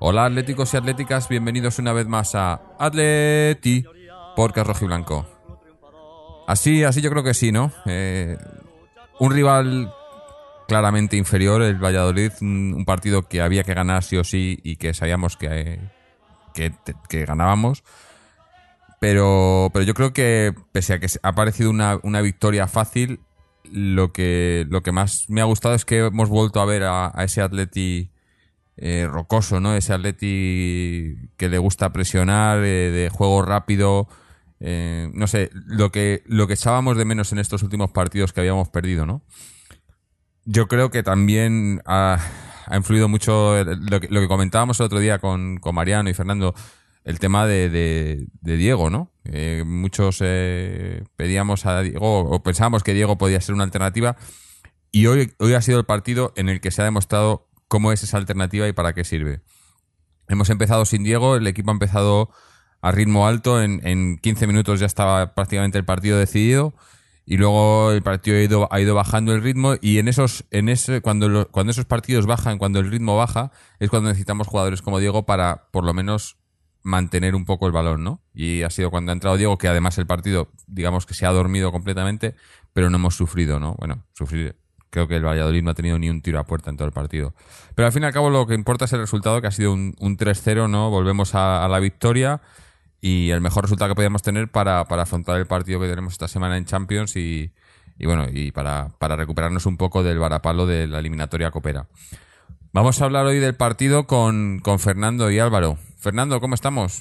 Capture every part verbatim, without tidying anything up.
Hola atléticos y atléticas, bienvenidos una vez más a Atleti, podcast rojiblanco. Así, así yo creo que sí, ¿no? Eh, un rival claramente inferior, el Valladolid, un, un partido que había que ganar sí o sí y que sabíamos que, eh, que, que ganábamos. Pero, pero yo creo que, pese a que ha parecido una, una victoria fácil, lo que, lo que más me ha gustado es que hemos vuelto a ver a, a ese Atleti eh, rocoso, ¿no? Ese Atleti que le gusta presionar, eh, de juego rápido. Eh, no sé, lo que, lo que echábamos de menos en estos últimos partidos que habíamos perdido, ¿no? Yo creo que también ha, ha influido mucho lo que, lo que comentábamos el otro día con, con Mariano y Fernando, el tema de, de, de Diego, ¿no? Eh, muchos eh, pedíamos a Diego, o pensábamos que Diego podía ser una alternativa, y hoy, hoy ha sido el partido en el que se ha demostrado cómo es esa alternativa y para qué sirve. Hemos empezado sin Diego, el equipo ha empezado a ritmo alto, en, en quince minutos ya estaba prácticamente el partido decidido, y luego el partido ha ido, ha ido bajando el ritmo, y en esos, en ese, cuando, lo, cuando esos partidos bajan, cuando el ritmo baja, es cuando necesitamos jugadores como Diego para, por lo menos, mantener un poco el balón, ¿no? Y ha sido cuando ha entrado Diego, que además el partido, digamos que se ha dormido completamente, pero no hemos sufrido, ¿no? Bueno, sufrir, creo que el Valladolid no ha tenido ni un tiro a puerta en todo el partido. Pero al fin y al cabo lo que importa es el resultado, que ha sido un, un tres cero, ¿no? Volvemos a, a la victoria y el mejor resultado que podíamos tener para, para afrontar el partido que tenemos esta semana en Champions y, y bueno, y para, para recuperarnos un poco del varapalo de la eliminatoria copera. Vamos a hablar hoy del partido con, con Fernando y Álvaro. Fernando, ¿cómo estamos?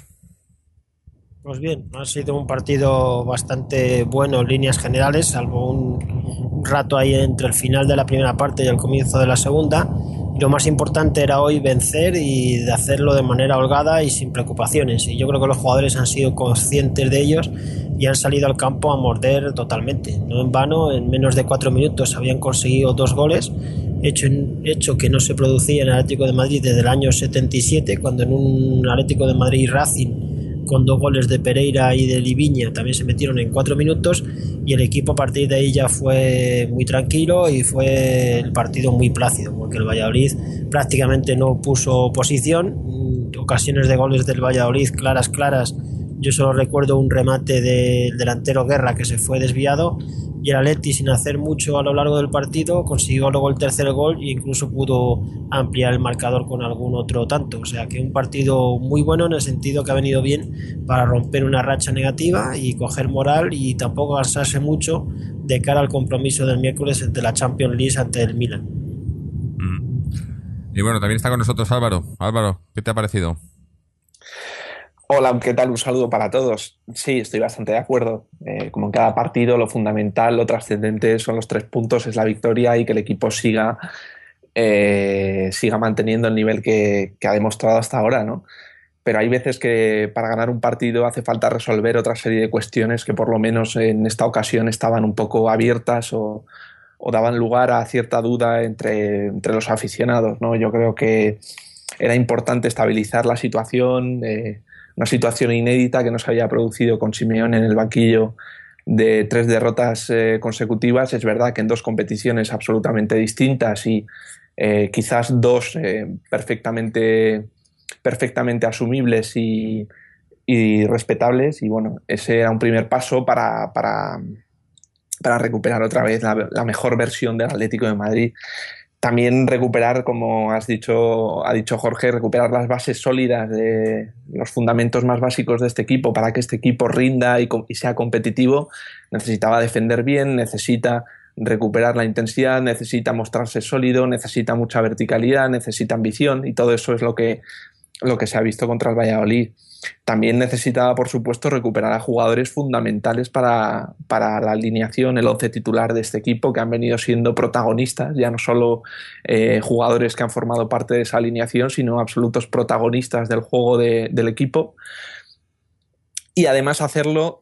Pues bien, ha sido un partido bastante bueno en líneas generales, salvo un, un rato ahí entre el final de la primera parte y el comienzo de la segunda. Y lo más importante era hoy vencer y de hacerlo de manera holgada y sin preocupaciones. Y yo creo que los jugadores han sido conscientes de ellos y han salido al campo a morder totalmente. No en vano, en menos de cuatro minutos habían conseguido dos goles, hecho, hecho que no se producía en el Atlético de Madrid desde el año setenta y siete, cuando en un Atlético de Madrid Racing, con dos goles de Pereira y de Liviña, también se metieron en cuatro minutos, y el equipo a partir de ahí ya fue muy tranquilo y fue el partido muy plácido, porque el Valladolid prácticamente no puso posición. Ocasiones de goles del Valladolid claras, claras. Yo solo recuerdo un remate del delantero Guerra que se fue desviado, y el Atleti, sin hacer mucho a lo largo del partido, consiguió luego el tercer gol e incluso pudo ampliar el marcador con algún otro tanto. O sea que un partido muy bueno, en el sentido que ha venido bien para romper una racha negativa y coger moral, y tampoco cansarse mucho de cara al compromiso del miércoles ante la Champions League ante el Milan. Mm. Y bueno, también está con nosotros Álvaro. Álvaro, ¿qué te ha parecido? Hola, ¿qué tal? Un saludo para todos. Sí, estoy bastante de acuerdo. Eh, como en cada partido, lo fundamental, lo trascendente son los tres puntos, es la victoria y que el equipo siga, eh, siga manteniendo el nivel que, que ha demostrado hasta ahora, ¿no? Pero hay veces que para ganar un partido hace falta resolver otra serie de cuestiones que por lo menos en esta ocasión estaban un poco abiertas o, o daban lugar a cierta duda entre, entre los aficionados, ¿no? Yo creo que era importante estabilizar la situación, eh, una situación inédita que no se había producido con Simeone en el banquillo, de tres derrotas eh, consecutivas. Es verdad que en dos competiciones absolutamente distintas y eh, quizás dos eh, perfectamente, perfectamente asumibles y, y respetables, y bueno, ese era un primer paso para, para, para recuperar otra vez la, la mejor versión del Atlético de Madrid. También recuperar, como has dicho, ha dicho Jorge, recuperar las bases sólidas, de los fundamentos más básicos de este equipo para que este equipo rinda y, y sea competitivo. Necesitaba defender bien, necesita recuperar la intensidad, necesita mostrarse sólido, necesita mucha verticalidad, necesita ambición, y todo eso es lo que, lo que se ha visto contra el Valladolid. También necesitaba, por supuesto, recuperar a jugadores fundamentales para, para la alineación, el once titular de este equipo, que han venido siendo protagonistas, ya no solo eh, jugadores que han formado parte de esa alineación, sino absolutos protagonistas del juego de, del equipo. Y además hacerlo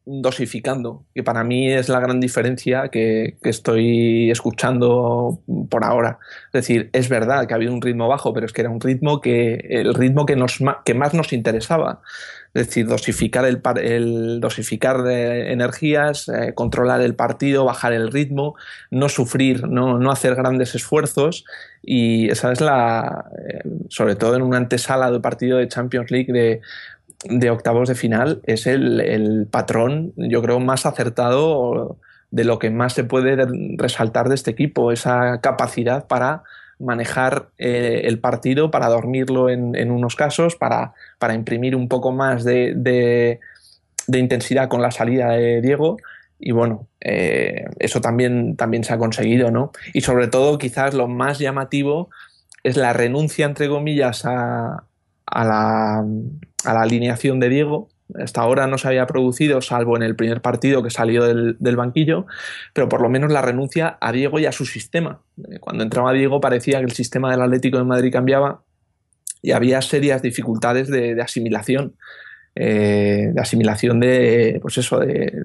dosificando, que para mí es la gran diferencia que, que estoy escuchando por ahora. Es decir, es verdad que ha habido un ritmo bajo, pero es que era un ritmo que el ritmo que, nos, que más nos interesaba. Es decir, dosificar, el, el dosificar de energías, eh, controlar el partido, bajar el ritmo, no sufrir, no, no hacer grandes esfuerzos, y esa es la, eh, sobre todo en una antesala de partido de Champions League de de octavos de final, es el, el patrón, yo creo, más acertado de lo que más se puede resaltar de este equipo, esa capacidad para manejar eh, el partido, para dormirlo en, en unos casos, para, para imprimir un poco más de, de, de intensidad con la salida de Diego. Y bueno, eh, eso también, también se ha conseguido, ¿no? Y sobre todo, quizás lo más llamativo es la renuncia, entre comillas, a, a la, a la alineación de Diego. Hasta ahora no se había producido, salvo en el primer partido que salió del, del banquillo, pero por lo menos la renuncia a Diego y a su sistema. Cuando entraba Diego parecía que el sistema del Atlético de Madrid cambiaba y había serias dificultades de, de asimilación, eh, de asimilación de, pues eso, de,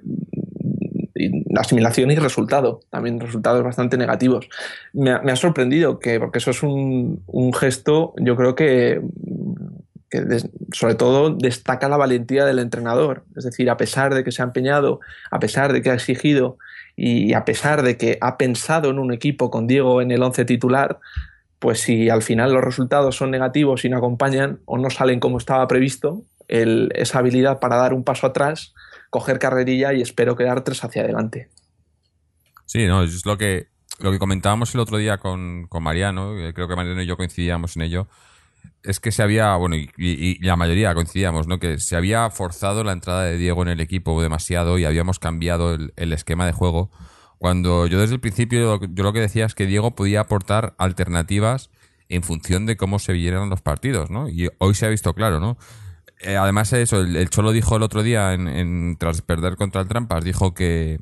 de asimilación y resultado, también resultados bastante negativos. Me ha, me ha sorprendido que, porque eso es un, un gesto, yo creo que que des, sobre todo destaca la valentía del entrenador. Es decir, a pesar de que se ha empeñado, a pesar de que ha exigido y a pesar de que ha pensado en un equipo con Diego en el once titular, pues si al final los resultados son negativos y no acompañan o no salen como estaba previsto, el, esa habilidad para dar un paso atrás, coger carrerilla y espero quedar tres hacia adelante. Sí, no, es lo que, lo que comentábamos el otro día con, con Mariano, creo que Mariano y yo coincidíamos en ello. Es que se había, bueno, y, y, y la mayoría coincidíamos, ¿no? Que se había forzado la entrada de Diego en el equipo demasiado y habíamos cambiado el, el esquema de juego. Cuando yo desde el principio, yo lo que decía es que Diego podía aportar alternativas en función de cómo se vieran los partidos, ¿no? Y hoy se ha visto claro, ¿no? Eh, además de eso, el, el Cholo dijo el otro día, en, en, tras perder contra el Trampas, dijo que,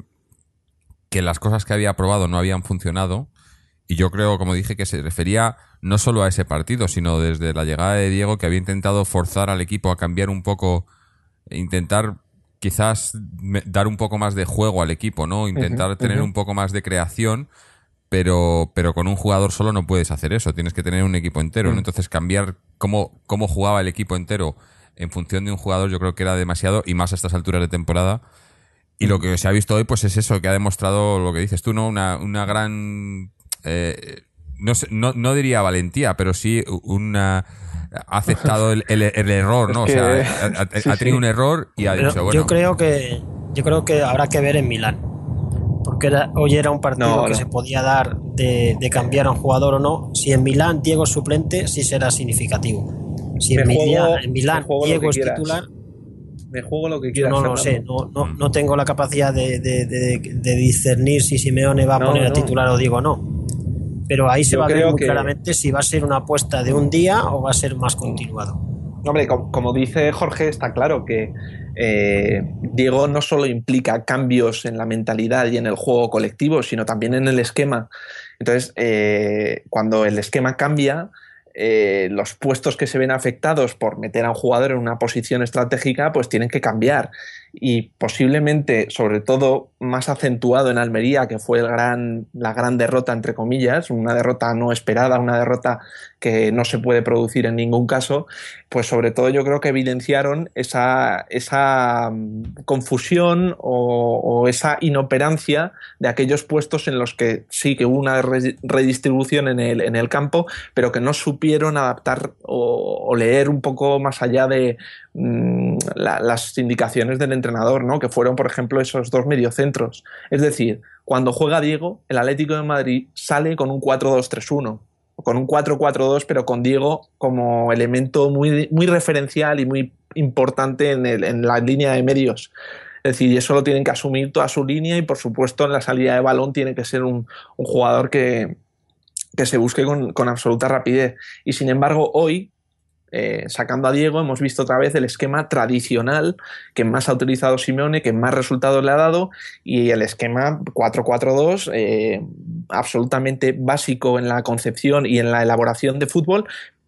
que las cosas que había probado no habían funcionado. Y yo creo, como dije, que se refería no solo a ese partido, sino desde la llegada de Diego, que había intentado forzar al equipo a cambiar un poco, intentar quizás dar un poco más de juego al equipo, ¿no? Intentar uh-huh, tener uh-huh. un poco más de creación, pero, pero con un jugador solo no puedes hacer eso, tienes que tener un equipo entero, uh-huh. ¿no? Entonces cambiar cómo, cómo jugaba el equipo entero en función de un jugador yo creo que era demasiado, y más a estas alturas de temporada. Y uh-huh. lo que se ha visto hoy pues es eso, que ha demostrado lo que dices tú, ¿no? Una, una gran... Eh, no, sé, no, no diría valentía, pero sí una ha aceptado el, el, el error, ¿no? Es que, o sea, ha, ha, sí, ha tenido sí. un error y ha pero dicho, bueno. Yo creo que yo creo que habrá que ver en Milán, porque era, hoy era un partido no, que no. se podía dar de, de cambiar a un jugador o no. Si en Milán Diego es suplente, sí será significativo. Si en, juego, Milán, en Milán Diego es titular, me juego lo que quieras. No lo sé, no, no, no tengo la capacidad de, de, de, de discernir si Simeone va a no, poner no. a titular o Diego no. Pero ahí se Yo va a ver muy que... claramente si va a ser una apuesta de un día o va a ser más continuado. Hombre, como, como dice Jorge, está claro que eh, Diego no solo implica cambios en la mentalidad y en el juego colectivo, sino también en el esquema. Entonces, eh, cuando el esquema cambia, eh, los puestos que se ven afectados por meter a un jugador en una posición estratégica, pues tienen que cambiar. Y posiblemente, sobre todo, más acentuado en Almería, que fue el gran, la gran derrota, entre comillas, una derrota no esperada, una derrota que no se puede producir en ningún caso, pues sobre todo yo creo que evidenciaron esa, esa confusión o, o esa inoperancia de aquellos puestos en los que sí que hubo una redistribución en el, en el campo, pero que no supieron adaptar o, o leer un poco más allá de mmm, la, las indicaciones del entrenador, ¿no? Que fueron, por ejemplo, esos dos mediocentros. Es decir, cuando juega Diego, el Atlético de Madrid sale con un cuatro dos tres uno, con un cuatro cuatro dos, pero con Diego como elemento muy, muy referencial y muy importante en, el, en la línea de medios. Es decir, y eso lo tienen que asumir toda su línea, y por supuesto en la salida de balón tiene que ser un, un jugador que, que se busque con, con absoluta rapidez. Y sin embargo, hoy, Eh, sacando a Diego, hemos visto otra vez el esquema tradicional que más ha utilizado Simeone, que más resultados le ha dado, y el esquema cuatro cuatro dos, eh, absolutamente básico en la concepción y en la elaboración de fútbol,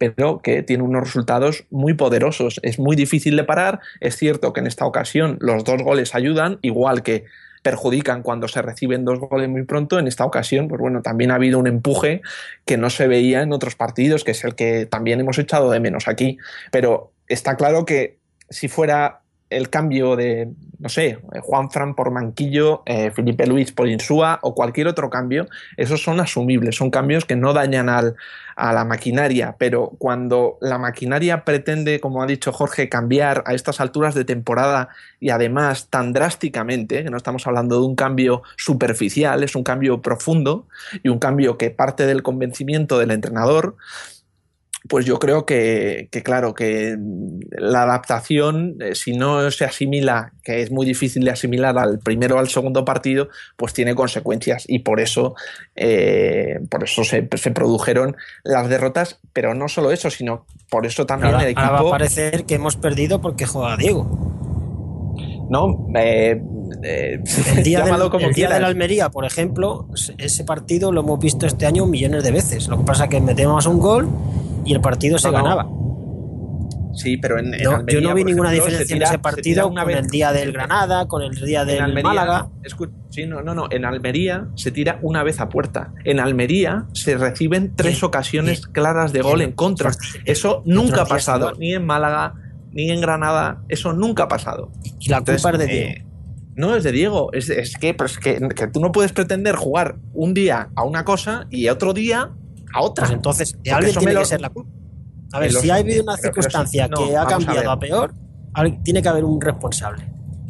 pero que tiene unos resultados muy poderosos. Es muy difícil de parar. Es cierto que en esta ocasión los dos goles ayudan, igual que perjudican cuando se reciben dos goles muy pronto. En esta ocasión, pues bueno, también ha habido un empuje que no se veía en otros partidos, que es el que también hemos echado de menos aquí. Pero está claro que si fuera el cambio de, no sé, Juanfran por Manquillo, eh, Felipe Luis por Insúa o cualquier otro cambio, esos son asumibles, son cambios que no dañan al, a la maquinaria, pero cuando la maquinaria pretende, como ha dicho Jorge, cambiar a estas alturas de temporada y además tan drásticamente, que no estamos hablando de un cambio superficial, es un cambio profundo y un cambio que parte del convencimiento del entrenador, pues yo creo que, que, claro, que la adaptación, eh, si no se asimila, que es muy difícil de asimilar al primero o al segundo partido, pues tiene consecuencias y por eso, eh, por eso se, se produjeron las derrotas, pero no solo eso, sino por eso también ahora, el equipo... Ahora va a parecer que hemos perdido porque juega Diego. No, eh, eh, el día, del, como el día del Almería, por ejemplo, ese partido lo hemos visto este año millones de veces. Lo que pasa es que metemos un gol y el partido se no, ganaba. Sí, pero en, en no, Almería, yo no vi ninguna ejemplo, diferencia tira, en ese partido con vez, el día del Granada, con el día del Almería, Málaga. Escucha, sí, no, no, no. En Almería se tira una vez a puerta. En Almería se reciben tres bien, ocasiones bien, claras de gol bien, en contra. Eso nunca ha pasado, ni en Málaga, ni en Granada. Eso nunca ha pasado. Y la culpa Entonces, es de Diego. Eh, no es de Diego, es, es, que, pues que, que tú no puedes pretender jugar un día a una cosa y otro día a otra. Pues entonces, alguien tiene lo... que ser la culpa. A ver, si ha habido una circunstancia que, no, que ha cambiado a, a peor, tiene que haber un responsable.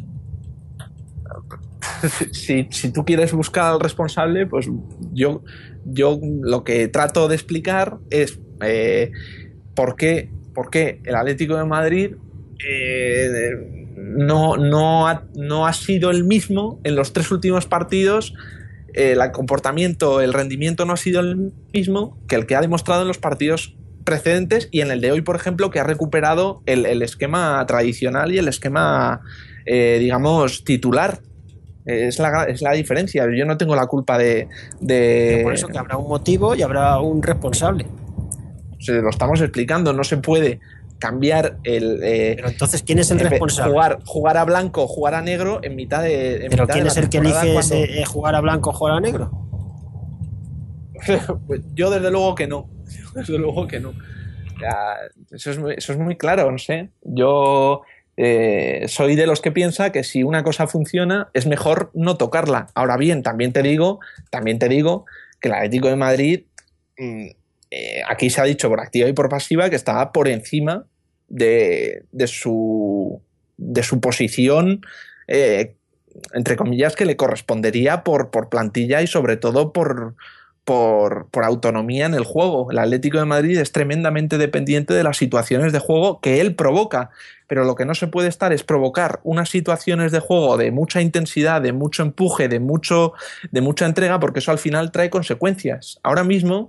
Si, si tú quieres buscar al responsable, pues yo, yo lo que trato de explicar es eh, por, qué, por qué el Atlético de Madrid eh, no, no, ha, no ha sido el mismo en los tres últimos partidos. Eh, el comportamiento, el rendimiento no ha sido el mismo que el que ha demostrado en los partidos precedentes y en el de hoy, por ejemplo, que ha recuperado el, el esquema tradicional y el esquema, eh, digamos, titular. Es la, es la diferencia. Yo no tengo la culpa de... de... Por eso que habrá un motivo y habrá un responsable. Se lo estamos explicando. No se puede cambiar el... Eh, Pero entonces, ¿quién es el responsable? Jugar, jugar a blanco, jugar a negro en mitad de... En ¿Pero mitad quién de es el que elige cuando... ese, jugar a blanco o jugar a negro? Pues yo desde luego que no. Desde luego que no. Ya, eso, es muy, eso es muy claro, no sé. Yo... Eh, soy de los que piensa que si una cosa funciona es mejor no tocarla. Ahora bien, también te digo, también te digo que el Atlético de Madrid mm, eh, aquí se ha dicho por activa y por pasiva que está por encima de, de su de su posición eh, entre comillas que le correspondería por, por plantilla y sobre todo por Por, por autonomía en el juego. El Atlético de Madrid es tremendamente dependiente de las situaciones de juego que él provoca, pero lo que no se puede estar es provocar unas situaciones de juego de mucha intensidad, de mucho empuje, de, mucho, de mucha entrega, porque eso al final trae consecuencias. Ahora mismo,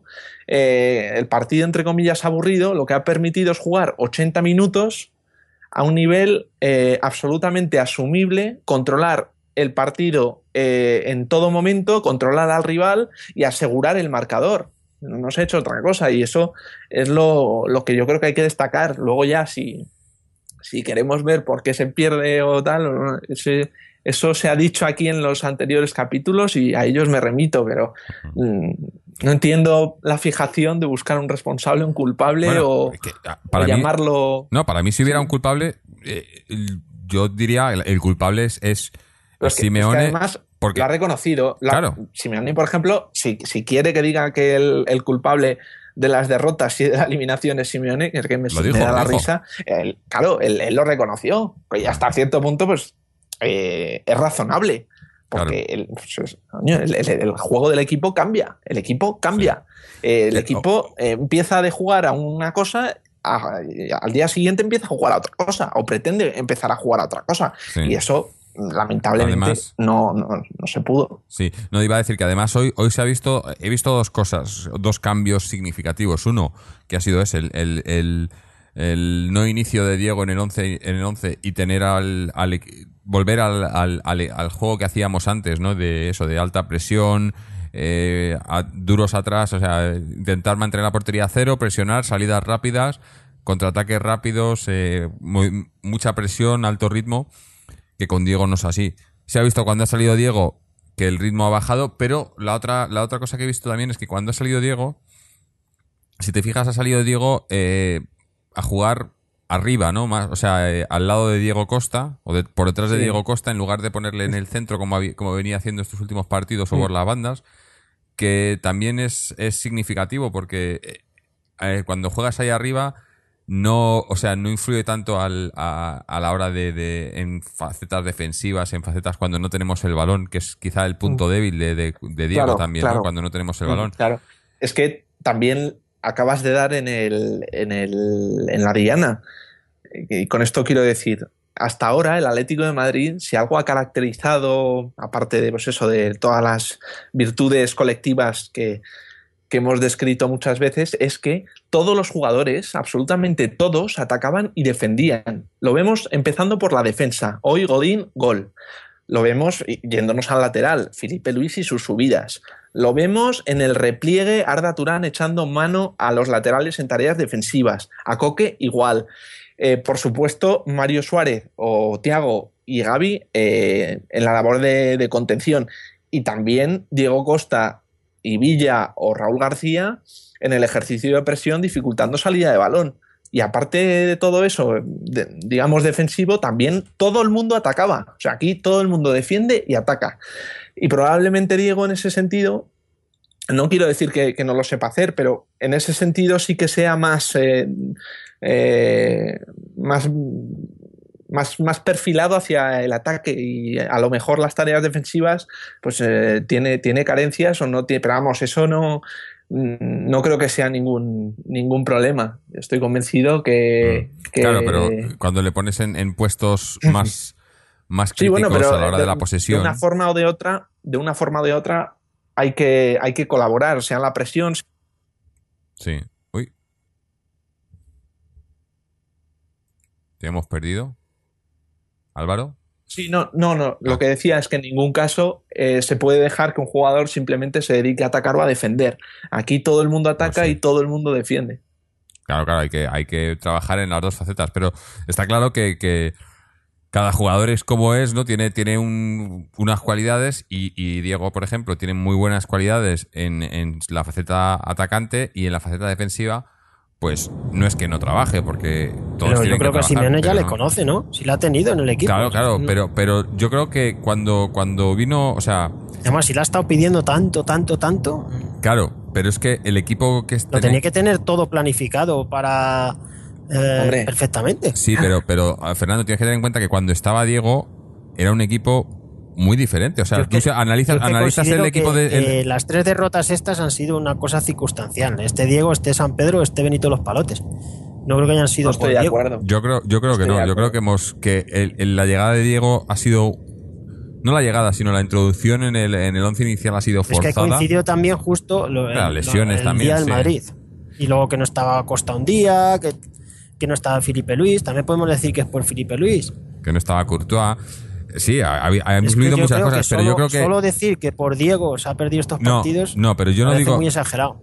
eh, el partido entre comillas aburrido lo que ha permitido es jugar ochenta minutos a un nivel eh, absolutamente asumible, controlar el partido eh, en todo momento, controlar al rival y asegurar el marcador. No se ha hecho otra cosa y eso es lo, lo que yo creo que hay que destacar. Luego ya si, si queremos ver por qué se pierde o tal, ese, eso se ha dicho aquí en los anteriores capítulos y a ellos me remito, pero mmm, no entiendo la fijación de buscar un responsable, un culpable bueno, o, que, para o mí, llamarlo... No, para mí si hubiera sí. un culpable, eh, yo diría el, el culpable es... es Es que, Simeone, es que además porque, lo ha reconocido. La, claro. Simeone, por ejemplo, si, si quiere que diga que el, el culpable de las derrotas y de la eliminación es Simeone, que es que me, dijo, me da la dijo. risa, él, claro, él, él lo reconoció. Y hasta cierto punto, pues, eh, es razonable. Porque claro. el, pues, el, el, el juego del equipo cambia. El equipo cambia. Sí. Eh, el sí. equipo eh, empieza de jugar a una cosa... A, al día siguiente empieza a jugar a otra cosa. O pretende empezar a jugar a otra cosa. Sí. Y eso... lamentablemente además, no, no, no se pudo. Sí, no iba a decir que además hoy, hoy se ha visto, he visto dos cosas, dos cambios significativos. Uno, que ha sido ese, el, el, el, el no inicio de Diego en el once, en el once y tener al, al volver al, al, al, al juego que hacíamos antes, ¿no? De eso, de alta presión, eh, a, duros atrás, o sea, intentar mantener la portería a cero, presionar, salidas rápidas, contraataques rápidos, eh, muy, mucha presión, alto ritmo, que con Diego no es así. Se ha visto cuando ha salido Diego que el ritmo ha bajado, pero la otra, la otra cosa que he visto también es que cuando ha salido Diego, si te fijas, ha salido Diego eh, a jugar arriba, ¿no? Más, o sea, eh, al lado de Diego Costa, o de, por detrás de sí. Diego Costa, en lugar de ponerle en el centro como, como venía haciendo estos últimos partidos o sí. por las bandas, que también es, es significativo porque eh, cuando juegas ahí arriba no, o sea, no influye tanto al, a, a la hora de, de en facetas defensivas, en facetas cuando no tenemos el balón, que es quizá el punto débil de, de, de Diego claro, también, claro. ¿no? Cuando no tenemos el balón. Claro, es que también acabas de dar en el en el en la diana. Y con esto quiero decir, hasta ahora el Atlético de Madrid, si algo ha caracterizado, aparte de pues eso, de todas las virtudes colectivas que, que hemos descrito muchas veces, es que todos los jugadores, absolutamente todos, atacaban y defendían. Lo vemos empezando por la defensa. Hoy Godín, gol. Lo vemos yéndonos al lateral, Filipe Luis y sus subidas. Lo vemos en el repliegue, Arda Turán echando mano a los laterales en tareas defensivas. A Coque igual. Eh, por supuesto, Mario Suárez o Thiago y Gavi eh, en la labor de, de contención. Y también Diego Costa y Villa o Raúl García en el ejercicio de presión dificultando salida de balón. Y aparte de todo eso, de, digamos defensivo, también todo el mundo atacaba. O sea, aquí todo el mundo defiende y ataca. Y probablemente Diego en ese sentido, no quiero decir que, que no lo sepa hacer, pero en ese sentido sí que sea más, eh, eh, más, más, más perfilado hacia el ataque y a lo mejor las tareas defensivas pues eh, tiene, tiene carencias o no tiene, pero vamos, eso no... no creo que sea ningún ningún problema. Estoy convencido que... que... Claro, pero cuando le pones en, en puestos más, más críticos sí, bueno, pero a la hora de, de la posesión... De una forma o de otra, de una forma o de otra hay que, hay que colaborar, o sea, la presión... Sí. Uy. ¿Te hemos perdido? ¿Álvaro? Sí, no, no, no. Lo que decía es que en ningún caso eh, se puede dejar que un jugador simplemente se dedique a atacar o a defender. Aquí todo el mundo ataca no sé. y todo el mundo defiende. Claro, claro, hay que, hay que trabajar en las dos facetas, pero está claro que, que cada jugador es como es, ¿no? Tiene, tiene un, unas cualidades y, y Diego, por ejemplo, tiene muy buenas cualidades en, en la faceta atacante y en la faceta defensiva. Pues no es que no trabaje, porque todos pero tienen yo creo que, que Simeone ya no. le conoce, ¿no? Si la ha tenido en el equipo. Claro, claro, no. pero, pero yo creo que cuando, cuando vino, o sea... Además, si la ha estado pidiendo tanto, tanto, tanto... Claro, pero es que el equipo que... Lo tenía, tenía que tener todo planificado para... Eh, perfectamente. Sí, pero, pero Fernando, tienes que tener en cuenta que cuando estaba Diego era un equipo muy diferente. O sea, tú que, analizas, analizas el equipo que, de... El... Eh, las tres derrotas estas han sido una cosa circunstancial. Este Diego, este San Pedro, este Benito Los Palotes. No creo que hayan sido no estoy por de Diego. acuerdo. Yo creo, yo creo que no. Yo creo que hemos que el, el, la llegada de Diego ha sido... No la llegada, sino la introducción en el, en el once inicial ha sido forzada. Es que coincidió también justo lo, Las el, lesiones lo, el también, día del sí. Madrid. Y luego que no estaba Costa un día, que, que no estaba Filipe Luis. También podemos decir que es por Filipe Luis. Que no estaba Courtois. Sí, ha, ha influido muchas cosas, pero solo, yo creo que... Solo decir que por Diego se ha perdido estos no, partidos... No, pero yo no digo... muy exagerado.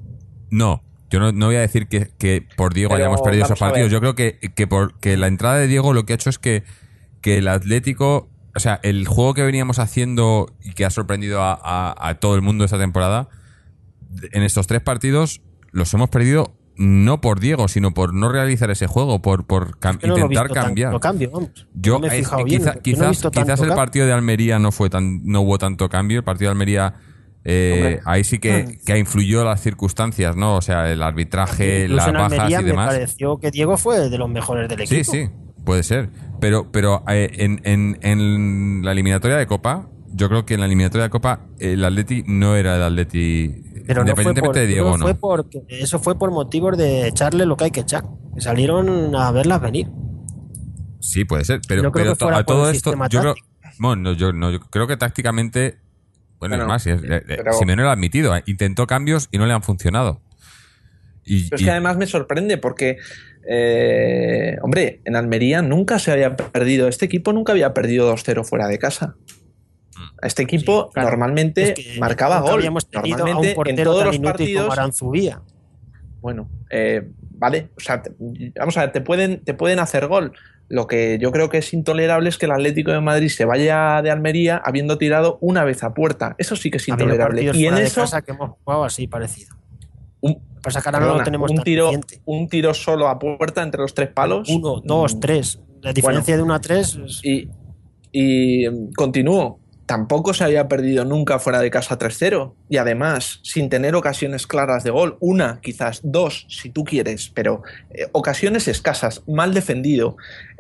No, yo no, no voy a decir que, que por Diego pero hayamos perdido esos partidos. Yo creo que, que, por, que la entrada de Diego lo que ha hecho es que, que el Atlético... O sea, el juego que veníamos haciendo y que ha sorprendido a, a, a todo el mundo esta temporada, en estos tres partidos los hemos perdido... No por Diego, sino por no realizar ese juego, por, por cam- es que no intentar cambiar. Tan, cambio, vamos. Yo no me he es, fijado quizá, bien, quizás, no quizás el partido de Almería no fue tan, no hubo tanto cambio. El partido de Almería eh, ahí sí que, que influyó las circunstancias, ¿no? O sea, el arbitraje, incluso las en bajas Almería y demás. Me pareció que Diego fue de los mejores del equipo. Sí, sí, puede ser. Pero, pero eh, en, en, en la eliminatoria de Copa, yo creo que en la eliminatoria de Copa el Atleti no era el Atleti. Pero independientemente no fue por, de Diego, no fue ¿no? Porque eso fue por motivos de echarle lo que hay que echar. Que salieron a verlas venir. Sí, puede ser. Pero, no pero to, a todo esto, yo creo, bueno, yo, no, yo creo que tácticamente, bueno, bueno es más, es, pero, Simeone lo ha admitido, ¿eh? Intentó cambios y no le han funcionado. Y, pero es y, que además me sorprende porque, eh, hombre, en Almería nunca se había perdido, este equipo nunca había perdido dos cero fuera de casa. Este equipo sí, claro, normalmente es que marcaba gol. Normalmente a un portero en todos tan los inútil partidos. como Aranzubía. Bueno, eh, vale, o sea, te, vamos a ver, te pueden, te pueden hacer gol. Lo que yo creo que es intolerable es que el Atlético de Madrid se vaya de Almería habiendo tirado una vez a puerta. Eso sí que es Ha habido intolerable. partidos Y en fuera de eso, casa que hemos jugado así parecido. un, Lo que pasa es que ahora perdona, no lo tenemos un tan tiro, eficiente. un tiro solo a puerta entre los tres palos. Uno, dos, mm, tres. La diferencia bueno, de uno a tres es... Y, y mm, continúo. Tampoco se había perdido nunca fuera de casa tres cero. Y además, sin tener ocasiones claras de gol. Una, quizás dos, si tú quieres. Pero eh, ocasiones escasas, mal defendido.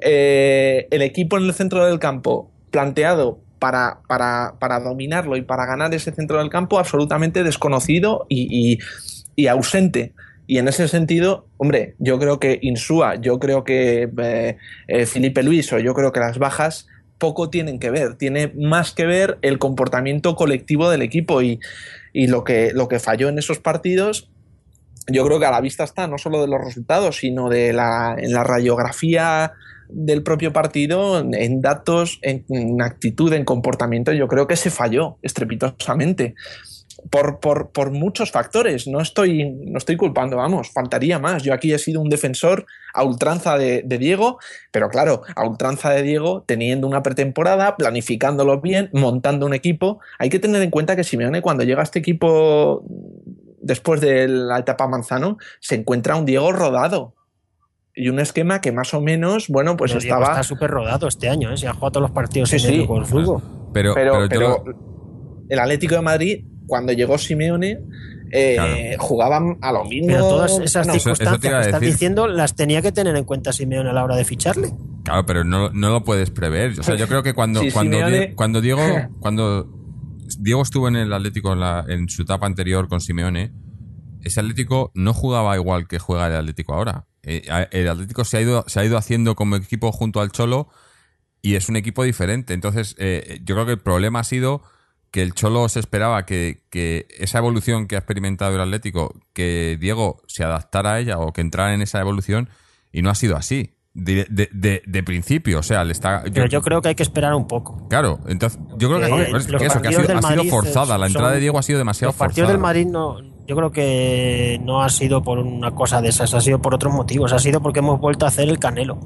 Eh, el equipo en el centro del campo planteado para, para, para dominarlo y para ganar ese centro del campo absolutamente desconocido y, y, y ausente. Y en ese sentido, hombre, yo creo que Insúa, yo creo que eh, eh, Felipe Luis o yo creo que las bajas poco tienen que ver, tiene más que ver el comportamiento colectivo del equipo y, y lo, que, lo que falló en esos partidos. Yo creo que a la vista está no solo de los resultados, sino de la, en la radiografía del propio partido, en datos, en, en actitud, en comportamiento. Yo creo que se falló estrepitosamente. Por, por, por muchos factores, no estoy, no estoy culpando, vamos, faltaría más. Yo aquí he sido un defensor a ultranza de, de Diego, pero claro, a ultranza de Diego, teniendo una pretemporada, planificándolo bien, montando un equipo. Hay que tener en cuenta que Simeone, cuando llega a este equipo después de la etapa Manzano, se encuentra un Diego rodado y un esquema que más o menos, bueno, pues pero estaba... Diego está súper rodado este año, ¿eh? Se ha jugado todos los partidos sí, en sí, el Gol Fútbol. Pero, pero, pero, pero lo... el Atlético de Madrid, cuando llegó Simeone, eh, claro. jugaban a lo mismo. Pero todas esas bueno, circunstancias eso, eso que estás decir. diciendo las tenía que tener en cuenta Simeone a la hora de ficharle. Claro, pero no, no lo puedes prever. O sea, yo creo que cuando, sí, cuando, Simeone... Die, cuando Diego cuando Diego estuvo en el Atlético en, la, en su etapa anterior con Simeone, ese Atlético no jugaba igual que juega el Atlético ahora. El Atlético se ha ido, se ha ido haciendo como equipo junto al Cholo y es un equipo diferente. Entonces, eh, yo creo que el problema ha sido que el Cholo se esperaba que, que esa evolución que ha experimentado el Atlético, que Diego se adaptara a ella o que entrara en esa evolución, y no ha sido así. De, de, de, de principio, o sea, le está... Yo, Pero yo creo que hay que esperar un poco. Claro, entonces yo creo que, eh, es, que eso, que ha sido, ha sido forzada, la entrada de Diego ha sido demasiado forzada. Los partidos del Madrid no, yo creo que no ha sido por una cosa de esas, ha sido por otros motivos, ha sido porque hemos vuelto a hacer el Canelo.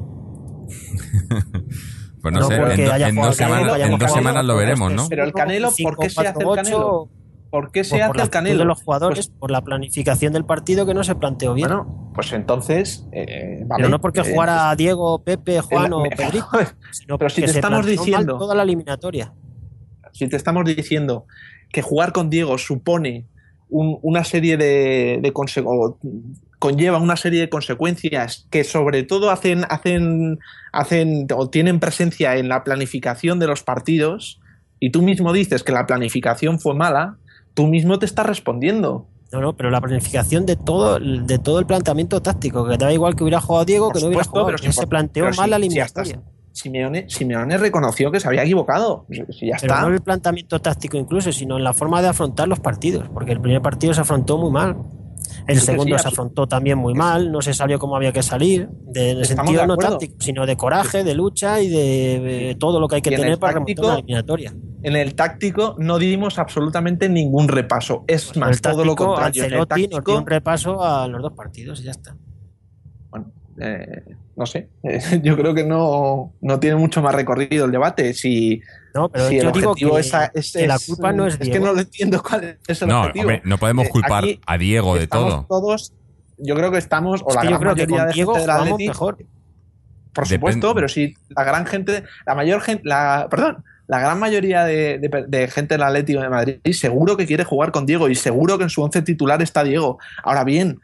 Pues no, no sé, en, do, en dos, semana, en dos semanas lo veremos, ¿no? Pero el Canelo, ¿por qué se hace el Canelo? ¿Por qué se pues hace por la el Canelo? de los jugadores, pues, por la planificación del partido que no se planteó bien. Bueno, pues entonces... Eh, vale, pero no porque eh, jugara Diego, Pepe, Juan el, o Pedrito, sino pero si que te se estamos diciendo toda la eliminatoria. Si te estamos diciendo que jugar con Diego supone un, una serie de, de consecuencias, conlleva una serie de consecuencias que sobre todo hacen, hacen, hacen o tienen presencia en la planificación de los partidos, y tú mismo dices que la planificación fue mala, tú mismo te estás respondiendo. No, no, pero la planificación de todo, de todo el planteamiento táctico, que da igual que hubiera jugado Diego, por que no supuesto, hubiera jugado, pero que si, se planteó pero mal si, la si eliminatoria. Simeone, Simeone reconoció que se había equivocado. Si ya pero está. no en el planteamiento táctico incluso, sino en la forma de afrontar los partidos, porque el primer partido se afrontó muy mal. El sí, segundo sí, se afrontó también muy mal, no se salió como había que salir, de, en el sentido no táctico, sino de coraje, de lucha y de, de todo lo que hay que tener para remontar una eliminatoria. En el táctico no dimos absolutamente ningún repaso. Es pues más, todo lo contrario. Ancelotti táctico, nos dio un repaso a los dos partidos y ya está. Bueno, eh, no sé. Yo creo que no, no tiene mucho más recorrido el debate. Si, no, pero si yo el digo objetivo que, es, es, que la culpa no es Diego. Es que no lo entiendo cuál es el no, objetivo. Hombre, no podemos culpar eh, a Diego de todo. Todos, yo creo que estamos, o es la que gran yo creo mayoría que con de Diego gente del Atleti, mejor. Por supuesto, Depende. Pero si la gran gente, la mayor gente, la, perdón, la gran mayoría de, de, de gente del Atlético de Madrid seguro que quiere jugar con Diego y seguro que en su once titular está Diego. Ahora bien,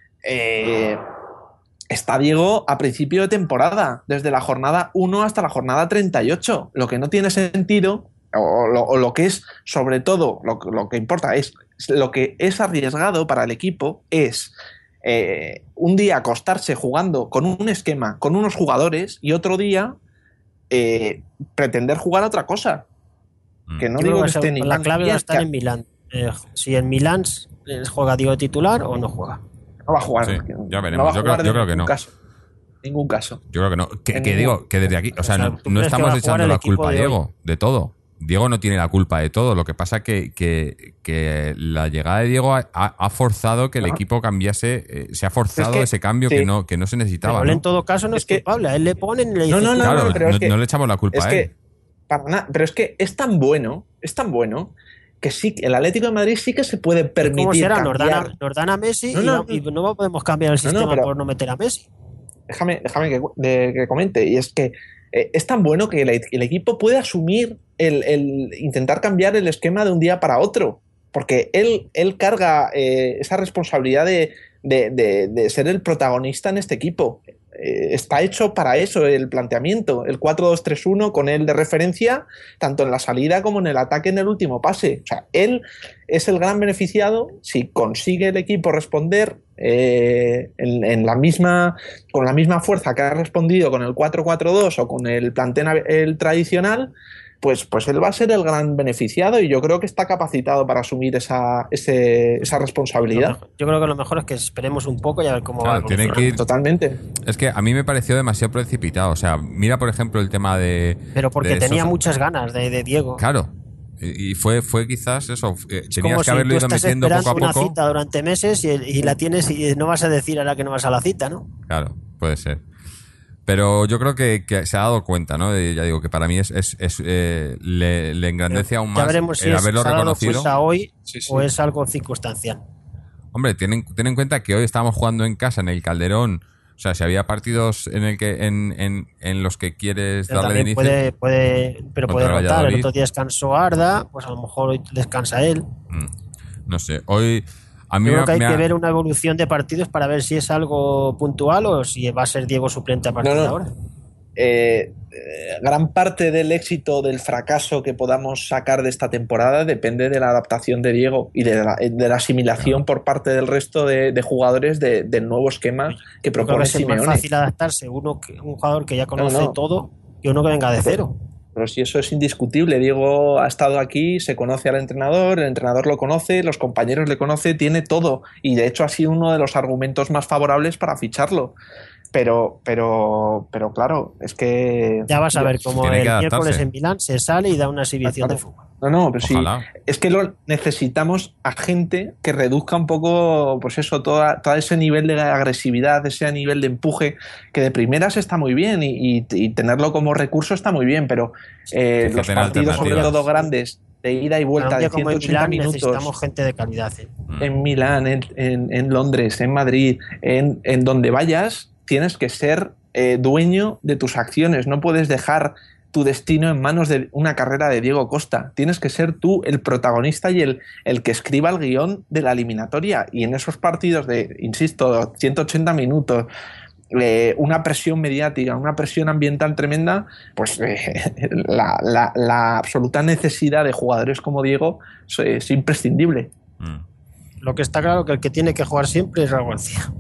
eh, está Diego a principio de temporada, desde la jornada uno hasta la jornada treinta y ocho. Lo que no tiene sentido, o lo, o lo que es, sobre todo, lo, lo que importa es, lo que es arriesgado para el equipo es eh, un día acostarse jugando con un esquema, con unos jugadores, y otro día eh, pretender jugar a otra cosa. Que no Yo digo que, que esté en La clave va a estar en Milán. Eh, si en Milán juega Diego titular o no juega. No va a jugar. Sí, ya veremos. No va a yo jugar creo, yo creo que no. Caso. Ningún caso. Yo creo que no. Que, que ningún... digo, que desde aquí, o sea, o sea no, no estamos echando la culpa a Diego de todo. Diego no tiene la culpa de todo. Lo que pasa que, que, que la llegada de Diego ha, ha forzado que el no. equipo cambiase, eh, se ha forzado es que, ese cambio sí. que no que no se necesitaba. Pero él ¿no? en todo caso no es, es que, culpable, a él le ponen y le dicen... No, no, no, claro, no, pero no, es que, no le echamos la culpa es a que, él. Para nada, pero es que es tan bueno, es tan bueno... que sí, el Atlético de Madrid sí que se puede permitir ¿Cómo será? cambiar. Nos dan a, nos dan a Messi no, no, y, no, y no podemos cambiar el sistema no, no, pero, por no meter a Messi. Déjame, déjame que, de, que comente. Y es que eh, es tan bueno que el, el equipo puede asumir el, el intentar cambiar el esquema de un día para otro. Porque él, él carga eh, esa responsabilidad de, de, de, de ser el protagonista en este equipo. Eh, está hecho para eso el planteamiento, el cuatro dos tres uno con él de referencia, tanto en la salida como en el ataque en el último pase. O sea, él es el gran beneficiado si consigue el equipo responder eh, en, en la misma, con la misma fuerza que ha respondido con el cuatro cuatro dos o con el plantel el tradicional. Pues, pues él va a ser el gran beneficiado y yo creo que está capacitado para asumir esa, ese, esa responsabilidad. Yo creo que lo mejor es que esperemos un poco y a ver cómo claro, va. Tiene que ir... Totalmente. Es que a mí me pareció demasiado precipitado. O sea, mira por ejemplo el tema de... Pero porque de tenía Sosa. muchas ganas de, de Diego. Claro. Y fue, fue quizás eso. Eh, es tenías como que haberlo si ido metiendo poco a poco. Una cita durante meses y, y la tienes y no vas a decir ahora que no vas a la cita, ¿no? Claro, puede ser. Pero yo creo que, que se ha dado cuenta, ¿no? De, ya digo, que para mí es, es, es eh, le, le engrandece Pero aún más ya veremos si el es, haberlo se ha dado reconocido. cuenta hoy sí, sí. o es algo circunstancial. Hombre, ten, ten en cuenta que hoy estábamos jugando en casa, en el Calderón. O sea, si había partidos en el que en, en, en los que quieres pero darle de inicio... Puede, puede, pero puede rotar. El otro día descansó Arda, pues a lo mejor hoy descansa él. Mm, no sé, hoy... A mí Yo creo me, que hay me ha... que ver una evolución de partidos para ver si es algo puntual o si va a ser Diego suplente a partir no, no. de ahora. Eh, eh, gran parte del éxito o del fracaso que podamos sacar de esta temporada depende de la adaptación de Diego y de la, de la asimilación claro. por parte del resto de, de jugadores de, del nuevo esquema que Yo propone creo que Simeone. Es más fácil adaptarse uno que, un jugador que ya conoce no, no. todo que uno que venga de cero. Pero si eso es indiscutible, Diego ha estado aquí, se conoce al entrenador, el entrenador lo conoce, los compañeros le conocen, tiene todo y de hecho ha sido uno de los argumentos más favorables para ficharlo. Pero, pero, pero claro, es que... Ya vas a ver cómo el miércoles en Milán se sale y da una exhibición claro. de fútbol. No, no, pero Ojalá. sí. Es que lo necesitamos a gente que reduzca un poco, pues eso, toda, todo ese nivel de agresividad, ese nivel de empuje, que de primeras está muy bien y, y, y tenerlo como recurso está muy bien, pero eh, los partidos, sobre todo grandes, de ida y vuelta de ciento ochenta minutos. Necesitamos gente de calidad. ¿eh? En Milán, en, en, en Londres, en Madrid, en, en donde vayas, tienes que ser eh, dueño de tus acciones. No puedes dejar tu destino en manos de una carrera de Diego Costa. Tienes que ser tú el protagonista y el, el que escriba el guión de la eliminatoria. Y en esos partidos de, insisto, ciento ochenta minutos, eh, una presión mediática, una presión ambiental tremenda, pues eh, la, la, la absoluta necesidad de jugadores como Diego es, es imprescindible. Mm. Lo que está claro que el que tiene que jugar siempre es Raúl García.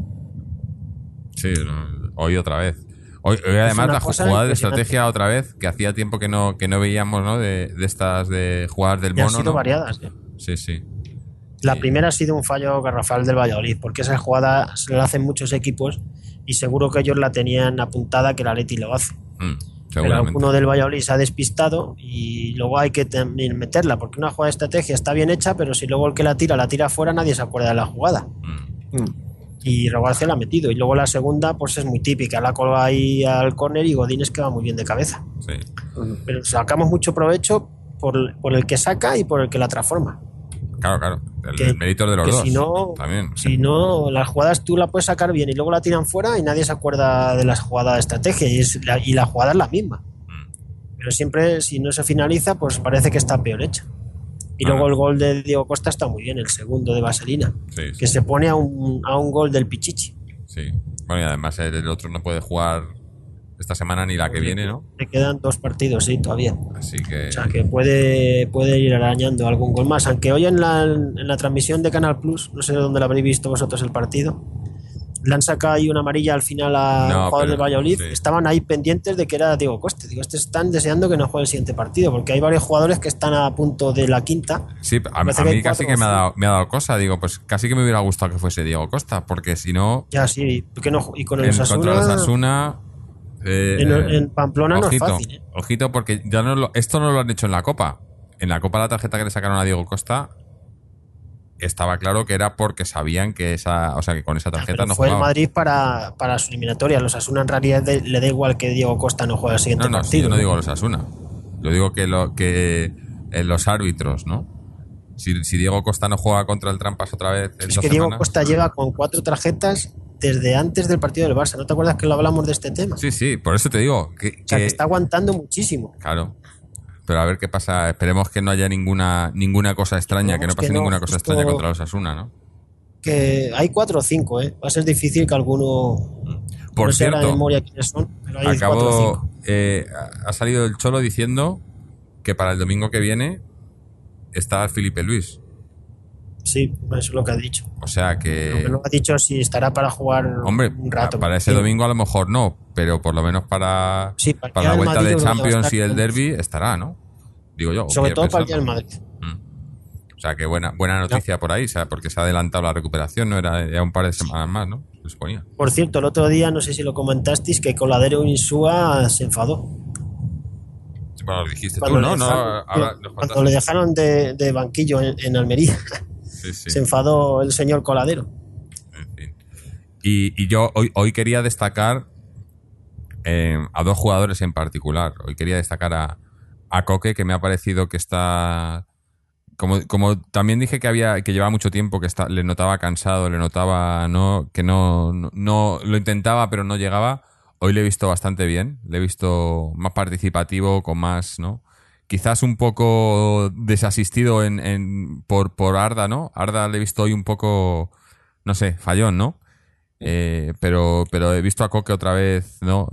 Sí, hoy otra vez. Hoy, hoy además la jugada de estrategia otra vez, que hacía tiempo que no, que no veíamos, ¿no? De, de estas de jugadas del mono. Han sido ¿no? variadas. ¿eh? Sí, sí. La sí. primera ha sido un fallo garrafal del Valladolid, porque esa jugada se la hacen muchos equipos y seguro que ellos la tenían apuntada que el Atleti lo hace. Mm, Pero alguno del Valladolid se ha despistado y luego hay que también meterla, porque una jugada de estrategia está bien hecha, pero si luego el que la tira la tira fuera, nadie se acuerda de la jugada. Mm. Mm. Y Raúl García la ha metido. Y luego la segunda, pues es muy típica. La colga ahí al córner y Godín es que va muy bien de cabeza. Sí. Pero sacamos mucho provecho por, por el que saca y por el que la transforma. Claro, claro. El, que, el mérito de los que dos. Si no, también. Si no, las jugadas tú la puedes sacar bien y luego la tiran fuera y nadie se acuerda de la jugada de estrategia. Y, es la, y la jugada es la misma. Mm. Pero siempre, si no se finaliza, pues parece que está peor hecha. Y luego el gol de Diego Costa está muy bien, el segundo de Vaselina, sí, sí. que se pone a un, a un gol del Pichichi. Sí, bueno, y además el otro no puede jugar esta semana ni la que viene, ¿no? Le quedan dos partidos, sí, todavía. Así que... O sea, que puede, puede ir arañando algún gol más. Aunque hoy en la, en la transmisión de Canal Plus, no sé dónde lo habréis visto vosotros el partido, le han sacado ahí una amarilla al final a no, jugador del Valladolid. Sí. Estaban ahí pendientes de que era Diego Costa. Digo, estos están deseando que no juegue el siguiente partido, porque hay varios jugadores que están a punto de la quinta. Sí, a, a mí que casi que me ha, dado, me ha dado cosa. Digo, pues casi que me hubiera gustado que fuese Diego Costa, porque si no... Ya, sí, porque no, y con el en Osasuna... Contra el Osasuna... Eh, en, en Pamplona ojito, no es fácil, ¿eh? Ojito, porque ya no lo, esto no lo han hecho en la Copa. en la Copa la tarjeta que le sacaron a Diego Costa estaba claro que era porque sabían que esa, o sea, que con esa tarjeta Pero no fue jugaba. el Madrid para, para su eliminatoria. Los Osasuna en realidad de, le da igual que Diego Costa no juegue el siguiente No, no, partido. sí, yo no digo los Asuna. Yo digo que, lo, que eh, los árbitros, ¿no? Si, si Diego Costa no juega contra el Trampas otra vez en Es dos que Diego semanas... Costa lleva con cuatro tarjetas desde antes del partido del Barça. ¿No te acuerdas que lo hablamos de este tema? Sí, sí, por eso te digo que... O sea, que que- está aguantando muchísimo. Claro. Pero a ver qué pasa. Esperemos que no haya ninguna ninguna cosa extraña, que no Esperemos pase que no, ninguna cosa justo- extraña contra los Asuna, ¿no? Que hay cuatro o cinco, ¿eh? Va a ser difícil que alguno... Por no sé ahora de cierto, memoria quiénes son, pero hay cuatro o acabo... cinco. eh, ha salido el Cholo diciendo que para el domingo que viene está Felipe Luis. Sí, eso es lo que ha dicho. O sea Lo que... que no ha dicho si estará para jugar Hombre, un rato. para ese Sí. domingo a lo mejor no, pero por lo menos para, Sí, para el para la día del vuelta Madrid de yo creo que va a Champions estar y el con- derby estará, ¿no? Digo yo. Sobre quiero todo para el día del pensarlo. Madrid. Mm. O sea que buena buena noticia por ahí, o sea, porque se ha adelantado la recuperación, no era ya un par de semanas más, ¿no? Se suponía. Por cierto, el otro día, no sé si lo comentasteis, que Coladero Insúa se enfadó. Sí, bueno, lo dijiste tú, Cuando, ¿no? le, no dejaron, ahora nos cuando contaste. le dejaron de, de banquillo en, en Almería, Sí, sí. se enfadó el señor Coladero. En fin. Y, y yo hoy, hoy quería destacar eh, a dos jugadores en particular. Hoy quería destacar a, a Coque, que me ha parecido que está... Como, como también dije que había que llevaba mucho tiempo, que está, le notaba cansado, le notaba no que no, no, no- lo intentaba pero no llegaba. Hoy le he visto bastante bien, le he visto más participativo, con más, ¿no? Quizás un poco desasistido en, en por, por Arda, ¿no? Arda le he visto hoy un poco, no sé, fallón, ¿no? Eh, pero, pero he visto a Coque otra vez, ¿no?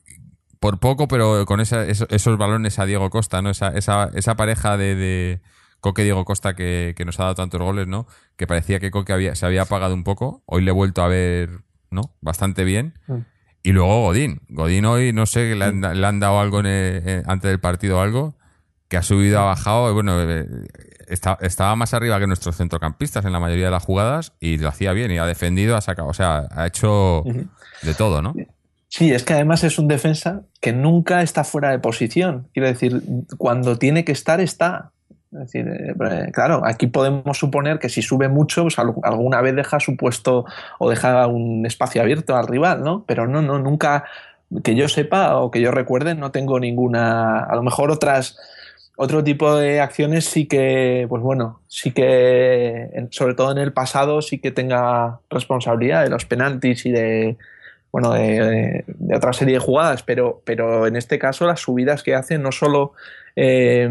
Por poco, pero con esa, esos, esos balones a Diego Costa, ¿no? Esa, esa, esa pareja de, de Coque y Diego Costa que, que nos ha dado tantos goles, ¿no? Que parecía que Coque había, se había apagado un poco. Hoy le he vuelto a ver, ¿no? Bastante bien. Mm. Y luego Godín. Godín hoy, no sé, le han, le han dado algo en el- en- antes del partido o algo, que ha subido, ha bajado. Y bueno, eh, está- estaba más arriba que nuestros centrocampistas en la mayoría de las jugadas y lo hacía bien. Y ha defendido, ha sacado, o sea, ha hecho Ujú. de todo, ¿no? Sí, es que además es un defensa que nunca está fuera de posición. Quiero decir, cuando tiene que estar, está. Es decir, eh, claro, aquí podemos suponer que si sube mucho, pues al- alguna vez deja su puesto o deja un espacio abierto al rival, ¿no? Pero no, no, nunca, que yo sepa o que yo recuerde, no tengo ninguna. A lo mejor otras. Otro tipo de acciones sí que, pues bueno, sí que, en- sobre todo en el pasado, sí que tenga responsabilidad de los penaltis y de, bueno, de, de- de otra serie de jugadas, pero, pero en este caso las subidas que hace no solo eh,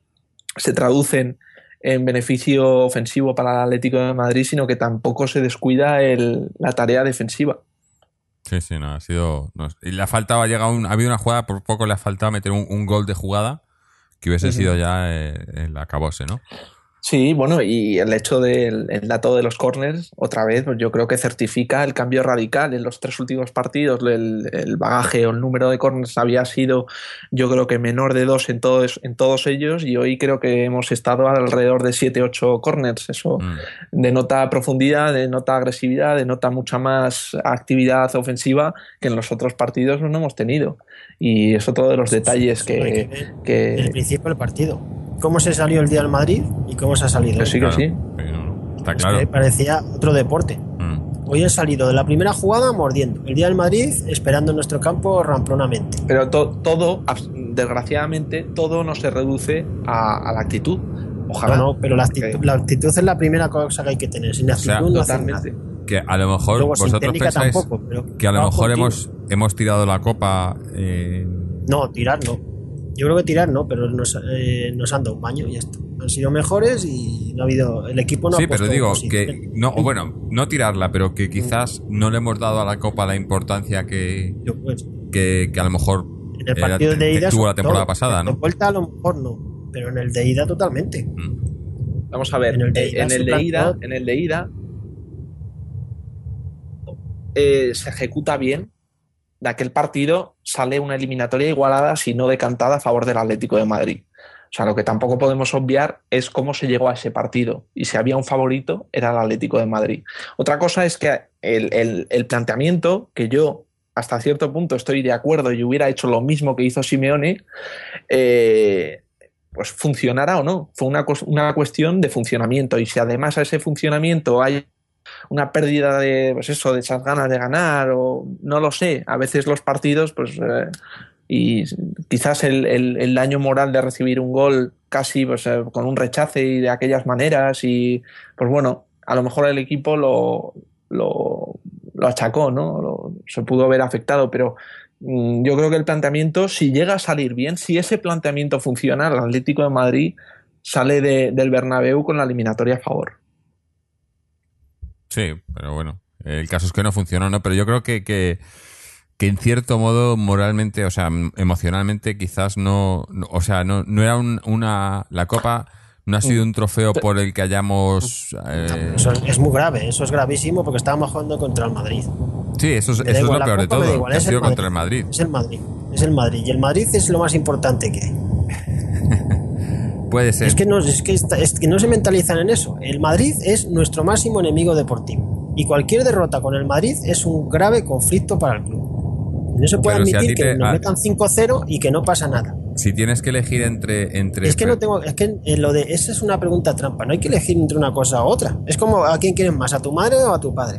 se traducen en beneficio ofensivo para el Atlético de Madrid, sino que tampoco se descuida el- la tarea defensiva. Sí, sí, no, ha sido... no, y le ha faltado, ha llegado un, ha habido una jugada, por poco le ha faltado meter un, un gol de jugada que hubiese Ujú. sido ya eh, el acabose, ¿no? Sí, bueno, y el hecho del el dato de los corners, otra vez, pues yo creo que certifica el cambio radical. En los tres últimos partidos, el, el bagaje o el número de corners había sido, yo creo que menor de dos en todos, en todos ellos, y hoy creo que hemos estado alrededor de siete ocho corners. Eso Mm. denota profundidad, denota agresividad, denota mucha más actividad ofensiva que en los otros partidos no hemos tenido. Y es otro de los detalles Eso hay que... ver que- el principio del partido. Cómo se salió el día del Madrid y cómo se ha salido. que sí, que Claro, sí. sí, no, no, está Es claro. que parecía otro deporte. Mm. Hoy han salido de la primera jugada mordiendo. El día del Madrid esperando en nuestro campo ramplonamente. Pero to- todo, abs- desgraciadamente, todo no se reduce a, a la actitud. Ojalá. No, no, pero la actitud, Porque- la actitud es la primera cosa que hay que tener. Sin actitud sea, no hacer nada. Totalmente. Que a lo mejor Luego, sin vosotros técnica pensáis tampoco, pero que a lo va mejor contigo. hemos, hemos tirado la copa... eh, No, tirar no. Yo creo que tirar no, pero nos, eh, nos han dado un baño y ya está. Han sido mejores y no ha habido. El equipo no sí, ha pero puesto digo posición. que no, o bueno, no tirarla, pero que quizás no le hemos dado a la copa la importancia que, Yo, pues, que, que a lo mejor en el era- partido de ida tuvo sobre la temporada todo. pasada, En ¿no? de vuelta a lo mejor no, pero en el de ida totalmente. Mm. Vamos a ver, En el de eh, ida en se el de planteó- ida, en el de ida eh, se ejecuta bien. De aquel partido sale una eliminatoria igualada, si no decantada, a favor del Atlético de Madrid. O sea, lo que tampoco podemos obviar es cómo se llegó a ese partido. Y si había un favorito, era el Atlético de Madrid. Otra cosa es que el, el- el planteamiento, que yo hasta cierto punto estoy de acuerdo y hubiera hecho lo mismo que hizo Simeone, eh, pues funcionara o no. Fue una, una cuestión de funcionamiento, y si además a ese funcionamiento hay una pérdida de, pues eso, de esas ganas de ganar, o no lo sé, a veces los partidos, pues eh, y quizás el, el, el daño moral de recibir un gol casi pues, eh, con un rechace y de aquellas maneras, y pues bueno, a lo mejor el equipo lo, lo, lo achacó, ¿no? Lo, se pudo ver afectado, pero mmm, yo creo que el planteamiento, si llega a salir bien, si ese planteamiento funciona, el Atlético de Madrid sale de, del Bernabéu con la eliminatoria a favor. Sí, pero bueno, el caso es que no funcionó, ¿no? Pero yo creo que, que, que en cierto modo, moralmente, o sea, emocionalmente, quizás no, no o sea, no, no era un, una, la Copa no ha sido un trofeo por el que hayamos... Eh... Eso es, es muy grave, eso es gravísimo, porque estábamos jugando contra el Madrid. Sí, eso es, eso es lo peor de todo, igual, que ha sido contra el Madrid. Es el Madrid, es el Madrid, y el Madrid es lo más importante que hay. Puede ser. Es que, no, es, que está, es que no se mentalizan en eso. El Madrid es nuestro máximo enemigo deportivo. Y cualquier derrota con el Madrid es un grave conflicto para el club. No se puede Pero admitir si que te, nos metan cinco cero y que no pasa nada. Si tienes que elegir entre... entre es que no tengo... Es que lo de... Esa es una pregunta trampa. No hay que elegir entre una cosa u otra. Es como ¿a quién quieres más? ¿A tu madre o a tu padre?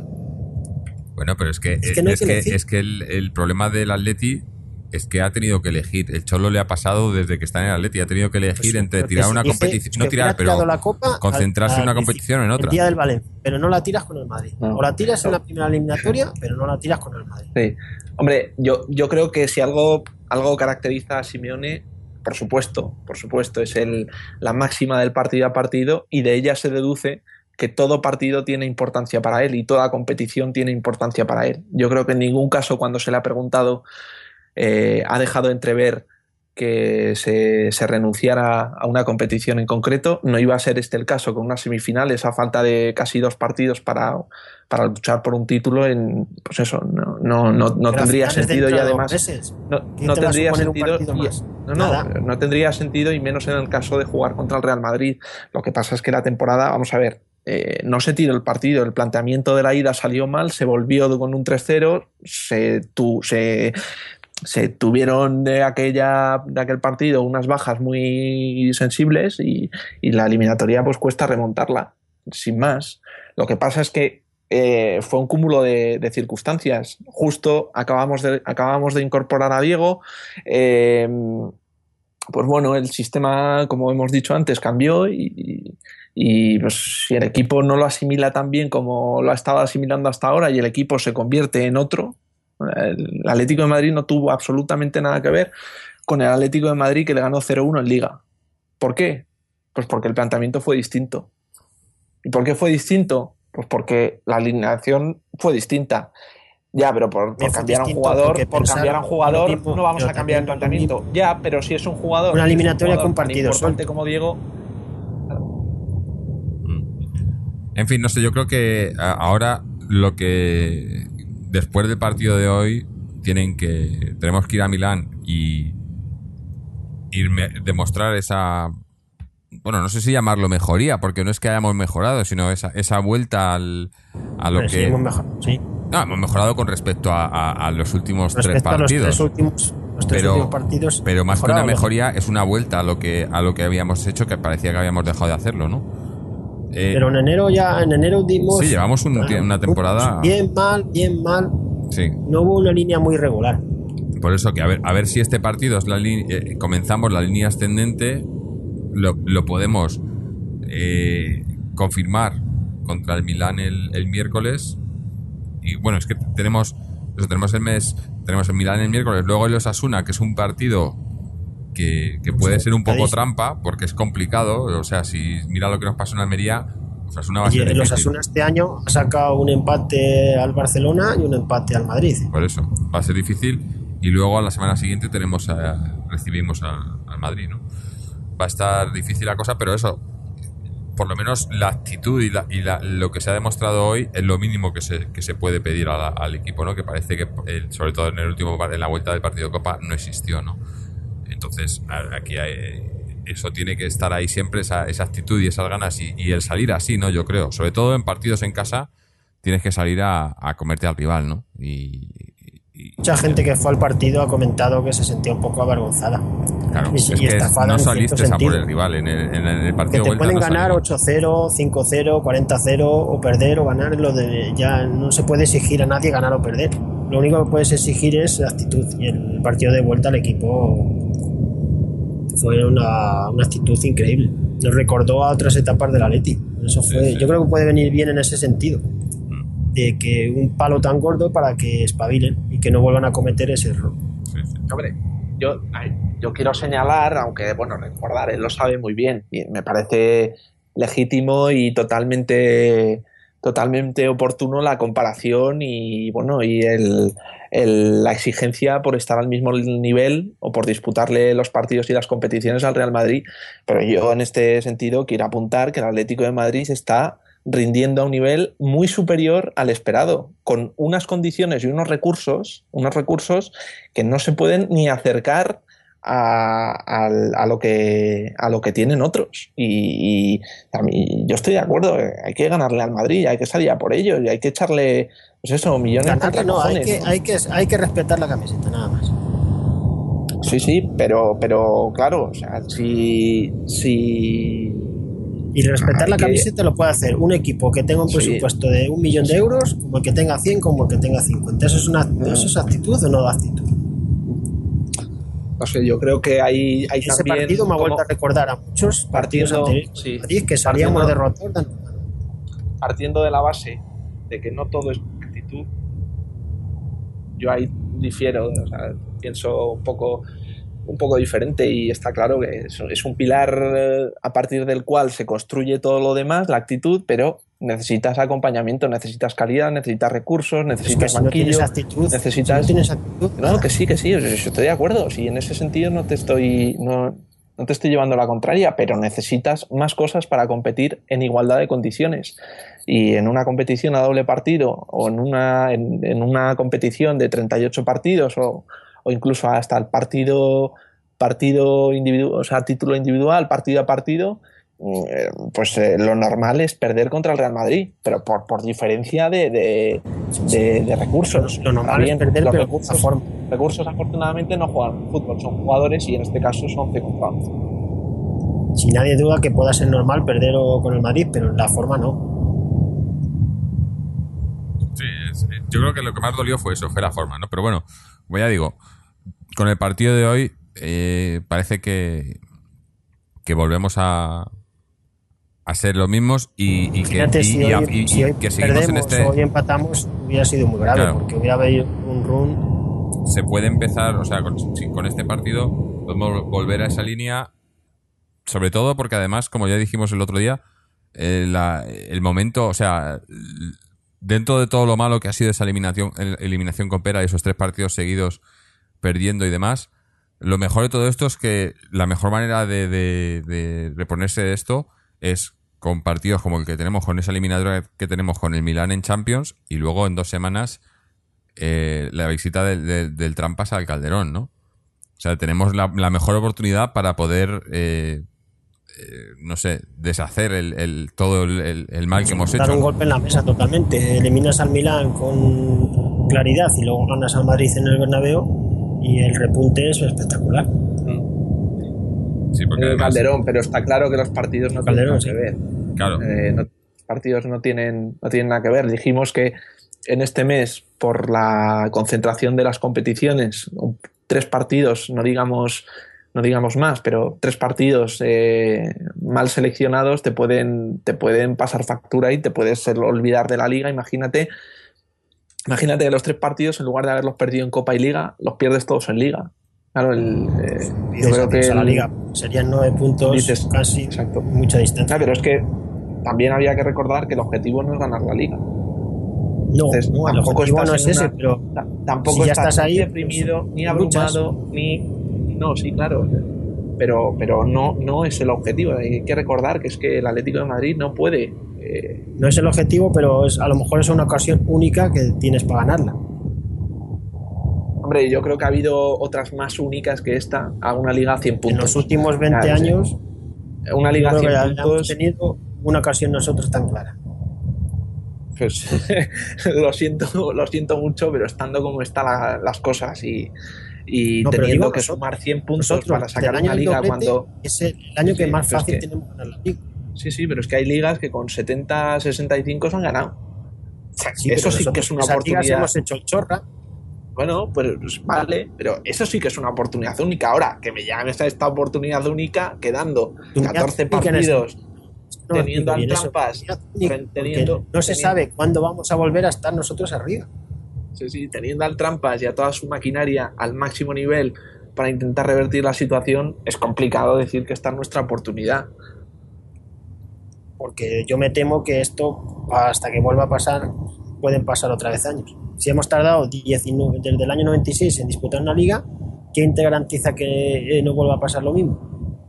Bueno, pero es que, es que, no es que, es que el, el problema del Atleti es que ha tenido que elegir. El Cholo le ha pasado desde que está en el Atleti. Ha tenido que elegir pues, entre tirar una competición... No tirar, pero la copa concentrarse al, en una competición o en otra. El día del Valencia, pero no la tiras con el Madrid. No. O la tiras en la primera eliminatoria, pero no la tiras con el Madrid. Sí. Hombre, yo, yo creo que si algo, algo caracteriza a Simeone, por supuesto, por supuesto, es el, la máxima del partido a partido, y de ella se deduce que todo partido tiene importancia para él y toda competición tiene importancia para él. Yo creo que en ningún caso, cuando se le ha preguntado, eh, ha dejado entrever que se, se renunciara a una competición en concreto. No iba a ser este el caso con unas semifinales a falta de casi dos partidos para, para luchar por un título. En, pues eso, no, no, no, no tendría sentido, y además no, no tendría sentido y, no, no, no tendría sentido, y menos en el caso de jugar contra el Real Madrid. Lo que pasa es que la temporada, vamos a ver, Eh, no se tiró el partido, el planteamiento de la ida salió mal, se volvió con un tres cero, se, tu, se, se tuvieron de, aquella, de aquel partido unas bajas muy sensibles, y, y la eliminatoria pues cuesta remontarla, sin más. Lo que pasa es que eh, fue un cúmulo de, de circunstancias. Justo acabamos de, acabamos de incorporar a Diego, eh, pues bueno, el sistema, como hemos dicho antes, cambió, y, y pues si el equipo no lo asimila tan bien como lo ha estado asimilando hasta ahora, y el equipo se convierte en otro, el Atlético de Madrid no tuvo absolutamente nada que ver con el Atlético de Madrid que le ganó cero uno en Liga. ¿Por qué? Pues porque el planteamiento fue distinto. ¿Y por qué fue distinto? Pues porque la alineación fue distinta. Ya, pero por, por cambiar a un jugador, por cambiar a un jugador mismo, no vamos a cambiar el planteamiento. Ya, pero si es un jugador, una eliminatoria un con partidos importante como Diego. En fin, no sé, yo creo que ahora lo que después del partido de hoy tienen que tenemos que ir a Milán y irme, demostrar esa, bueno, no sé si llamarlo mejoría, porque no es que hayamos mejorado, sino esa, esa vuelta al, a lo pero que sí, hemos mejorado, sí. No, hemos mejorado con respecto a, a, a los últimos respecto tres partidos. A los tres últimos, los tres pero, últimos partidos. Pero más que una mejoría, es una vuelta a lo que a lo que habíamos hecho, que parecía que habíamos dejado de hacerlo, ¿no? Eh, pero en enero ya, en enero dimos... Sí, llevamos un, claro, una temporada... Bien mal, bien mal. Sí. No hubo una línea muy regular. Por eso que a ver, a ver si este partido es la eh, comenzamos la línea ascendente, lo, lo podemos eh, confirmar contra el Milán el, el miércoles. Y bueno, es que tenemos eso, tenemos el mes, tenemos el Milán el miércoles, luego el Osasuna, que es un partido que, que puede ser un poco trampa, porque es complicado. O sea, si mira lo que nos pasó en Almería, Osasuna va a ser difícil. El Osasuna este año ha sacado un empate al Barcelona y un empate al Madrid. Por eso, va a ser difícil. Y luego a la semana siguiente tenemos a, recibimos a, al Madrid, ¿no? Va a estar difícil la cosa, pero eso, por lo menos la actitud y, la, y la, lo que se ha demostrado hoy es lo mínimo que se, que se puede pedir a la, al equipo, ¿no? Que parece que, el, sobre todo en el último en la vuelta del partido de Copa, no existió, ¿no? Entonces, aquí hay, eso tiene que estar ahí siempre, esa, esa actitud y esas ganas, y, y el salir así, ¿no? Yo creo, sobre todo en partidos en casa, tienes que salir a, a comerte al rival, ¿no? Y, y mucha gente que fue al partido ha comentado que se sentía un poco avergonzada. Claro, y, es y que estafada no en saliste cierto a por sentido. el rival. En el, en el Que partido te de vuelta pueden no ganar salimos. ocho cero, cinco cero, cuarenta cero o perder o ganar. Lo de, ya no se puede exigir a nadie ganar o perder. Lo único que puedes exigir es la actitud. Y el partido de vuelta el equipo fue una, una actitud increíble. Nos recordó a otras etapas del Atleti. Eso fue, Sí, sí. yo creo que puede venir bien en ese sentido. De que un palo tan gordo para que espabilen y que no vuelvan a cometer ese error. Sí, sí. Hombre, yo, yo quiero señalar, aunque, bueno, recordar, él lo sabe muy bien, y me parece legítimo y totalmente, totalmente oportuno la comparación y, bueno, y el, el, la exigencia por estar al mismo nivel o por disputarle los partidos y las competiciones al Real Madrid. Pero yo, en este sentido, quiero apuntar que el Atlético de Madrid está rindiendo a un nivel muy superior al esperado, con unas condiciones y unos recursos, unos recursos que no se pueden ni acercar a, a, a lo que a lo que tienen otros. Y, y a mí, yo estoy de acuerdo, hay que ganarle al Madrid, hay que salir a por ello, y hay que echarle, pues eso, millones Ganarle contra no, cojones, hay que, ¿no? hay, que, hay que respetar la camiseta, nada más. Sí, sí, pero, pero claro, o sea, si, si Y respetar hay la que- camiseta lo puede hacer un equipo que tenga un Sí. presupuesto de un millón de euros, como el que tenga cien, como el que tenga cincuenta. ¿Eso es, una, ¿eso es actitud o no da actitud? no sé, yo creo que hay, hay Ese también partido me ha vuelto como- a recordar a muchos partidos partiendo- anteriores sí, de Madrid que salíamos partiendo- derrotados. partiendo de la base de que no todo es actitud, yo ahí difiero, o sea, pienso un poco, un poco diferente y está claro que es, es un pilar eh, a partir del cual se construye todo lo demás, la actitud, pero necesitas acompañamiento, necesitas calidad, necesitas recursos, Es que necesitas si no tienes banquillo, actitud, necesitas... si no tienes actitud, No, nada. que sí, que sí, yo estoy de acuerdo. Sí, en ese sentido no te estoy, no, no te estoy llevando la contraria, pero necesitas más cosas para competir en igualdad de condiciones. Y en una competición a doble partido o en una, en, en una competición de treinta y ocho partidos o, o incluso hasta el partido, partido individual, o sea, título individual, partido a partido, pues eh, lo normal es perder contra el Real Madrid, pero por, por diferencia de, de, de, de recursos. Lo normal es perder, los pero recursos, a forma. recursos afortunadamente no juegan fútbol, son jugadores y en este caso son once contra once. Sin nadie duda que pueda ser normal perder o con el Madrid, pero en la forma no. Sí, es- yo creo que lo que más dolió fue eso, fue la forma, ¿no? Pero bueno, como ya digo, con el partido de hoy eh, parece que, que volvemos a, a ser los mismos y, y que, Fíjate, y- si y- hoy, y- y si hoy que seguimos en perdemos este... o hoy empatamos, hubiera sido muy grave, Claro. porque hubiera habido un run. Se puede empezar, o sea, con, sí, con este partido podemos volver a esa línea, sobre todo porque además, como ya dijimos el otro día, eh, la- el momento, o sea, l- dentro de todo lo malo que ha sido esa eliminación, el- eliminación con Pera y esos tres partidos seguidos perdiendo y demás, lo mejor de todo esto es que la mejor manera de, de- de reponerse de esto es con partidos como el que tenemos, con esa eliminatoria que tenemos con el Milán en Champions y luego en dos semanas eh, la visita del, del, del Trampas al Calderón, ¿no? O sea, tenemos la, la mejor oportunidad para poder, eh, eh, no sé, deshacer el, el, todo el, el- el mal que hemos Dar hecho, un ¿no? golpe en la mesa totalmente. Eliminas al Milán con claridad y luego ganas al Madrid en el Bernabéu y el repunte es espectacular. Sí, porque El además, Calderón, pero está claro que los partidos no Calderón, tienen nada que ver. claro, Eh, no- los partidos no tienen, no tienen nada que ver. Dijimos que en este mes, por la concentración de las competiciones, un- tres partidos, no digamos, no digamos más, pero tres partidos eh, mal seleccionados te pueden, te pueden pasar factura y te puedes olvidar de la liga. Imagínate, imagínate que los tres partidos, en lugar de haberlos perdido en Copa y Liga, los pierdes todos en Liga. Claro, el, eh, yo creo que a la el- liga serían nueve puntos, Dices, casi, exacto. mucha distancia. Ah, pero es que también había que recordar que el objetivo no es ganar la liga. No, Entonces, no, el tampoco objetivo estás no es en ese, una- pero Ta- Tampoco si ya estás, estás ahí, ni deprimido, pues, ni luchas. abrumado, ni... No, sí, claro. Pero, pero no, no es el objetivo. Hay que recordar que es que el Atlético de Madrid no puede... eh, no es el objetivo, pero es, a lo mejor es una ocasión única que tienes para ganarla. Hombre, yo creo que ha habido otras más únicas que esta a una liga a cien puntos. En los últimos veinte Claro, sí. años, Una liga yo a creo que cien hayamos puntos... tenido una ocasión nosotros tan clara. Pues lo siento, lo siento mucho, pero estando como están la- las cosas y, y no, teniendo digo, que nosotros, sumar cien puntos nosotros, para sacar una liga cuando... Es el año sí, que más fácil es que, tenemos ganar la liga. Sí, sí, pero es que hay ligas que con setenta, sesenta y cinco se han ganado. Sí, eso sí que es una oportunidad. Hemos hecho el chorra. Bueno, pues vale, pero eso sí que es una oportunidad única. Ahora, que me llames a esta oportunidad única quedando catorce partidos, no, teniendo al trampas, teniendo, no se teniendo, sabe cuándo vamos a volver a estar nosotros arriba. Sí, sí, teniendo al trampas y a toda su maquinaria al máximo nivel para intentar revertir la situación, es complicado decir que esta es nuestra oportunidad. Porque yo me temo que esto, hasta que vuelva a pasar, pueden pasar otra vez años. Si hemos tardado diecinueve, desde el año noventa y seis en disputar una liga, ¿quién te garantiza que no vuelva a pasar lo mismo?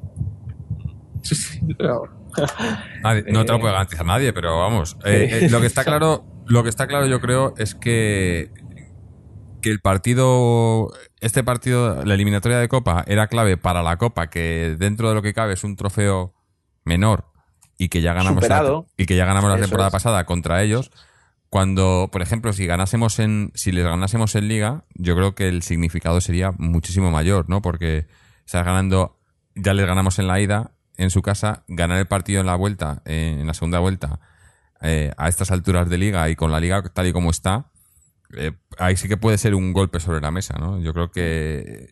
Sí, sí, no. Nadie, no te lo puede garantizar nadie, pero vamos. Eh, eh, lo que está claro, lo que está claro, yo creo, es que que el partido, este partido, la eliminatoria de Copa, era clave para la Copa, que dentro de lo que cabe es un trofeo menor y que ya ganamos la, y que ya ganamos la temporada es. pasada contra ellos. Cuando, por ejemplo, si ganásemos en, si les ganásemos en Liga, yo creo que el significado sería muchísimo mayor, ¿no? Porque estás ganando, ya les ganamos en la ida, en su casa, ganar el partido en la vuelta, en la segunda vuelta, eh, a estas alturas de Liga y con la Liga tal y como está, eh, ahí sí que puede ser un golpe sobre la mesa, ¿no? Yo creo que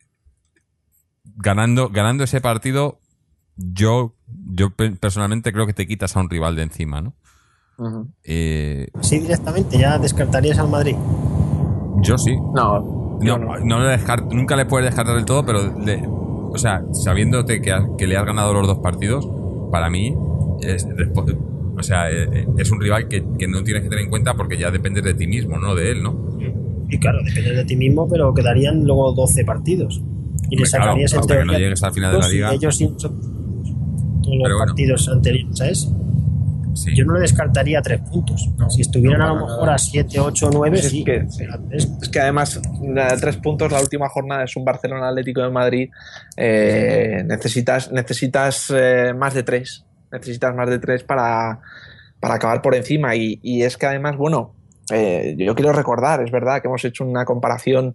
ganando, ganando ese partido, yo, yo personalmente creo que te quitas a un rival de encima, ¿no? Uh-huh. Eh, sí, directamente, ya descartarías al Madrid. Yo sí. No, no, no. no le descarto, nunca le puedes descartar del todo, pero le, o sea, sabiéndote que, que le has ganado los dos partidos, para mí es, o sea, es un rival que, que no tienes que tener en cuenta porque ya dependes de ti mismo, no de él, ¿no? Y claro, dependes de ti mismo, pero quedarían luego doce partidos. Y le sacarías claro, entre que no llegues al final de la liga. Ellos sí, todos los bueno. partidos anteriores, ¿sabes? Sí. Yo no le descartaría tres puntos. No, si estuvieran no, a lo mejor nada. a siete, ocho, nueve, pues sí. Es que, sí. Es, es que además, tres puntos, la última jornada es un Barcelona Atlético de Madrid. Eh, necesitas necesitas eh, más de tres. Necesitas más de tres para, para acabar por encima. Y, y es que además, bueno, eh, yo quiero recordar, es verdad que hemos hecho una comparación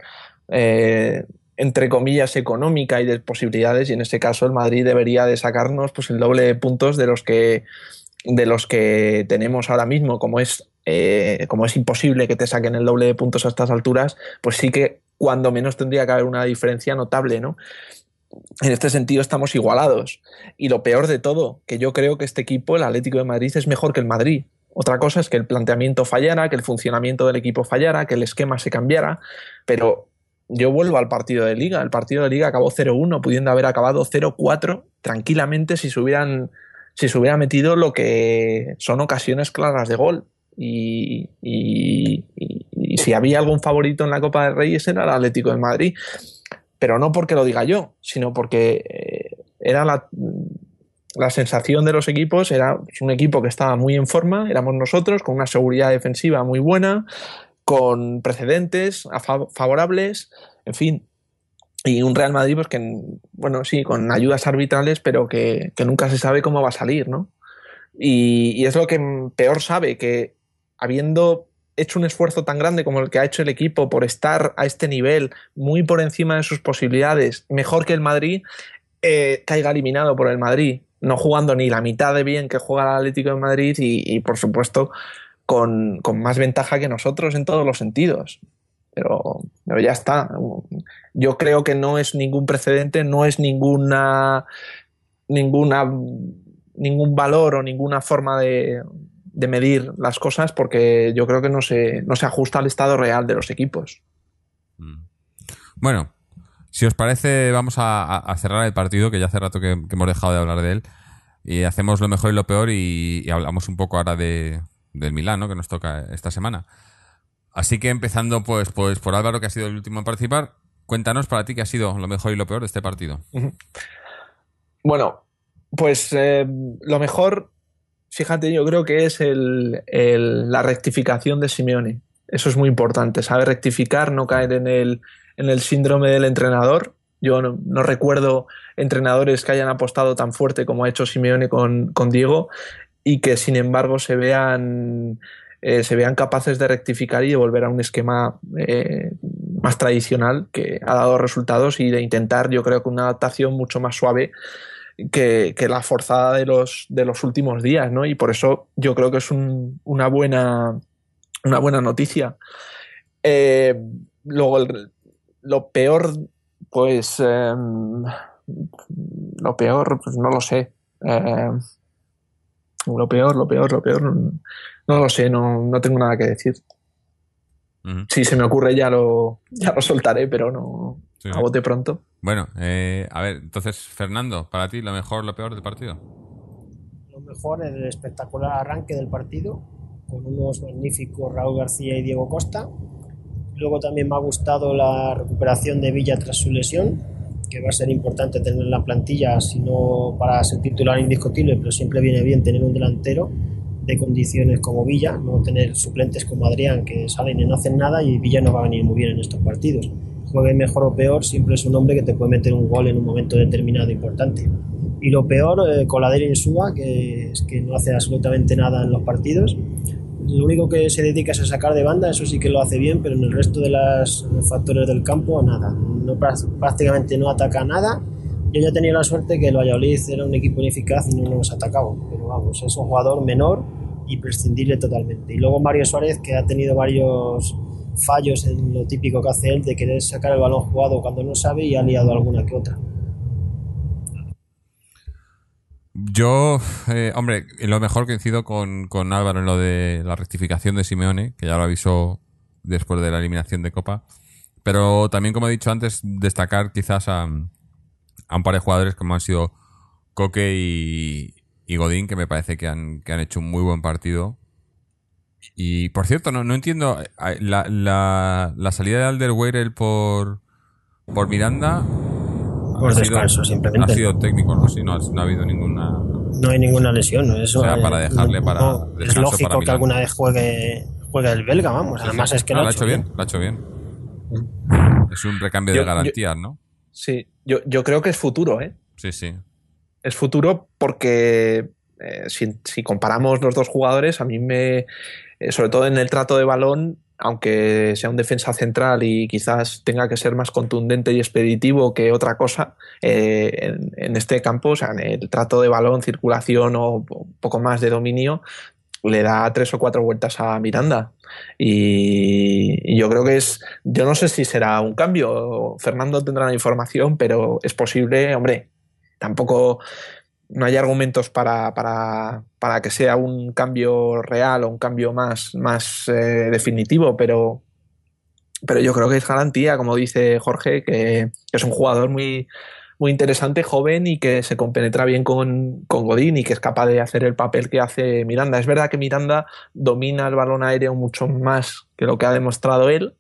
eh, entre comillas económica y de posibilidades, y en este caso el Madrid debería de sacarnos pues el doble de puntos de los que de los que tenemos ahora mismo. Como es eh, como es imposible que te saquen el doble de puntos a estas alturas, pues sí que cuando menos tendría que haber una diferencia notable, ¿no? En este sentido estamos igualados. Y lo peor de todo, que yo creo que este equipo, el Atlético de Madrid, es mejor que el Madrid. Otra cosa es que el planteamiento fallara, que el funcionamiento del equipo fallara, que el esquema se cambiara, pero yo vuelvo al partido de Liga. El partido de Liga acabó cero uno, pudiendo haber acabado cero cuatro tranquilamente si se hubieran si se hubiera metido lo que son ocasiones claras de gol. Y, y, y, y si había algún favorito en la Copa del Rey, ese era el Atlético de Madrid. Pero no porque lo diga yo, sino porque eh, era la, la sensación de los equipos, era un equipo que estaba muy en forma, éramos nosotros, con una seguridad defensiva muy buena, con precedentes favorables, en fin. Y un Real Madrid, pues que, bueno, sí, con ayudas arbitrales, pero que, que nunca se sabe cómo va a salir, ¿no? Y, y es lo que peor sabe, que habiendo hecho un esfuerzo tan grande como el que ha hecho el equipo por estar a este nivel, muy por encima de sus posibilidades, mejor que el Madrid, eh, caiga eliminado por el Madrid, no jugando ni la mitad de bien que juega el Atlético de Madrid y, y por supuesto, con, con más ventaja que nosotros en todos los sentidos. Pero, pero ya está. Yo creo que no es ningún precedente, no es ninguna, ninguna ningún valor o ninguna forma de, de medir las cosas, porque yo creo que no se, no se ajusta al estado real de los equipos. Bueno, si os parece, vamos a, a cerrar el partido, que ya hace rato que, que hemos dejado de hablar de él, y hacemos lo mejor y lo peor, y, y hablamos un poco ahora de, del Milán, ¿no?, que nos toca esta semana. Así que empezando pues, pues por Álvaro, que ha sido el último en participar, cuéntanos para ti qué ha sido lo mejor y lo peor de este partido. Bueno, pues eh, lo mejor, fíjate, yo creo que es el, el, la rectificación de Simeone. Eso es muy importante, saber rectificar, no caer en el, en el síndrome del entrenador. Yo no, no recuerdo entrenadores que hayan apostado tan fuerte como ha hecho Simeone con, con Diego, y que sin embargo se vean... Eh, se vean capaces de rectificar y de volver a un esquema eh, más tradicional, que ha dado resultados, y de intentar, yo creo que una adaptación mucho más suave que, que la forzada de los, de los últimos días, ¿no? Y por eso yo creo que es un, una buena, una buena noticia. Eh, luego, el, lo peor, pues, eh, lo peor, pues no lo sé. Eh, lo peor, lo peor, lo peor, no lo sé, no, no tengo nada que decir. Uh-huh. Si se me ocurre ya lo, ya lo soltaré, pero no, sí, a bote pronto. Bueno, eh, a ver, entonces, Fernando, para ti, ¿lo mejor, lo peor del partido? Lo mejor es el espectacular arranque del partido, con unos magníficos Raúl García y Diego Costa. Luego también me ha gustado la recuperación de Villa tras su lesión, que va a ser importante tener en la plantilla, si no para ser titular indiscutible, pero siempre viene bien tener un delantero de condiciones como Villa, no tener suplentes como Adrián que salen y no hacen nada, y Villa no va a venir muy bien en estos partidos. Juegue mejor o peor, siempre es un hombre que te puede meter un gol en un momento determinado importante. Y lo peor, eh, Coladero y Insúa, que es que no hace absolutamente nada en los partidos. Lo único que se dedica es a sacar de banda, eso sí que lo hace bien, pero en el resto de los factores del campo, nada. No, prácticamente no ataca nada. Yo ya tenía la suerte que el Valladolid era un equipo ineficaz y no nos atacaba, pero vamos, es un jugador menor y prescindible totalmente. Y luego Mario Suárez, que ha tenido varios fallos en lo típico que hace él, de querer sacar el balón jugado cuando no sabe, y ha liado alguna que otra. Yo, eh, hombre, lo mejor coincido con, con Álvaro en lo de la rectificación de Simeone, que ya lo avisó después de la eliminación de Copa. Pero también, como he dicho antes, destacar quizás a, a un par de jugadores como han sido Coque y, y Godín, que me parece que han, que han hecho un muy buen partido. Y, por cierto, no, no entiendo la, la, la salida de Alderweireld por, por Miranda. Por descanso, simplemente. Ha sido técnico, ¿no? Sí, no, no ha habido ninguna... No hay ninguna lesión, ¿no? Eso, o sea, para dejarle no, para no, es lógico para que alguna vez juegue, juegue el belga, vamos. Sí, además sí. es que no, lo ha hecho bien. bien. Lo ha hecho bien. Es un recambio yo, de garantías, yo, ¿no? Sí, yo, yo creo que es futuro, ¿eh? Sí, sí. Es futuro porque eh, si, si comparamos los dos jugadores, a mí me... Eh, sobre todo en el trato de balón, aunque sea un defensa central y quizás tenga que ser más contundente y expeditivo que otra cosa, eh, en, en este campo, o sea, en el trato de balón, circulación o un poco más de dominio, le da tres o cuatro vueltas a Miranda. Y, y yo creo que es, yo no sé si será un cambio, Fernando tendrá la información, pero es posible, hombre, tampoco... No hay argumentos para, para, para que sea un cambio real o un cambio más, más eh, definitivo, pero, pero yo creo que es garantía, como dice Jorge, que, que es un jugador muy, muy interesante, joven, y que se compenetra bien con, con Godín y que es capaz de hacer el papel que hace Miranda. Es verdad que Miranda domina el balón aéreo mucho más que lo que ha demostrado él,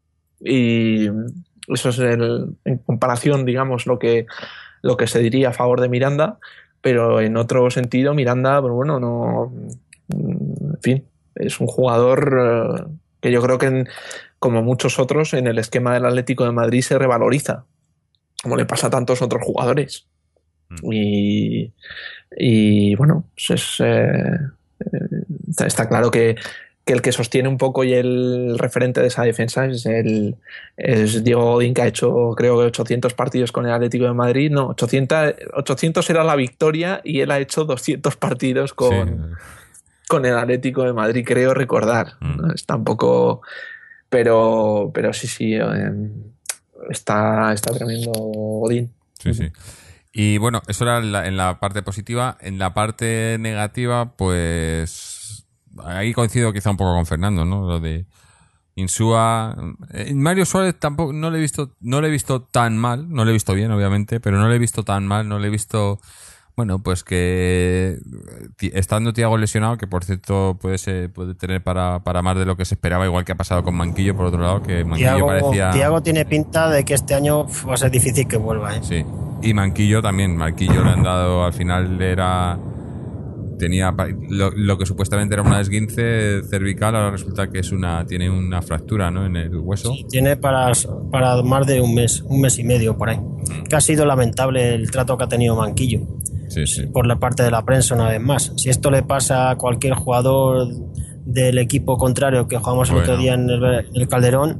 y eso es el, en comparación, digamos, lo que, lo que se diría a favor de Miranda. Pero en otro sentido, Miranda, pues bueno, no, en fin, es un jugador que yo creo que, en, como muchos otros, en el esquema del Atlético de Madrid se revaloriza, como le pasa a tantos otros jugadores. Mm. Y, y bueno, pues es, eh, está, está claro que, que el que sostiene un poco y el referente de esa defensa es el es Diego Godín, que ha hecho creo que ochocientos partidos con el Atlético de Madrid. No, ochocientos, ochocientos era la victoria y él ha hecho doscientos partidos con, sí. con el Atlético de Madrid, creo recordar. Mm. Está un poco... Pero, pero sí, sí, eh, está, está tremendo Godín. Sí, sí. Y bueno, eso era en la, en la parte positiva. En la parte negativa, pues... Ahí coincido quizá un poco con Fernando, ¿no? Lo de Insúa. Mario Suárez tampoco, no le he visto, no le he visto tan mal, no le he visto bien, obviamente, pero no le he visto tan mal, no le he visto, bueno, pues que estando Thiago lesionado, que por cierto puede ser, puede tener para, para más de lo que se esperaba, igual que ha pasado con Manquillo, por otro lado, que Manquillo Thiago, parecía... Thiago tiene pinta de que este año va a ser difícil que vuelva, ¿eh? Sí, y Manquillo también, Manquillo le han dado, al final era... tenía lo, lo que supuestamente era una esguince cervical, ahora resulta que es una tiene una fractura, ¿no?, en el hueso. Sí, tiene para, para más de un mes, un mes y medio por ahí. Mm. Que ha sido lamentable el trato que ha tenido Manquillo. Sí, sí. Por la parte de la prensa, una vez más. Si esto le pasa a cualquier jugador del equipo contrario que jugamos el bueno. otro día en el, en el Calderón,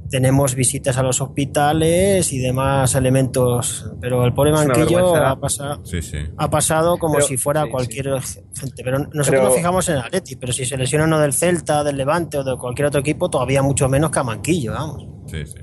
tenemos visitas a los hospitales y demás elementos, pero el pobre Es una Manquillo vergüenza. ha pasado, Sí, sí. ha pasado como Pero- si fuera sí, cualquier gente. Pero nosotros Pero- nos fijamos en el Atleti, pero si se lesiona uno del Celta, del Levante o de cualquier otro equipo, todavía mucho menos que a Manquillo, vamos. Sí, sí.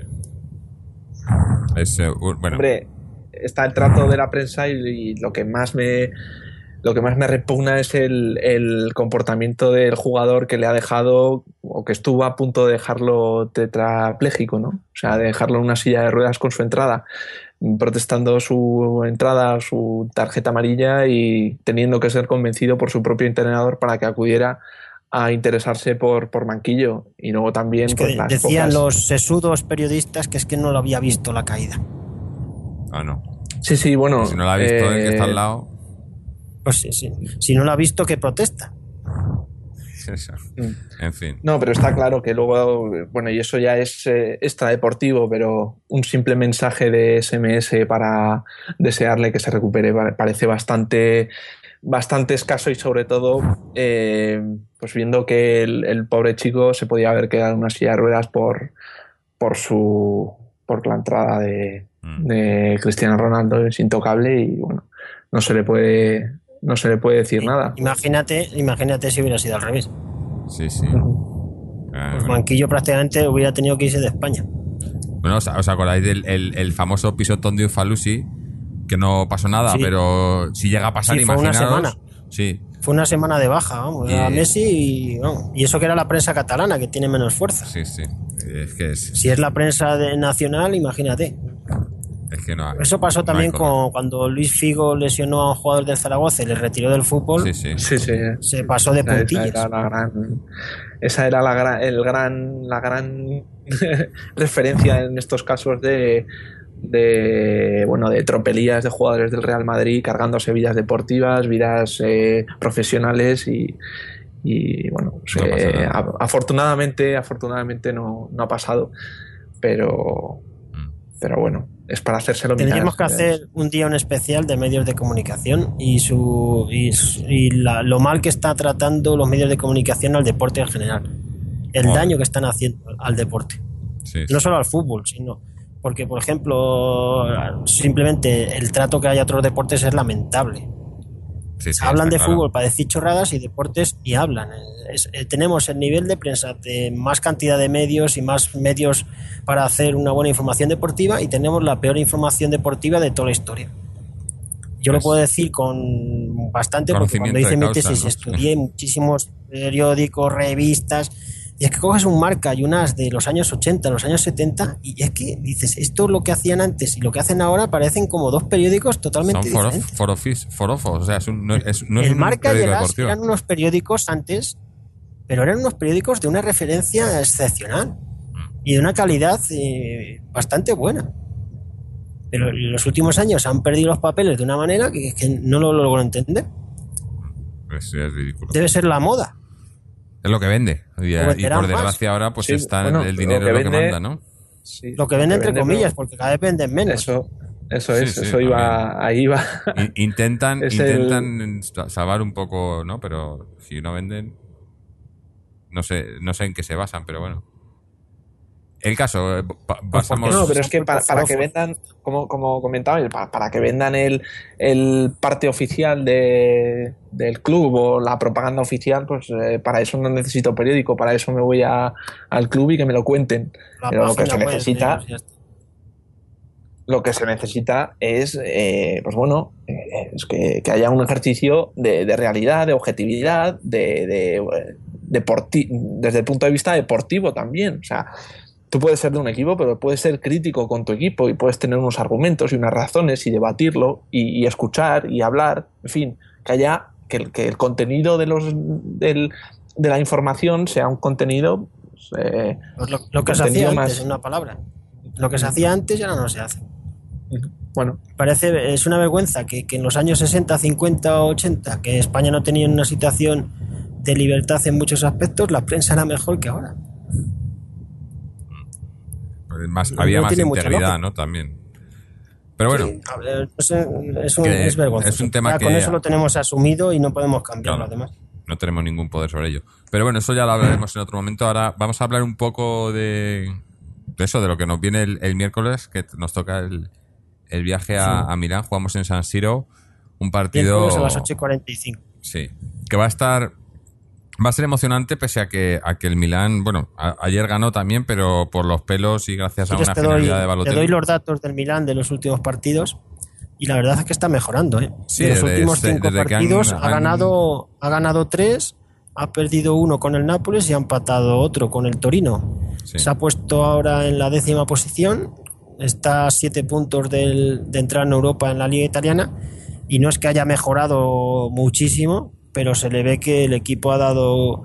Es, eh, u- bueno, Hombre, está el trato de la prensa y, y lo que más me lo que más me repugna es el, el comportamiento del jugador que le ha dejado o que estuvo a punto de dejarlo tetrapléjico, ¿no? O sea, de dejarlo en una silla de ruedas con su entrada, protestando su entrada, su tarjeta amarilla y teniendo que ser convencido por su propio entrenador para que acudiera a interesarse por, por Manquillo. Y luego también Es que pues, las decían pocas- los sesudos periodistas que es que no lo había visto la caída. ah, no. Sí, sí, bueno. Si no la ha visto el que está eh, al lado. Pues sí, sí. Si no lo ha visto, que protesta. Eso. Mm. En fin. No, pero está claro que luego, bueno, y eso ya es eh, extradeportivo, pero un simple mensaje de S M S para desearle que se recupere pa- parece bastante, bastante escaso y sobre todo, eh, pues viendo que el, el pobre chico se podía haber quedado en una silla de ruedas por, por su, por la entrada de, Mm. de Cristiano Ronaldo, es intocable y bueno, no se le puede, no se le puede decir nada. Imagínate, imagínate si hubiera sido al revés. Sí, sí. Ujú. Ah, Pues bueno. Manquillo prácticamente hubiera tenido que irse de España. Bueno, ¿os, os acordáis del el, el famoso pisotón de Ufalusi? Que no pasó nada, Sí. pero si llega a pasar, Sí, fue una imaginaros. semana. Sí, Fue una semana de baja, vamos, Y- a Messi y, vamos, y eso que era la prensa catalana, que tiene menos fuerza. sí, sí. Es que es, Si es la prensa de- nacional, imagínate. es que no hay- Eso pasó no también hay color. con cuando Luis Figo lesionó a un jugador del Zaragoza y le retiró del fútbol. Sí, sí. Sí, sí. Se pasó de Esa- puntillas. Esa era la gran, esa era la gran, el gran, la gran referencia en estos casos de, de bueno de tropelías de jugadores del Real Madrid cargándose vidas deportivas, vidas eh, profesionales y, y bueno, pues, No pasa eh, nada. a- afortunadamente, afortunadamente no, no ha pasado, pero Mm. pero bueno, es para hacérselo mirar. Tendríamos que hacer un día un especial de medios de comunicación y su y, su- y la- lo mal que está tratando los medios de comunicación al deporte en general. El Joder. daño que están haciendo al deporte. Sí, sí. No solo al fútbol, sino porque, por ejemplo, simplemente el trato que hay a otros deportes es lamentable. Sí, sí, Hablan está de claro. fútbol para decir chorradas y deportes y hablan. Es- eh, tenemos el nivel de prensa de más cantidad de medios y más medios para hacer una buena información deportiva y tenemos la peor información deportiva de toda la historia. Yo lo Pues- puedo decir con bastante porque cuando Conocimiento hice de mi causa, tesis ¿no? estudié muchísimos periódicos, revistas y es que coges un Marca y unas de los años ochenta, los años setenta y es que dices, esto lo que hacían antes y lo que hacen ahora parecen como dos periódicos totalmente Son foro- diferentes. forofis, forofos, o sea, es un- no es, no es El un Marca y periódico el As deportivo. eran unos periódicos antes, pero eran unos periódicos de una referencia excepcional y de una calidad eh, bastante buena. Pero en los últimos años han perdido los papeles de una manera que, que no lo logro entender. Es, es ridículo. Debe ser la moda. Es lo que vende. Y, O y venderán por más. desgracia ahora pues Sí, está bueno, el lo dinero que es lo que vende- manda, ¿no? Sí, Lo que vende entre vende, comillas, no- porque cada vez venden menos. Eso, eso Sí, es, sí, eso iba, ahí iba. I- Intentan, Es intentan sa- salvar un poco, ¿no? Pero si no venden, no sé, no sé en qué se basan, pero bueno. El caso, eh, pa- pasamos. No, pero es que Son para, para que forofos. vendan, como, como comentaba, para, para que vendan el, el parte oficial de, del club o la propaganda oficial, pues eh, para eso no necesito periódico, para eso me voy a, al club y que me lo cuenten. La Pero lo que página se web, necesita, ellos, ya está. lo que se necesita es, eh, pues bueno, eh, es que, que haya un ejercicio de, de realidad, de objetividad, de, de, eh, deporti- desde el punto de vista deportivo también. O sea, tú puedes ser de un equipo, pero puedes ser crítico con tu equipo y puedes tener unos argumentos y unas razones y debatirlo y, y escuchar y hablar, en fin, que haya que el, que el contenido de los del, de la información sea un contenido pues, eh, Pues lo, lo que se contenido hacía más- antes, en una palabra. Lo que se hacía antes ya no se hace. bueno, Parece, es una vergüenza que, que en los años sesenta, cincuenta o ochenta, que España no tenía una situación de libertad en muchos aspectos, la prensa era mejor que ahora. Más, no había más tiene mucha integridad, lógica. ¿no? También. Pero bueno, Sí, a ver, no sé, es, un, Que es vergonzoso. es un tema Ya que- con eso lo tenemos asumido y no podemos cambiar Claro. lo demás. no tenemos ningún poder sobre ello. Pero bueno, eso ya lo hablaremos en otro momento. Ahora vamos a hablar un poco de eso, de lo que nos viene el, el miércoles, que nos toca el, el viaje a, sí. a Milán. Jugamos en San Siro, un partido... Miércoles a las ocho y cuarenta y cinco. Sí, que va a estar... Va a ser emocionante pese a que, a que el Milán, bueno, a, ayer ganó también, pero por los pelos y gracias a una genialidad doy, de Balotelli. Te doy los datos del Milán de los últimos partidos y la verdad es que está mejorando, ¿eh? Sí, de los desde, últimos cinco partidos han, ha, ganado, han... ha ganado tres, ha perdido uno con el Nápoles y ha empatado otro con el Torino. Sí. Se ha puesto ahora en la décima posición, está a siete puntos del, de entrar en Europa en la Liga Italiana y no es que haya mejorado muchísimo, pero se le ve que el equipo ha dado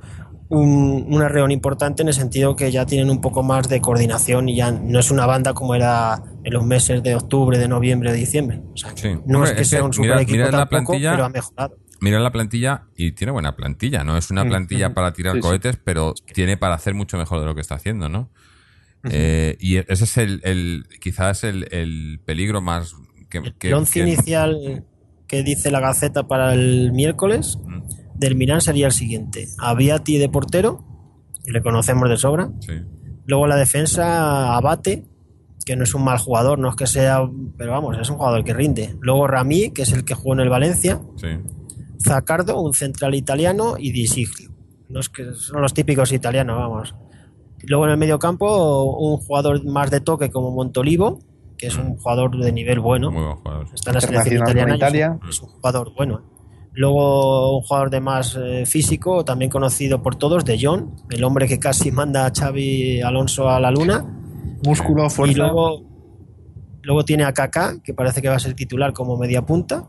un, un arreón importante en el sentido que ya tienen un poco más de coordinación y ya no es una banda como era en los meses de octubre, de noviembre, de diciembre. O sea, sí. No Hombre, es que es sea que un super mira, equipo mira tampoco, plantilla, pero ha mejorado. Mira la plantilla y tiene buena plantilla, no es una plantilla mm-hmm. para tirar sí, cohetes, sí. pero tiene para hacer mucho mejor de lo que está haciendo, ¿no? Mm-hmm. Eh, y ese es el, el quizás el, el peligro más... Que, el que, once que... inicial... que dice la Gaceta para el miércoles mm. del Milán sería el siguiente: Abbiati de portero, que le conocemos de sobra, sí. luego la defensa Abate, que no es un mal jugador, no es que sea, pero vamos, es un jugador que rinde, luego Rami, que es el que jugó en el Valencia, sí. Zaccardo, un central italiano, y Di Siglio, no es que son los típicos italianos, vamos. Luego en el medio campo un jugador más de toque como Montolivo, que es un jugador de nivel bueno. Muy buen jugador. Está en la selección italiana Italia. Es, un, es un jugador bueno. Luego un jugador de más eh, físico, también conocido por todos, De Jong, el hombre que casi manda a Xavi Alonso a la luna. Músculo, fuerza. Y luego, luego tiene a Kaká, que parece que va a ser titular como media punta.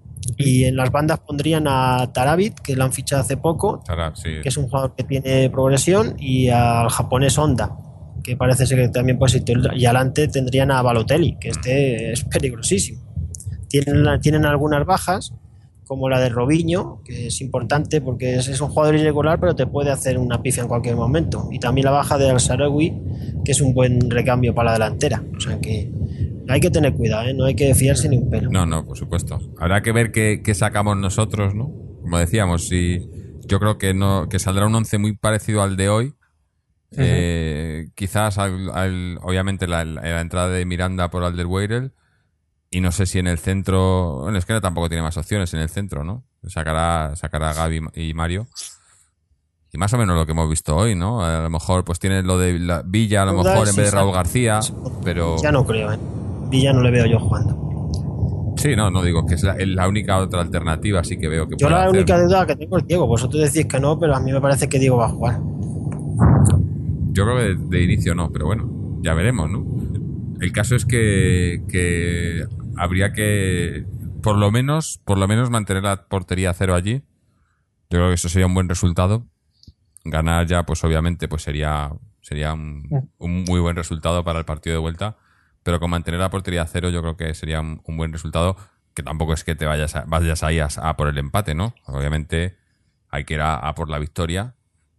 Y en las bandas pondrían a Tarabit, que lo han fichado hace poco, Tarab, sí. que es un jugador que tiene progresión, y al japonés Honda, que parece ser que también puede ser, y adelante tendrían a Balotelli, que este es peligrosísimo. Tienen, tienen algunas bajas, como la de Robinho, que es importante porque es, es un jugador irregular, pero te puede hacer una pifia en cualquier momento. Y también la baja de Al-Sarawi, que es un buen recambio para la delantera. O sea que hay que tener cuidado, ¿eh? No hay que fiarse ni un pelo. No, no, por supuesto. Habrá que ver qué, qué sacamos nosotros, ¿no? Como decíamos, si yo creo que no que saldrá un once muy parecido al de hoy. Uh-huh. Eh, quizás al, al, obviamente la, la entrada de Miranda por Alderweireld, y no sé si en el centro, bueno, es que tampoco tiene más opciones en el centro, ¿no? Sacará, sacará a Gavi y Mario, y más o menos lo que hemos visto hoy, ¿no? A lo mejor pues tiene lo de la Villa, a lo mejor en vez de Raúl García, pero ya no creo, ¿eh? Villa no le veo yo jugando. Sí, no, no digo que es la, la única otra alternativa, sí que veo que yo puede la hacer. única duda que tengo es Diego. Vosotros decís que no, pero a mí me parece que Diego va a jugar. Yo creo que de, de inicio no, pero bueno, ya veremos, ¿no? El caso es que, que habría que por lo menos por lo menos mantener la portería a cero allí. Yo creo que eso sería un buen resultado. Ganar ya, pues obviamente, pues sería sería un, un muy buen resultado para el partido de vuelta. Pero con mantener la portería a cero, yo creo que sería un, un buen resultado. Que tampoco es que te vayas a, vayas ahí a, a por el empate, ¿no? Obviamente hay que ir a, a por la victoria.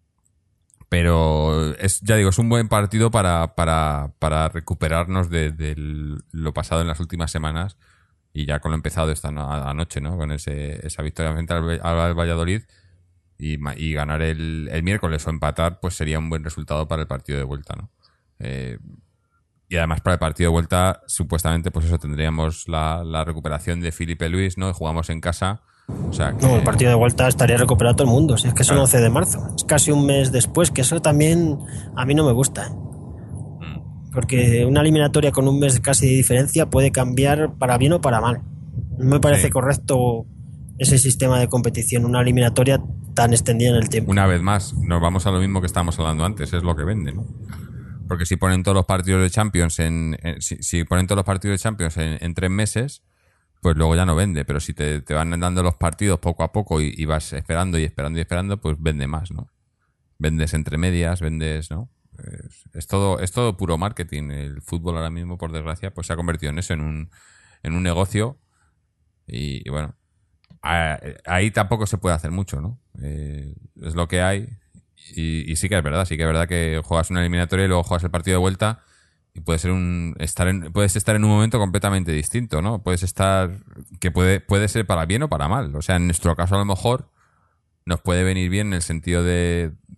Pero es, ya digo, es un buen partido para, para, para recuperarnos de, de lo pasado en las últimas semanas y ya con lo empezado esta anoche, ¿no? Con ese, esa victoria frente al, al Valladolid y, y ganar el, el miércoles o empatar, pues sería un buen resultado para el partido de vuelta, ¿no? Eh, y además para el partido de vuelta, supuestamente, pues eso, tendríamos la, la recuperación de Filipe Luis, ¿no? Jugamos en casa. O sea que... No, el partido de vuelta estaría recuperado todo el mundo. Si es que es el once de marzo, es casi un mes después, que eso también a mí no me gusta, ¿eh? Porque una eliminatoria con un mes casi de diferencia puede cambiar para bien o para mal. No me parece sí. correcto ese sistema de competición, una eliminatoria tan extendida en el tiempo. Una vez más, nos vamos a lo mismo que estábamos hablando antes, es lo que vende, ¿no? Porque si ponen todos los partidos de Champions en, en si, si ponen todos los partidos de Champions en, en tres meses, pues luego ya no vende, pero si te, te van dando los partidos poco a poco y, y vas esperando y esperando y esperando, pues vende más, ¿no? Vendes entre medias, vendes, ¿no? Es, es todo es todo puro marketing. El fútbol ahora mismo, por desgracia, pues se ha convertido en eso, en un, en un negocio y, y bueno, ahí tampoco se puede hacer mucho, ¿no? Eh, es lo que hay y, y sí que es verdad, sí que es verdad que juegas una eliminatoria y luego juegas el partido de vuelta. Y puede ser un estar en, puedes estar en un momento completamente distinto, ¿no? Puedes estar que puede puede ser para bien o para mal. O sea, en nuestro caso a lo mejor nos puede venir bien en el sentido de,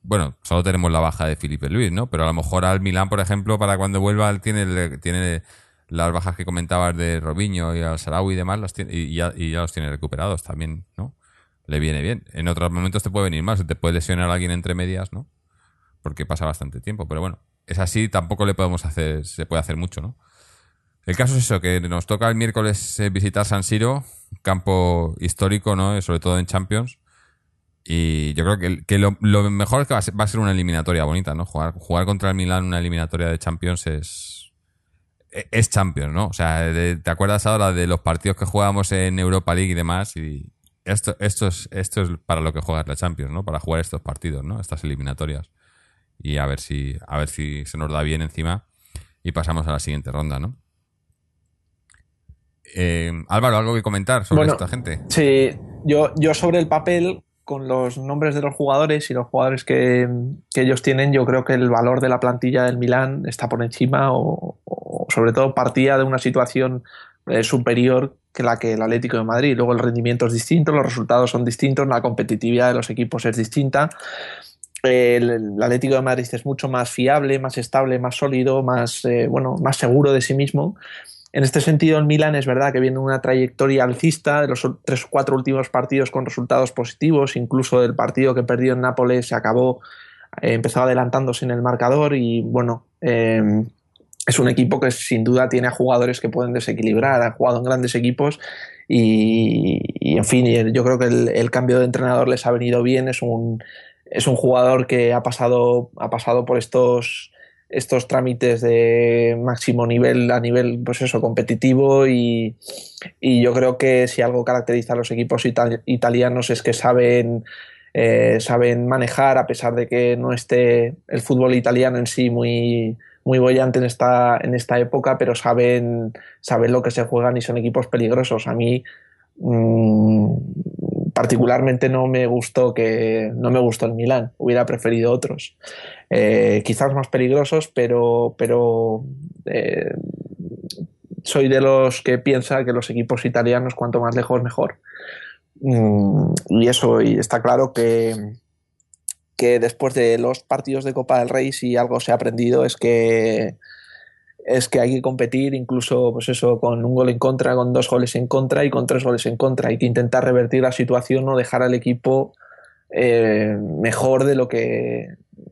bueno, solo tenemos la baja de Filipe Luis, ¿no? Pero a lo mejor al Milán, por ejemplo, para cuando vuelva, tiene, tiene las bajas que comentabas de Robinho y al Sarawi y demás, las tiene, y, ya, y ya los tiene recuperados también, ¿no? Le viene bien. En otros momentos te puede venir mal, se te puede lesionar a alguien entre medias, ¿no? Porque pasa bastante tiempo, pero bueno, es así, tampoco le podemos hacer, se puede hacer mucho, ¿no? El caso es eso, que nos toca el miércoles visitar San Siro, campo histórico, ¿no? Sobre todo en Champions. Y yo creo que, que lo, lo mejor es que va a, ser, va a ser una eliminatoria bonita, ¿no? Jugar, jugar contra el Milán una eliminatoria de Champions es es Champions, ¿no? O sea, de, ¿te acuerdas ahora de los partidos que jugábamos en Europa League y demás? Y esto, esto es, esto es para lo que juegas la Champions, ¿no? Para jugar estos partidos, ¿no? Estas eliminatorias. Y a ver si, a ver si se nos da bien encima y pasamos a la siguiente ronda, ¿no? Eh, Álvaro, ¿algo que comentar sobre bueno, esta gente? Sí, yo, yo sobre el papel, con los nombres de los jugadores y los jugadores que, que ellos tienen, yo creo que el valor de la plantilla del Milán está por encima o, o sobre todo partía de una situación eh, superior que la que el Atlético de Madrid. Luego el rendimiento es distinto, los resultados son distintos, la competitividad de los equipos es distinta. El, el Atlético de Madrid es mucho más fiable, más estable, más sólido, más, eh, bueno, más seguro de sí mismo. En este sentido, el Milan es verdad que viene una trayectoria alcista de los tres o cuatro últimos partidos con resultados positivos, incluso el partido que perdió en Nápoles se acabó, eh, empezó adelantándose en el marcador y bueno, eh, es un equipo que sin duda tiene a jugadores que pueden desequilibrar, han jugado en grandes equipos y, y en fin, yo creo que el, el cambio de entrenador les ha venido bien, es un, es un jugador que ha pasado, ha pasado por estos... estos trámites de máximo nivel a nivel, pues eso, competitivo y, y yo creo que si algo caracteriza a los equipos itali- italianos es que saben, eh, saben manejar, a pesar de que no esté el fútbol italiano en sí muy, muy bollante en esta, en esta época, pero saben, saben lo que se juegan y son equipos peligrosos. A mí mmm, particularmente no me gustó que no me gustó el Milán, hubiera preferido otros. Eh, quizás más peligrosos, pero, pero eh, soy de los que piensa que los equipos italianos cuanto más lejos mejor. Mm, y eso, y está claro que, que después de los partidos de Copa del Rey, si algo se ha aprendido es que es que hay que competir incluso pues eso, con un gol en contra, con dos goles en contra y con tres goles en contra. Hay que intentar revertir la situación o dejar al equipo eh, mejor de lo que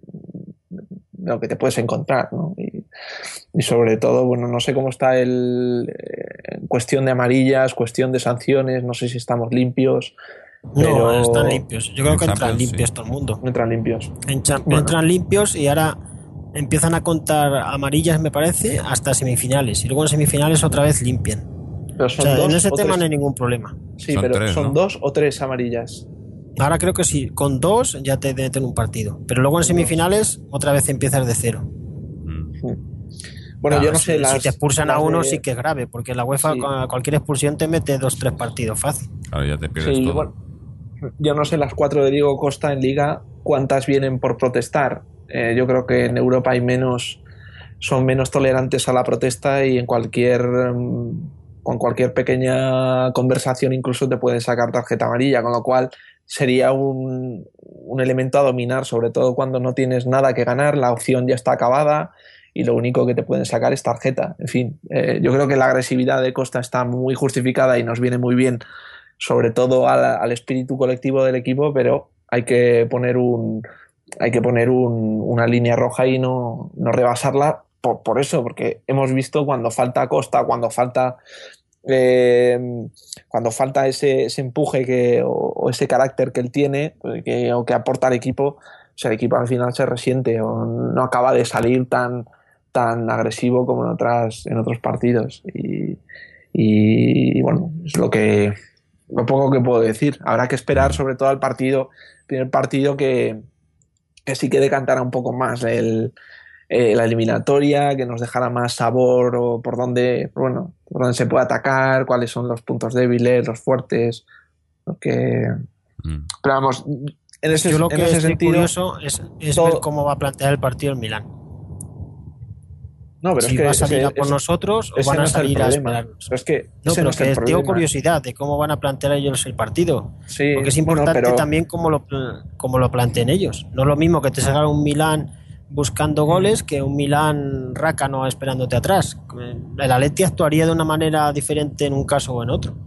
lo que te puedes encontrar, ¿no? Y, y sobre todo, bueno, no sé cómo está el eh, cuestión de amarillas, cuestión de sanciones, no sé si estamos limpios. Pero... No, están limpios. Yo creo en que entran Champions, limpios sí. todo el mundo. Entran limpios. En Champions Bueno. entran limpios y ahora empiezan a contar amarillas, me parece, hasta semifinales. Y luego en semifinales otra vez limpian. Pero O son sea, dos en ese o tema tres. no hay ningún problema. Sí, Son pero tres, son ¿no? dos o tres amarillas. Ahora creo que sí, con dos ya te meten un partido. Pero luego en semifinales otra vez empiezas de cero. Mm. Bueno, Claro, yo no si, sé las... si te expulsan a las uno de- sí que es grave, porque la UEFA Sí. con cualquier expulsión te mete dos, tres partidos fácil. Claro, ya te pierdes Sí, todo. bueno, yo no sé las cuatro de Diego Costa en Liga cuántas vienen por protestar. Eh, yo creo que en Europa hay menos, son menos tolerantes a la protesta y en cualquier, mm, con cualquier pequeña conversación incluso te pueden sacar tarjeta amarilla, con lo cual sería un, un elemento a dominar, sobre todo cuando no tienes nada que ganar, la opción ya está acabada y lo único que te pueden sacar es tarjeta. En fin, eh, yo creo que la agresividad de Costa está muy justificada y nos viene muy bien, sobre todo al, al espíritu colectivo del equipo, pero hay que poner un hay que poner un, una línea roja y no, no rebasarla por, por eso, porque hemos visto cuando falta Costa, cuando falta eh, cuando falta ese, ese empuje que, o, o ese carácter que él tiene que, o que aporta al equipo, o sea, el equipo al final se resiente o no acaba de salir tan, tan agresivo como en, otras, en otros partidos y, y, y bueno, es lo que lo poco que puedo decir. Habrá que esperar sobre todo al partido, primer partido que, que sí que decantara un poco más el, eh, la eliminatoria, que nos dejara más sabor o por dónde, bueno, por dónde se puede atacar, cuáles son los puntos débiles, los fuertes, lo que... Mm. Pero vamos, en ese, Yo lo en que ese estoy sentido... curioso es, es todo- ver cómo va a plantear el partido el Milán. No, pero si es que va a salir ese, a por ese, nosotros o ese van no a es el salir a problema. esperarnos. Pero es que No, ese pero no es el que tengo problema. curiosidad de cómo van a plantear ellos el partido. Sí, Porque es bueno, importante pero también cómo lo, cómo lo planteen ellos. No es lo mismo que te salga un Milán buscando goles que un Milán rácano esperándote atrás. El Atleti actuaría de una manera diferente en un caso o en otro.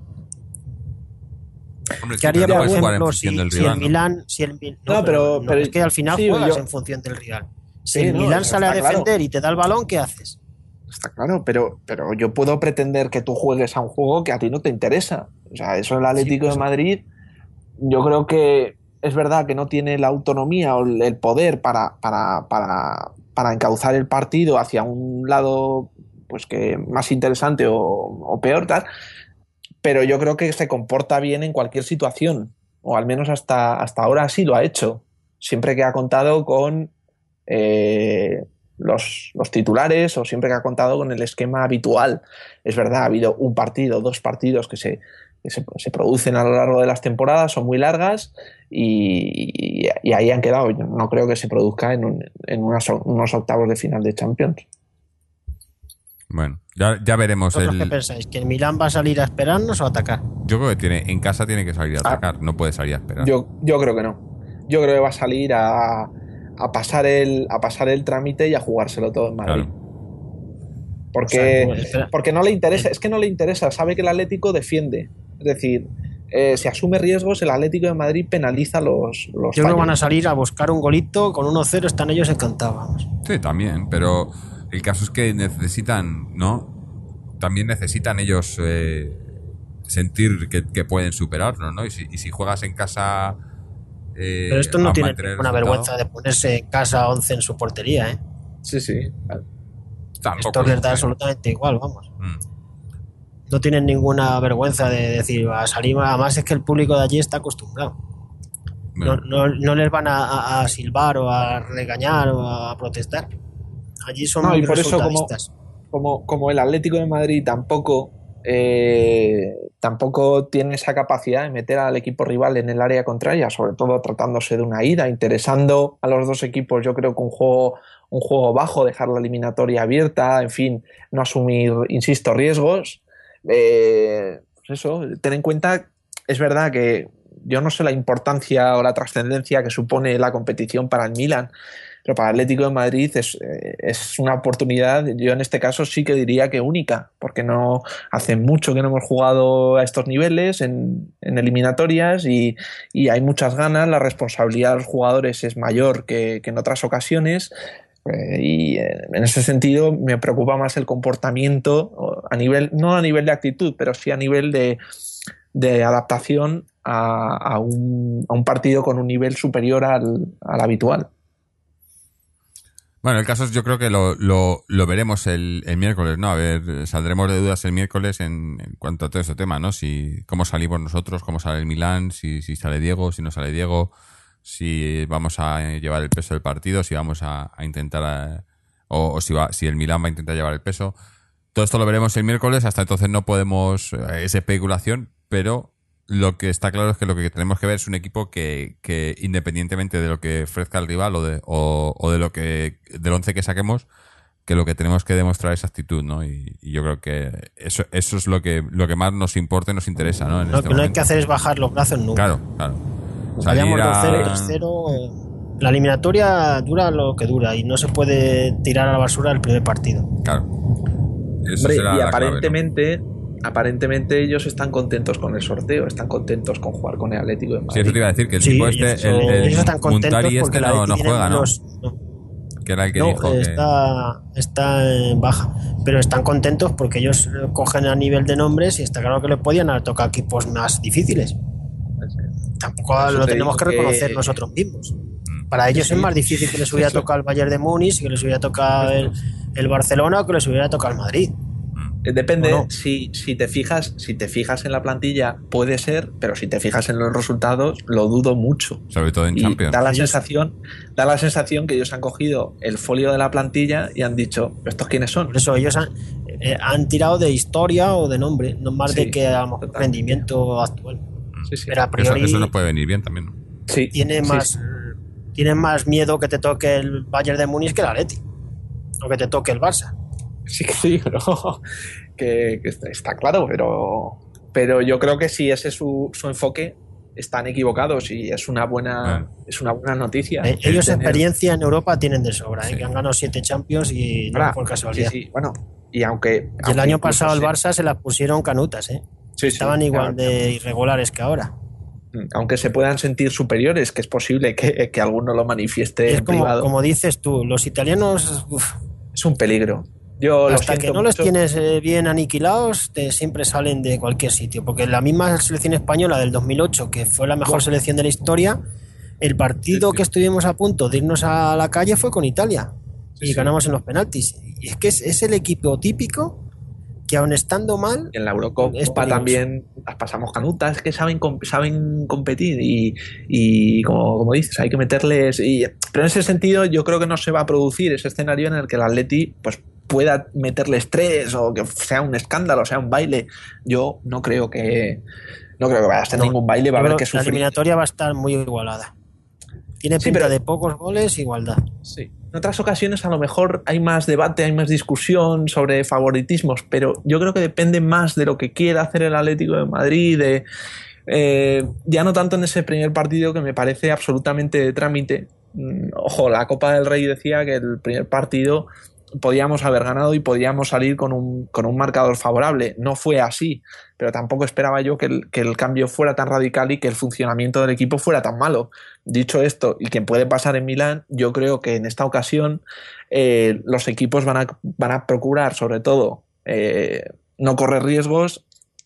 Hombre, ¿Qué sí, haría, pero no por puedes jugar en ejemplo, función si, del si rival, el ¿no? Milán... Si el, no, No, pero pero, no, pero es que al final sí, juegas yo, en función del rival. Si sí, el no, Milán eso sale a está claro. defender y te da el balón, ¿qué haces? Está claro, pero, pero yo puedo pretender que tú juegues a un juego que a ti no te interesa. O sea, eso el Atlético Sí, pues, de Madrid, yo creo que es verdad que no tiene la autonomía o el poder para, para, para, para encauzar el partido hacia un lado pues que más interesante o, o peor, tal, pero yo creo que se comporta bien en cualquier situación, o al menos hasta, hasta ahora así lo ha hecho, siempre que ha contado con eh, los, los titulares o siempre que ha contado con el esquema habitual. Es verdad, ha habido un partido, dos partidos que se, que se, se producen a lo largo de las temporadas, son muy largas y, y, y ahí han quedado. Yo no creo que se produzca en, un, en unas, unos octavos de final de Champions. Bueno, ya, ya veremos. ¿Vosotros el... qué pensáis? ¿Que el Milán va a salir a esperarnos o a atacar? Yo creo que tiene, en casa tiene que salir a Ah, atacar, no puede salir a esperar. Yo, yo creo que no. Yo creo que va a salir a, a, pasar, el, a pasar el trámite y a jugárselo todo en Madrid. Claro. Porque, O sea, pues, espera. porque no le interesa, es que no le interesa, sabe que el Atlético defiende. Es decir, eh, si asume riesgos, el Atlético de Madrid penaliza los, los Yo creo que fallos. van a salir a buscar un golito, con uno cero están ellos encantados. Vamos. Sí, también, pero el caso es que necesitan, ¿no? También necesitan ellos eh, sentir que, que pueden superarlo, ¿no? Y si, y si juegas en casa... Eh, Pero estos no a tienen mantener el ninguna resultado, vergüenza de ponerse en casa once en su portería, ¿eh? Sí, sí. tampoco Esto les da es- absolutamente igual, vamos. Mm. No tienen ninguna vergüenza de decir, a salir. Además es que el público de allí está acostumbrado. No, Bueno, no, no les van a, a- a silbar o a regañar o a protestar. Allí son No, muy y por eso como, resultadistas. como, como el Atlético de Madrid tampoco, eh, tampoco tiene esa capacidad de meter al equipo rival en el área contraria, sobre todo tratándose de una ida, interesando a los dos equipos, yo creo que un juego, un juego bajo, dejar la eliminatoria abierta, en fin, no asumir, insisto, riesgos. Eh, pues eso, ten en cuenta, es verdad que yo no sé la importancia o la trascendencia que supone la competición para el Milan, pero para el Atlético de Madrid es, eh, es una oportunidad, yo en este caso sí que diría que única, porque no hace mucho que no hemos jugado a estos niveles en, en eliminatorias y, y hay muchas ganas, la responsabilidad de los jugadores es mayor que, que en otras ocasiones. Eh, y eh, en ese sentido me preocupa más el comportamiento a nivel, no a nivel de actitud, pero sí a nivel de, de adaptación a, a, un, a un partido con un nivel superior al, al habitual. Bueno, el caso es, yo creo que lo, lo, lo veremos el, el miércoles, ¿no? A ver, saldremos de dudas el miércoles en, en cuanto a todo ese tema, ¿no? Si cómo salimos nosotros, cómo sale el Milán, si, si sale Diego, si no sale Diego, si vamos a llevar el peso del partido, si vamos a, a intentar, a, o, o si, va, si el Milán va a intentar llevar el peso. Todo esto lo veremos el miércoles, hasta entonces no podemos, es especulación, pero lo que está claro es que lo que tenemos que ver es un equipo que, que independientemente de lo que ofrezca el rival o de, o, o de lo que del once que saquemos, que lo que tenemos que demostrar es actitud, ¿no? Y, y yo creo que eso eso es lo que lo que más nos importa y nos interesa, ¿no? En Lo este que no hay momento. que hacer es bajar los brazos nunca. Claro, claro. Vayamos Salir dos cero, a... tres cero. La eliminatoria dura lo que dura y no se puede tirar a la basura el primer partido. Claro. Eso Hombre, será y la aparentemente, clave, ¿no? aparentemente ellos están contentos con el sorteo, están contentos con jugar con el Atlético de Madrid. Sí, eso te iba a decir, que el Sí, tipo este, eso- el, el ellos están contentos Muntari porque este la no, Leti no tiene juega, ¿no? menos- no. Que era el que No, dijo que... está, está en baja. Pero están contentos porque ellos eh, cogen a nivel de nombres y está claro que le podían haber tocado equipos más difíciles. Tampoco Por eso lo te tenemos que digo que- reconocer nosotros mismos. Para ellos Sí, es más difícil que les hubiera eso. tocado el Bayern de Múnich, que les hubiera tocado el, el Barcelona o que les hubiera tocado el Madrid. Eh, Depende, ¿O no? si, si te fijas, si te fijas en la plantilla, puede ser, pero si te fijas en los resultados, lo dudo mucho. Sobre todo en Y Champions. da la Ellos- sensación, da la sensación que ellos han cogido el folio de la plantilla y han dicho, ¿estos quiénes son? Por eso ellos han, eh, han tirado de historia o de nombre, no más Sí, de que a lo mejor total. rendimiento actual. Sí, sí. Pero a Eso, priori eso nos puede venir bien también, ¿no? Sí, tiene sí, más, sí. tiene más miedo que te toque el Bayern de Múnich que el Atleti. O que te toque el Barça. sí que sí, pero que, que está, está claro, pero, pero yo creo que si ese es su, su enfoque, están equivocados y es una buena, Bueno. es una buena noticia. Eh, ellos tener... experiencia en Europa tienen de sobra, Sí. ¿eh? Que han ganado siete Champions y no Ahora, por sí, casualidad. sí, bueno, y aunque... Y el aunque año pasado el sea- Barça se las pusieron canutas, ¿eh? Sí, sí, Estaban igual claro, de irregulares que ahora. aunque se puedan sentir superiores, que es posible que, que alguno lo manifieste Y es en como, privado, como dices tú, los italianos, uf, es un peligro. Yo lo hasta siento que no los mucho. tienes eh, bien aniquilados, te siempre salen de cualquier sitio. Porque la misma selección española del dos mil ocho, que fue la mejor Buah. selección de la historia, el partido Sí, sí. que estuvimos a punto de irnos a la calle fue con Italia. Sí, y sí. ganamos en los penaltis. Y es que es, es el equipo típico que aun estando mal, En la es Eurocopa peligroso. también las pasamos canutas, que saben, com- saben competir y, y como, como dices, hay que meterles... Y, pero en ese sentido yo creo que no se va a producir ese escenario en el que el Atleti pues, pueda meterles tres o que sea un escándalo, sea un baile. Yo no creo que no creo que vaya a ser No, ningún baile, va a yo haber creo que que la sufrir. eliminatoria va a estar muy igualada. Tiene Sí, pinta pero- de pocos goles, igualdad. Sí. En otras ocasiones a lo mejor hay más debate, hay más discusión sobre favoritismos, pero yo creo que depende más de lo que quiera hacer el Atlético de Madrid, de, eh, ya no tanto en ese primer partido que me parece absolutamente de trámite. Mm, Ojo, la Copa del Rey decía que el primer partido podíamos haber ganado y podíamos salir con un, con un marcador favorable. No fue así, pero tampoco esperaba yo que el, que el cambio fuera tan radical y que el funcionamiento del equipo fuera tan malo. Dicho esto, y que puede pasar en Milán, yo creo que en esta ocasión eh, los equipos van a, van a procurar, sobre todo, eh, no correr riesgos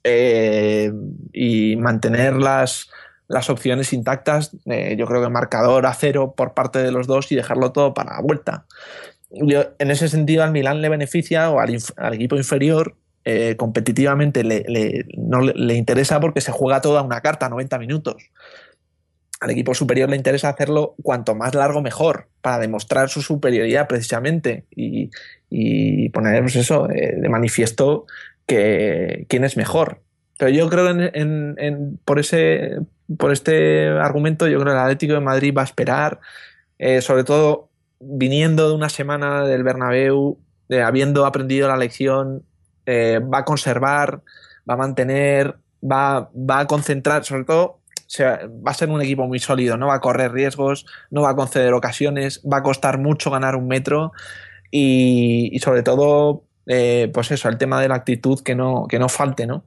eh, y mantener las, las opciones intactas. Eh, yo creo que marcador a cero por parte de los dos y dejarlo todo para la vuelta. Yo, en ese sentido, al Milán le beneficia, o al, inf al equipo inferior, eh, competitivamente le, le, no le, le interesa porque se juega toda una carta, noventa minutos. Al equipo superior le interesa hacerlo cuanto más largo mejor, para demostrar su superioridad precisamente y, y poner pues eso, eh, de manifiesto que quién es mejor. Pero yo creo en, en, en, por, ese, por este argumento, yo creo que el Atlético de Madrid va a esperar, eh, sobre todo viniendo de una semana del Bernabéu, eh, habiendo aprendido la lección, eh, va a conservar, va a mantener, va, va a concentrar, sobre todo, o sea, va a ser un equipo muy sólido, no va a correr riesgos, no va a conceder ocasiones, va a costar mucho ganar un metro y, y sobre todo, eh, pues eso, el tema de la actitud que no, que no falte, ¿no?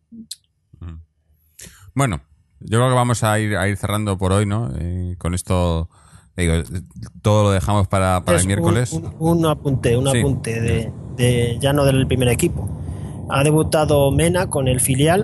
Bueno, yo creo que vamos a ir, a ir cerrando por hoy, ¿no? Eh, con esto... Digo, todo lo dejamos para, para el miércoles. Un, un, un apunte, un sí. apunte de, de ya no del primer equipo. Ha debutado Mena con el filial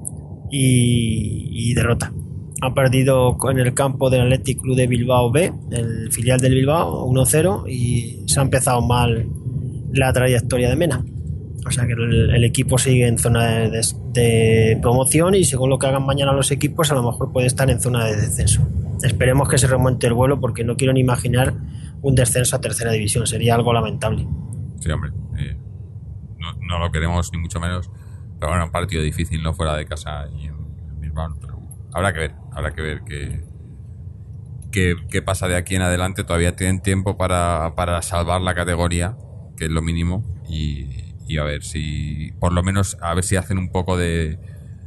y, y derrota. Ha perdido en el campo del Athletic Club de Bilbao B, el filial del Bilbao, uno cero, y se ha empezado mal la trayectoria de Mena. O sea que el, el equipo sigue en zona de, de, de promoción y según lo que hagan mañana los equipos, a lo mejor puede estar en zona de descenso. Esperemos que se remonte el vuelo porque no quiero ni imaginar un descenso a tercera división. Sería algo lamentable. Sí, hombre. Eh, no, no lo queremos ni mucho menos. Pero bueno, un partido difícil, no fuera de casa y en, en Bilbao. Pero habrá que ver. Habrá que ver qué, qué, qué pasa de aquí en adelante. Todavía tienen tiempo para, para salvar la categoría, que es lo mínimo. Y, y a ver si, por lo menos, a ver si hacen un poco de...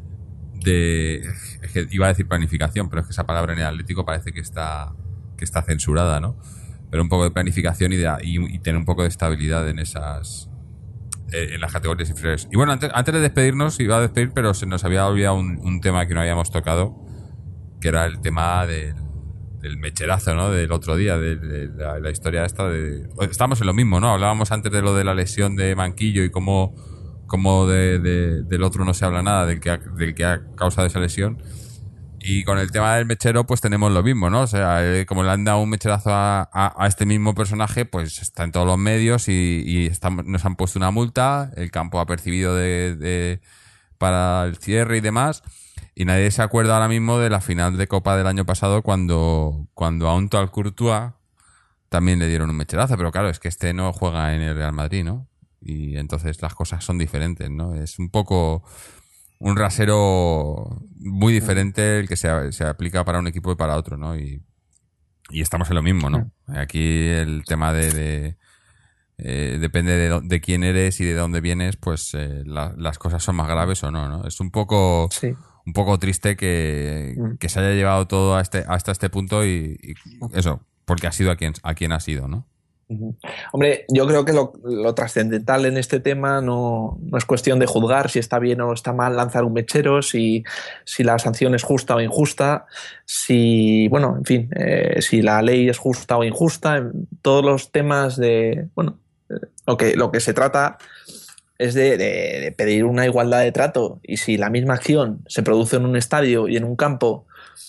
de es que iba a decir planificación, pero es que esa palabra en el Atlético parece que está que está censurada, ¿no? Pero un poco de planificación y, de, y, y tener un poco de estabilidad en esas eh, en las categorías inferiores. Y bueno, antes, antes de despedirnos, iba a despedir, pero se nos había olvidado un, un tema que no habíamos tocado, que era el tema del, del mecherazo, ¿no? Del otro día, de, de, de la, la historia esta de... Estamos en lo mismo, ¿no? Hablábamos antes de lo de la lesión de Manquillo y cómo como de, de, del otro no se habla nada, del que, ha, del que ha causado esa lesión. Y con el tema del mechero, pues tenemos lo mismo, ¿no? O sea, eh, como le han dado un mecherazo a, a, a este mismo personaje, pues está en todos los medios y, y estamos, nos han puesto una multa, el campo ha percibido de, de, para el cierre y demás, y nadie se acuerda ahora mismo de la final de Copa del año pasado cuando, cuando a un tal Courtois también le dieron un mecherazo, pero claro, es que este no juega en el Real Madrid, ¿no? Y entonces las cosas son diferentes, ¿no? Es un poco un rasero muy diferente el que se, se aplica para un equipo y para otro, ¿no? Y, y estamos en lo mismo, ¿no? Aquí el tema de, de, eh, depende de, de quién eres y de dónde vienes, pues eh, la, las cosas son más graves o no, ¿no? Es un poco Sí. un poco triste que, Mm. que se haya llevado todo a este, hasta este punto y, y eso, porque ha sido a quien, a quien ha sido, ¿no? Ujú. Hombre, yo creo que lo, lo trascendental en este tema no, no es cuestión de juzgar si está bien o está mal lanzar un mechero, si, si la sanción es justa o injusta, si, bueno, en fin, eh, si la ley es justa o injusta, en todos los temas de, bueno, eh, lo que, lo que se trata es de, de, de pedir una igualdad de trato, y si la misma acción se produce en un estadio y en un campo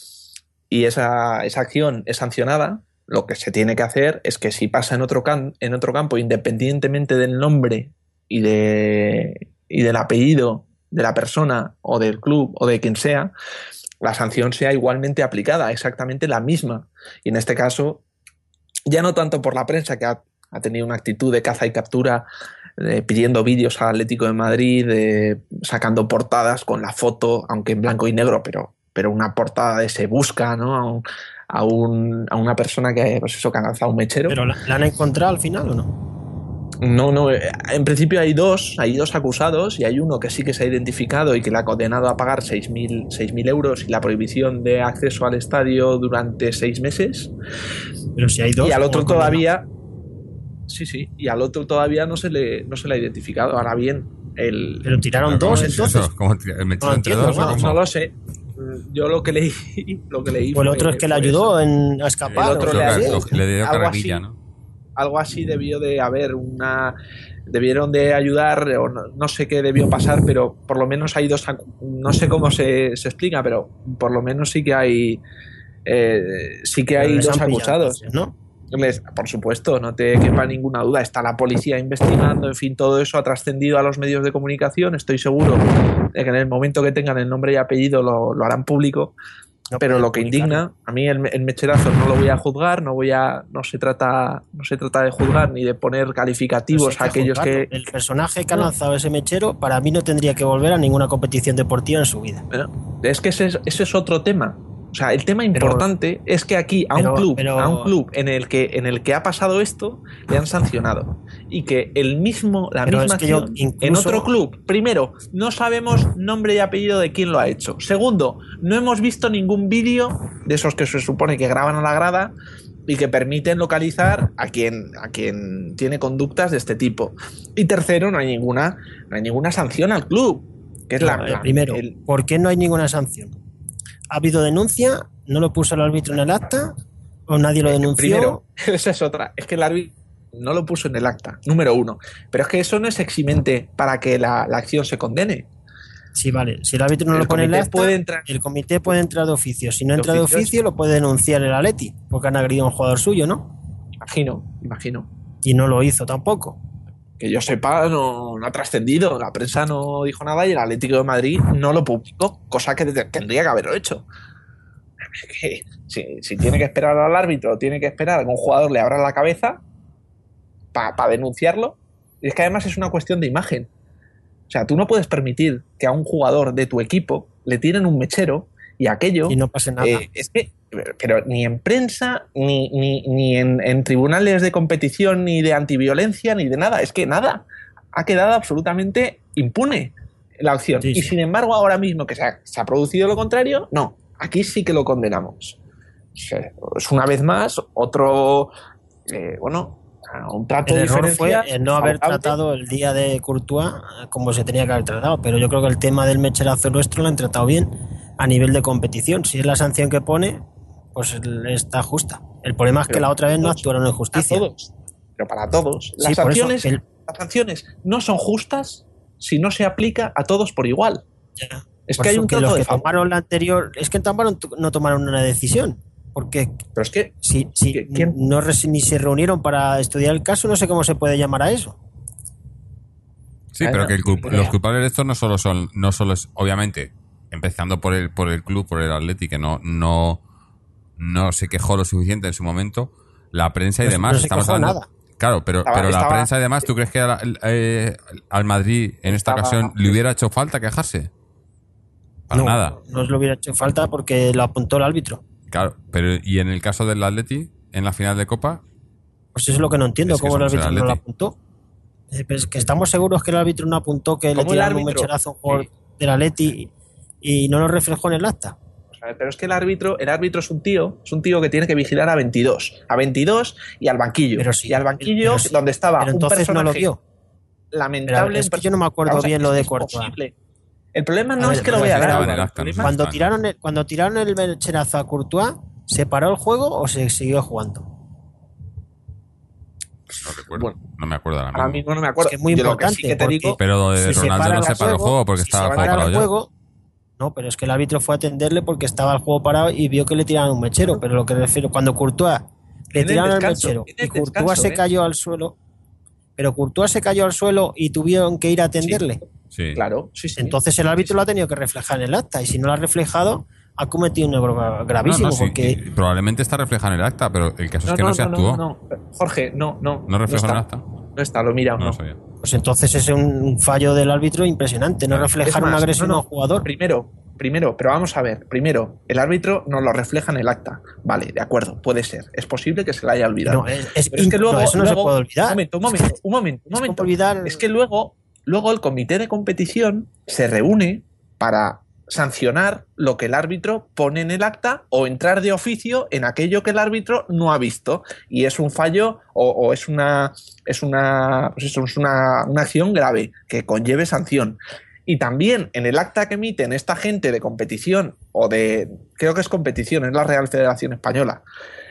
y esa, esa acción es sancionada, lo que se tiene que hacer es que si pasa en otro, can, en otro campo, independientemente del nombre y, de, y del apellido de la persona o del club o de quien sea, la sanción sea igualmente aplicada, exactamente la misma. Y en este caso, ya no tanto por la prensa, que ha, ha tenido una actitud de caza y captura, eh, pidiendo vídeos al Atlético de Madrid, eh, sacando portadas con la foto, aunque en blanco y negro, pero, pero una portada de se busca, ¿no? A un, A, un, a una persona que, pues eso, que ha lanzado un mechero. ¿Pero la, la han encontrado al final o no? No, no. En principio hay dos, hay dos acusados, y hay uno que sí que se ha identificado y que le ha condenado a pagar seis mil euros y la prohibición de acceso al estadio durante seis meses. Pero si hay dos. Y al otro ¿cómo todavía. Sí, sí. Y al otro todavía no se le, no se le ha identificado. Ahora bien, el. Pero tiraron Pero dos, ¿cómo es entonces. eso? ¿Cómo tira- el mechero No entre entiendo, dos? ¿o No, cómo? no lo sé. Yo lo que leí, lo que leí O el fue- otro es que le fue ayudó eso. en, a escapar. El otro o le algo ha- así. Lo- le dio algo carrerilla, así. ¿no? Algo así debió de haber una. Debieron de ayudar, o no, no sé qué debió pasar, pero por lo menos hay dos. No sé cómo se, se explica, pero por lo menos sí que hay. Eh, sí que Pero hay les dos han pillado, acusados. entonces, ¿no? Les- por supuesto, no te quepa ninguna duda. Está la policía investigando, en fin, todo eso ha trascendido a los medios de comunicación. Estoy seguro de que en el momento que tengan el nombre y apellido lo, lo harán público. No Pero pueden lo que publicarlo. indigna, a mí el, el mecherazo no lo voy a juzgar, no voy a, no se trata, no se trata de juzgar ni de poner Pues calificativos hay a aquellos juzgarlo. que. El personaje que ha No. lanzado ese mechero, para mí no tendría que volver a ninguna competición deportiva en su vida. Bueno, es que ese es, ese es otro tema. O sea, el tema importante es que aquí a un pero- club, pero- a un club en el que en el que ha pasado esto, le han sancionado. Y que el mismo, la Pero misma es que yo acción incluso- en otro club, primero, no sabemos nombre y apellido de quién lo ha hecho. Segundo, no hemos visto ningún vídeo de esos que se supone que graban a la grada y que permiten localizar a quien, a quien tiene conductas de este tipo. Y tercero, no hay ninguna, no hay ninguna sanción al club. Que es No, la, eh, la- primero, el- ¿por qué no hay ninguna sanción? ¿Ha habido denuncia? ¿No lo puso el árbitro en el acta? ¿O nadie lo Eh, denunció? Primero, esa es otra. Es que el árbitro no lo puso en el acta, número uno. Pero es que eso no es eximente para que la, la acción se condene. Sí, vale. Si el árbitro no El lo pone en el comité acta, puede entrar- el comité puede entrar de oficio. Si no De entra de oficio, oficio, lo puede denunciar el Atleti, porque han agredido a un jugador suyo, ¿no? Imagino, imagino. Y no lo hizo tampoco. Que yo sepa, no, no ha trascendido. La prensa no dijo nada y el Atlético de Madrid no lo publicó, cosa que te- tendría que haberlo hecho. Es que si, si tiene que esperar al árbitro, tiene que esperar a que un jugador le abra la cabeza para denunciarlo. Y es que además es una cuestión de imagen. O sea, tú no puedes permitir que a un jugador de tu equipo le tiren un mechero y aquello. Y no pase nada. Eh, es que, pero ni en prensa, ni, ni, ni en, en tribunales de competición, ni de antiviolencia, ni de nada. Es que nada. Ha quedado absolutamente impune la acción. Sí, y sí. sin embargo, ahora mismo que se ha, se ha producido lo contrario, no. Aquí sí que lo condenamos. O sea, es una vez más otro. Eh, bueno. Un trato El error fue diferencial el no haber favorable. tratado el día de Courtois como se tenía que haber tratado, pero yo creo que el tema del mecherazo nuestro lo han tratado bien a nivel de competición. Si es la sanción que pone, pues está justa. El problema es que Pero la otra vez no todos, actuaron en justicia. Para todos. Pero para todos. Las, Sí, por eso, sanciones, el- las sanciones no son justas si no se aplica a todos por igual. Ya. Es Por que hay eso un que trato los de que favor. tomaron la anterior, es que tomaron, no tomaron una decisión, porque Pero es que si, si ¿Qui- quién? no res- ni se reunieron para estudiar el caso, no sé cómo se puede llamar a eso. Sí, Ah, pero no, que el culp- ni idea. los culpables de esto no solo son, no solo es, obviamente, empezando por el, por el club, por el Atleti, que no, no, no se quejó lo suficiente en su momento, la prensa y No- demás. no se estamos quejó hablando- nada. Claro, pero, Estaba- pero la estaba- prensa y demás, ¿tú crees que a- eh, al Madrid en esta Estaba- ocasión le hubiera hecho falta quejarse? Para no, nada. no os lo hubiera hecho falta porque lo apuntó el árbitro. Claro, pero y en el caso del Atleti, en la final de Copa, Pues eso es lo que no entiendo, Es que cómo el somos el árbitro no lo Atleti. apuntó. Eh, pues que estamos seguros que el árbitro no apuntó que le ¿Cómo el tiraron un árbitro? mecherazo a un jugador Sí. del Atleti y no lo reflejó en el acta. O sea, pero es que el árbitro, el árbitro es un tío, es un tío que tiene que vigilar a veintidós, a veintidós y al banquillo. Pero sí, y al banquillo pero sí. donde estaba Pero un entonces no lo personaje vio. lamentable. Pero es que yo no me acuerdo Vamos a- bien es lo que de es Courtois. imposible. El problema A no ver, es que lo pero vea estaba el en el árbitro. acta, El ¿no? problema- Cuando Vale. tiraron el, cuando tiraron el mecherazo a Courtois, ¿se paró el juego o se siguió jugando? No recuerdo. Bueno, no me acuerdo ahora mismo. Ahora mismo no me acuerdo. Es que es muy Yo lo que importante, sí que te porque- digo, Pero de Si se Ronaldo para no el se paró el juego, juego porque si estaba se el juego para parado el ya. juego, no, pero es que el árbitro fue a atenderle porque estaba el juego parado y vio que le tiraron un mechero. Pero lo que refiero, cuando Courtois le En el tiraron el descanso, mechero en el y Courtois descanso, se ¿eh? cayó al suelo, pero Courtois se cayó al suelo y tuvieron que ir a atenderle. Sí. claro, sí, sí. Entonces el árbitro lo ha tenido que reflejar en el acta y si no lo ha reflejado, ha cometido un error No, gravísimo. no, sí, porque y probablemente está reflejado en el acta, pero el caso No, es que no, no, se no, actuó. no, no. Jorge, no, no. ¿No reflejó en el está. acta? No está, lo he mirado. No No, lo sabía. pues entonces es un fallo del árbitro impresionante, no Claro. reflejar Es más, una agresión no, no. a un jugador. Primero, primero, pero vamos a ver. Primero, el árbitro no lo refleja en el acta. Vale, de acuerdo, puede ser. Es posible que se le haya olvidado. No, es, es Pero es que in- luego, no, eso no luego- se puede olvidar. Un momento, un momento, un momento, un Es momento. como olvidar- Es que luego, luego el comité de competición se reúne para sancionar lo que el árbitro pone en el acta o entrar de oficio en aquello que el árbitro no ha visto y es un fallo o, o es una es una pues eso, es una, una acción grave que conlleve sanción. Y también en el acta que emiten esta gente de competición o de creo que es competición, es la Real Federación Española.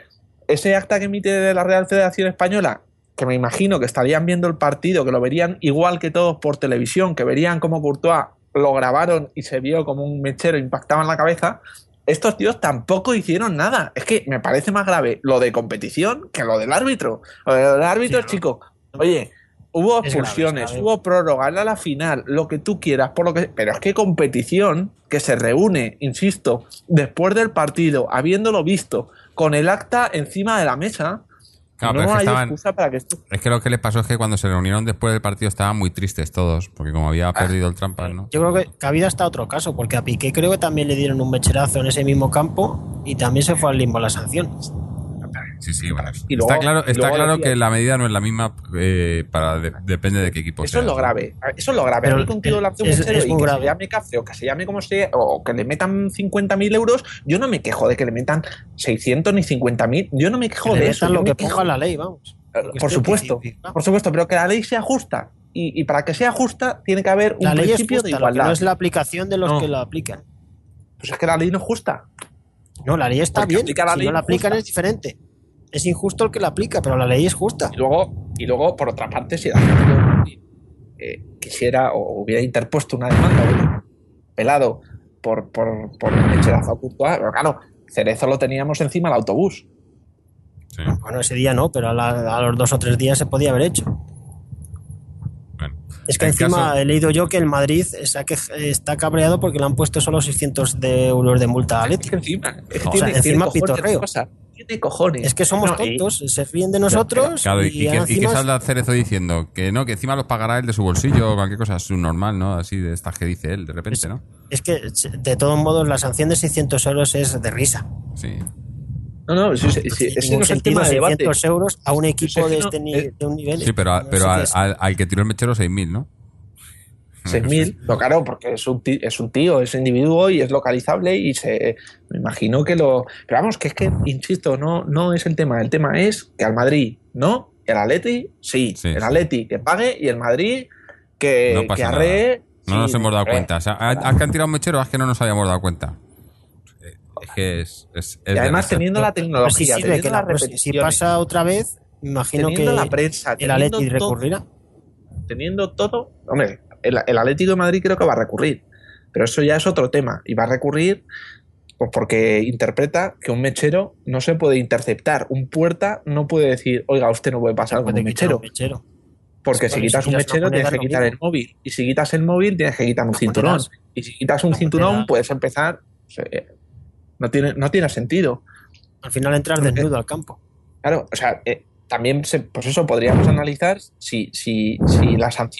Ese acta que emite de la Real Federación Española, que me imagino que estarían viendo el partido, que lo verían igual que todos por televisión, que verían cómo Courtois lo grabaron y se vio como un mechero impactaba en la cabeza, estos tíos tampoco hicieron nada. Es que me parece más grave lo de competición que lo del árbitro. Lo del árbitro, Sí, ¿no? chico, oye, hubo Es grave, expulsiones, es grave. hubo prórroga, era la final, lo que tú quieras, por lo que, pero es que competición que se reúne, insisto, después del partido, habiéndolo visto, con el acta encima de la mesa, Claro, pero no es que hay estaban- excusa para que esto... Es que lo que les pasó es que cuando se reunieron después del partido estaban muy tristes todos, porque como había perdido el trampas, ¿no? Yo creo que cabida está otro caso, porque a Piqué creo que también le dieron un mecherazo en ese mismo campo y también se fue al limbo la sanción. Sí, sí, bueno. Y luego- está claro, y está luego claro decía- que la medida no es la misma eh, para de- depende de qué equipo Eso sea. es lo grave, eso es lo grave. Pero A mí que un tío el- lance un es- mechero es y muy que grave. se llame café o que se llame como sea, o que le metan cincuenta mil euros, yo no me quejo de que le metan seiscientos ni cincuenta mil, yo no me quejo Que le de metan eso. yo lo me que quejo- ponga la ley, vamos. Eh, Porque Por esto supuesto, es difícil. por supuesto, pero que la ley sea justa. Y, y para que sea justa, tiene que haber un La ley es principio justa, de lo que igualdad. no es la aplicación de los No. que la aplican. Pues es que la ley no es justa. No, la ley está Porque bien. aplicar la Si ley no la aplican justa. es diferente. Es injusto el que la aplica, pero la ley es justa. Y luego, y luego por otra parte, si el Atlético eh, quisiera o hubiera interpuesto una demanda, oye, pelado, por, por, por el mecherazo a Courtois, pero claro, Cerezo lo teníamos encima del autobús. Sí. Bueno, ese día no, pero a, la- a los dos o tres días se podía haber hecho. Bueno. Es que El encima caso- he leído yo que el Madrid está, que, está cabreado porque le han puesto solo seiscientos de euros de multa a Es que Atlético. encima, es que O tiene, sea, tiene encima cojones de pitorreo. cosa. Tiene cojones. Es que somos No, y- tontos, se ríen de nosotros Claro, y, y, y que, y que encima salga Cerezo diciendo que no, que encima los pagará él de su bolsillo o cualquier cosa subnormal, ¿no? Así de estas que dice él de repente, ¿no? es que de todos modos la sanción de seiscientos euros es de risa. Sí. No, no, sí, sí, sí, En ese ningún no es el sentido, tema de debate. seiscientos euros a un equipo es que de, no- este ni- eh, de un nivel. Sí, pero, a- no pero sé al, qué es. al- al que tiró el mechero seis mil, ¿no? seis mil, no, claro, porque es un, tío, es un tío, es individuo y es localizable y se me imagino que lo... Pero vamos, que es que, insisto, no, no es el tema. El tema es que al Madrid no, y al Atleti sí. Sí, el sí. Atleti que pague y el Madrid que, No que pasa arree... No sí, nos hemos dado eh, cuenta. O sea, ¿a- ¿a que han tirado un mechero? Es que no nos habíamos dado cuenta. Eh, Es que es... es- es Y además de- teniendo la Pero sí tecnología, sirve teniendo que la las pros- si repeticiones, pasa otra vez, me imagino teniendo que la prensa, el teniendo Atleti todo- recurrirá. teniendo todo, hombre, el, el Atlético de Madrid creo que va a recurrir, pero eso ya es otro tema y va a recurrir pues porque interpreta que un mechero no se puede interceptar, un puerta no puede decir, oiga, usted no puede pasar con Puede un quitar mechero, un mechero. porque Sí, si vale, quitas si un tiras mechero una tienes moneda que es lo quitar el mismo. móvil y si quitas el móvil tienes que quitar un Las cinturón monedas- y si quitas un las cinturón monedas- puedes empezar, eh, no tiene, no tiene sentido. Al final entras Porque- desnudo al campo. Claro, o sea, eh, también, se, pues eso, podríamos analizar si, si, si la sanción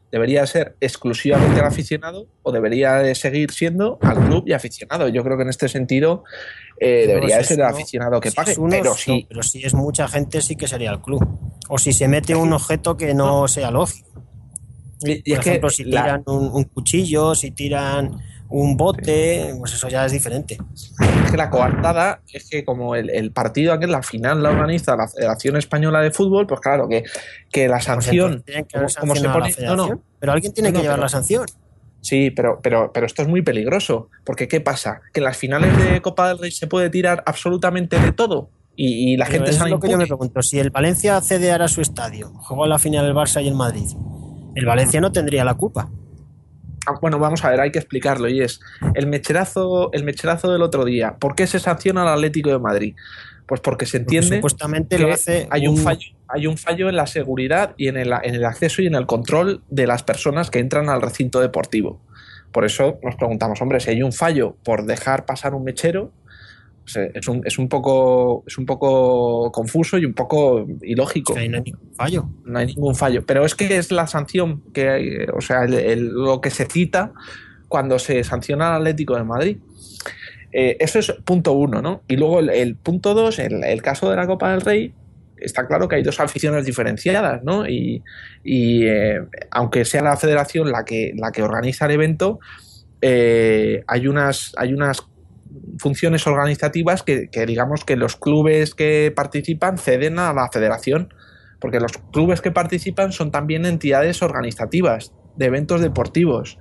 debería ser exclusivamente al aficionado o debería de seguir siendo al club y aficionado. Yo creo que en este sentido eh, No, debería si de es ser el uno- aficionado que si pague, es uno, pero no, sí. pero si es mucha gente sí que sería el club. O si se mete un objeto que no sea lógico. Y, y Por es ejemplo, que si la, tiran un, un cuchillo, si tiran un bote, pues eso ya es diferente. es que la coartada es que como el, el partido aquel, la final la organiza la Federación Española de Fútbol, pues claro, que, que la Pues sanción, entonces tienen que haber como, como se sancionado a la pone... No, federación. no, Pero alguien tiene no, que no, llevar pero, la sanción. sí, pero, pero, pero esto es muy peligroso, porque ¿qué pasa? Que en las finales de Copa del Rey se puede tirar absolutamente de todo y, y la Pero gente eso es sale lo que yo me impune. pregunto. Si el Valencia cede ahora su estadio, juega la final el Barça y el Madrid, el Valencia no tendría la culpa. Ah, bueno, vamos a ver, hay que explicarlo. Y es el mecherazo, el mecherazo del otro día. ¿Por qué se sanciona al Atlético de Madrid? Pues porque se Porque entiende supuestamente que lo hace hay un un... fallo, hay un fallo en la seguridad y en el, en el acceso y en el control de las personas que entran al recinto deportivo. Por eso nos preguntamos, hombre, si hay un fallo por dejar pasar un mechero, pues es un, es un poco, es un poco confuso y un poco ilógico. Es que ahí no hay ningún fallo. No hay ningún fallo. Pero es que es la sanción que hay, o sea, el, el, lo que se cita cuando se sanciona al Atlético de Madrid. Eh, eso es punto uno, ¿no? Y luego el, el punto dos, el, el caso de la Copa del Rey, está claro que hay dos aficiones diferenciadas, ¿no? Y, y eh, aunque sea la federación la que, la que organiza el evento, eh, hay unas, hay unas funciones organizativas que, que digamos que los clubes que participan ceden a la federación, porque los clubes que participan son también entidades organizativas de eventos deportivos.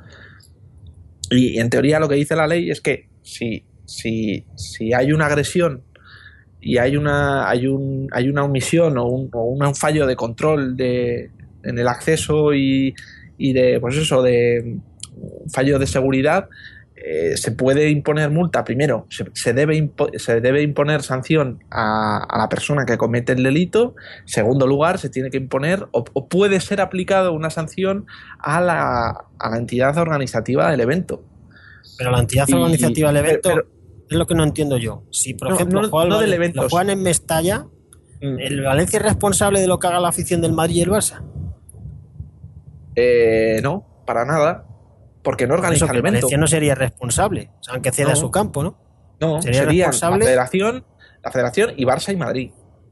Y en teoría lo que dice la ley es que si, si, si hay una agresión y hay una, hay un, hay una omisión o un, o un fallo de control de, en el acceso y, y de, pues eso, de fallo de seguridad, eh, se puede imponer multa. Primero, se, se, debe, impo se debe imponer sanción a, a la persona que comete el delito. Segundo lugar, se tiene que imponer o, o puede ser aplicado una sanción a la, a la entidad organizativa del evento. Pero la entidad Y- organizativa del evento pero- es lo que no entiendo yo. Si, por No, ejemplo, no- juega el no del Valen- evento. lo juegan en Mestalla, Mm. ¿el Valencia es responsable de lo que haga la afición del Madrid y el Barça? Eh, no, para nada, porque no Por organiza eso que el el evento. Valencia no sería responsable, o sea, aunque ceda No. su campo, ¿no? No, sería serían responsable- la federación, la federación y Barça y Madrid.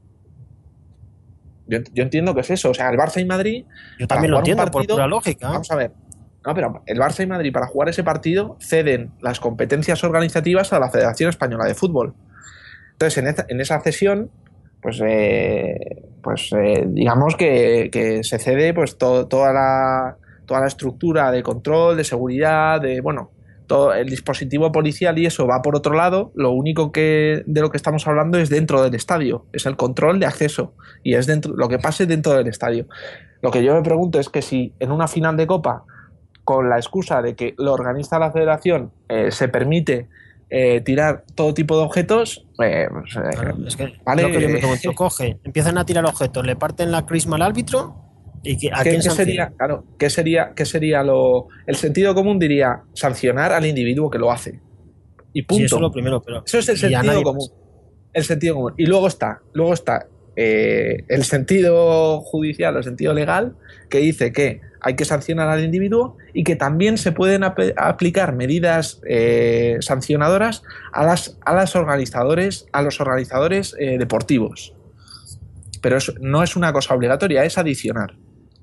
Yo, yo entiendo que es eso, o sea, el Barça y Madrid. Yo para también lo jugar un entiendo, por partido- pura lógica. ¿eh? Vamos a ver. No, pero el Barça y Madrid para jugar ese partido ceden las competencias organizativas a la Federación Española de Fútbol. Entonces, en esa, en esa cesión, pues, eh, pues eh, digamos que, que se cede pues to- toda la toda la estructura de control, de seguridad, de bueno, todo el dispositivo policial y eso va por otro lado. Lo único que de lo que estamos hablando es dentro del estadio, es el control de acceso y es dentro lo que pase dentro del estadio. Lo que yo me pregunto es que si en una final de Copa, con la excusa de que lo organiza la Federación, eh, se permite eh, tirar todo tipo de objetos, eh, pues, eh, Claro, es que vale, lo que yo me eh, pregunto, coge, empiezan a tirar objetos, le parten la crisma al árbitro y que, ¿a ¿Qué, quién qué sanciona? sería, claro, ¿qué sería, qué sería lo. El sentido común diría sancionar al individuo que lo hace. Y punto. Sí, eso es lo primero, pero Eso es el y a sentido nadie común. El sentido común. Y luego está, luego está eh, el sentido judicial, el sentido legal, que dice que hay que sancionar al individuo y que también se pueden ap aplicar medidas eh, sancionadoras a las, a las organizadores, a los organizadores eh, deportivos. Pero eso no es una cosa obligatoria, es adicionar.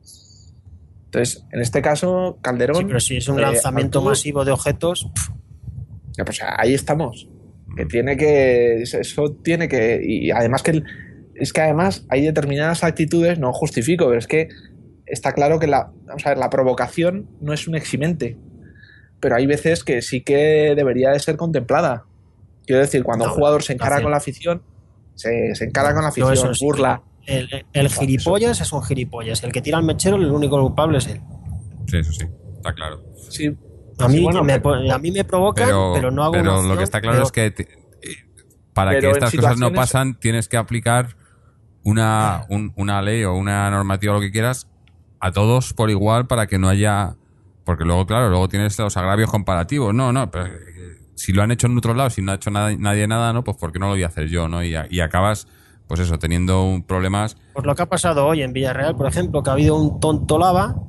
Entonces, en este caso, Calderón. Sí, pero si es un eh, lanzamiento Arturo, masivo de objetos, pff, ya, pues ahí estamos. Que tiene que. Eso tiene que. Y además que. El, es que además hay determinadas actitudes, no justifico, pero es que está claro que la. Vamos a ver, la provocación no es un eximente. Pero hay veces que sí que debería de ser contemplada. Quiero decir, cuando no, un jugador se encara hace- con la afición, se, se encara con la no, afición, eso sí, burla. El, el gilipollas es un gilipollas. El que tira el mechero, el único culpable es él. Sí, eso sí, está claro. Sí, A mí, sí, bueno, me, pero- a mí me provocan, pero, Pero, no hago pero una lo acción, que está claro pero- es que te- eh, para Pero que en estas cosas no situaciones- pasan tienes que aplicar una, un- una ley o una normativa, lo que quieras, a todos por igual para que no haya... Porque luego, claro, luego tienes los agravios comparativos. No, no, pero eh, si lo han hecho en otro lado, si no ha hecho nada, nadie nada, ¿no? Pues ¿por qué no lo voy a hacer yo, no? Y, a- y acabas, pues eso, teniendo un- problemas... Por lo que ha pasado hoy en Villarreal, por ejemplo, que ha habido un tonto lava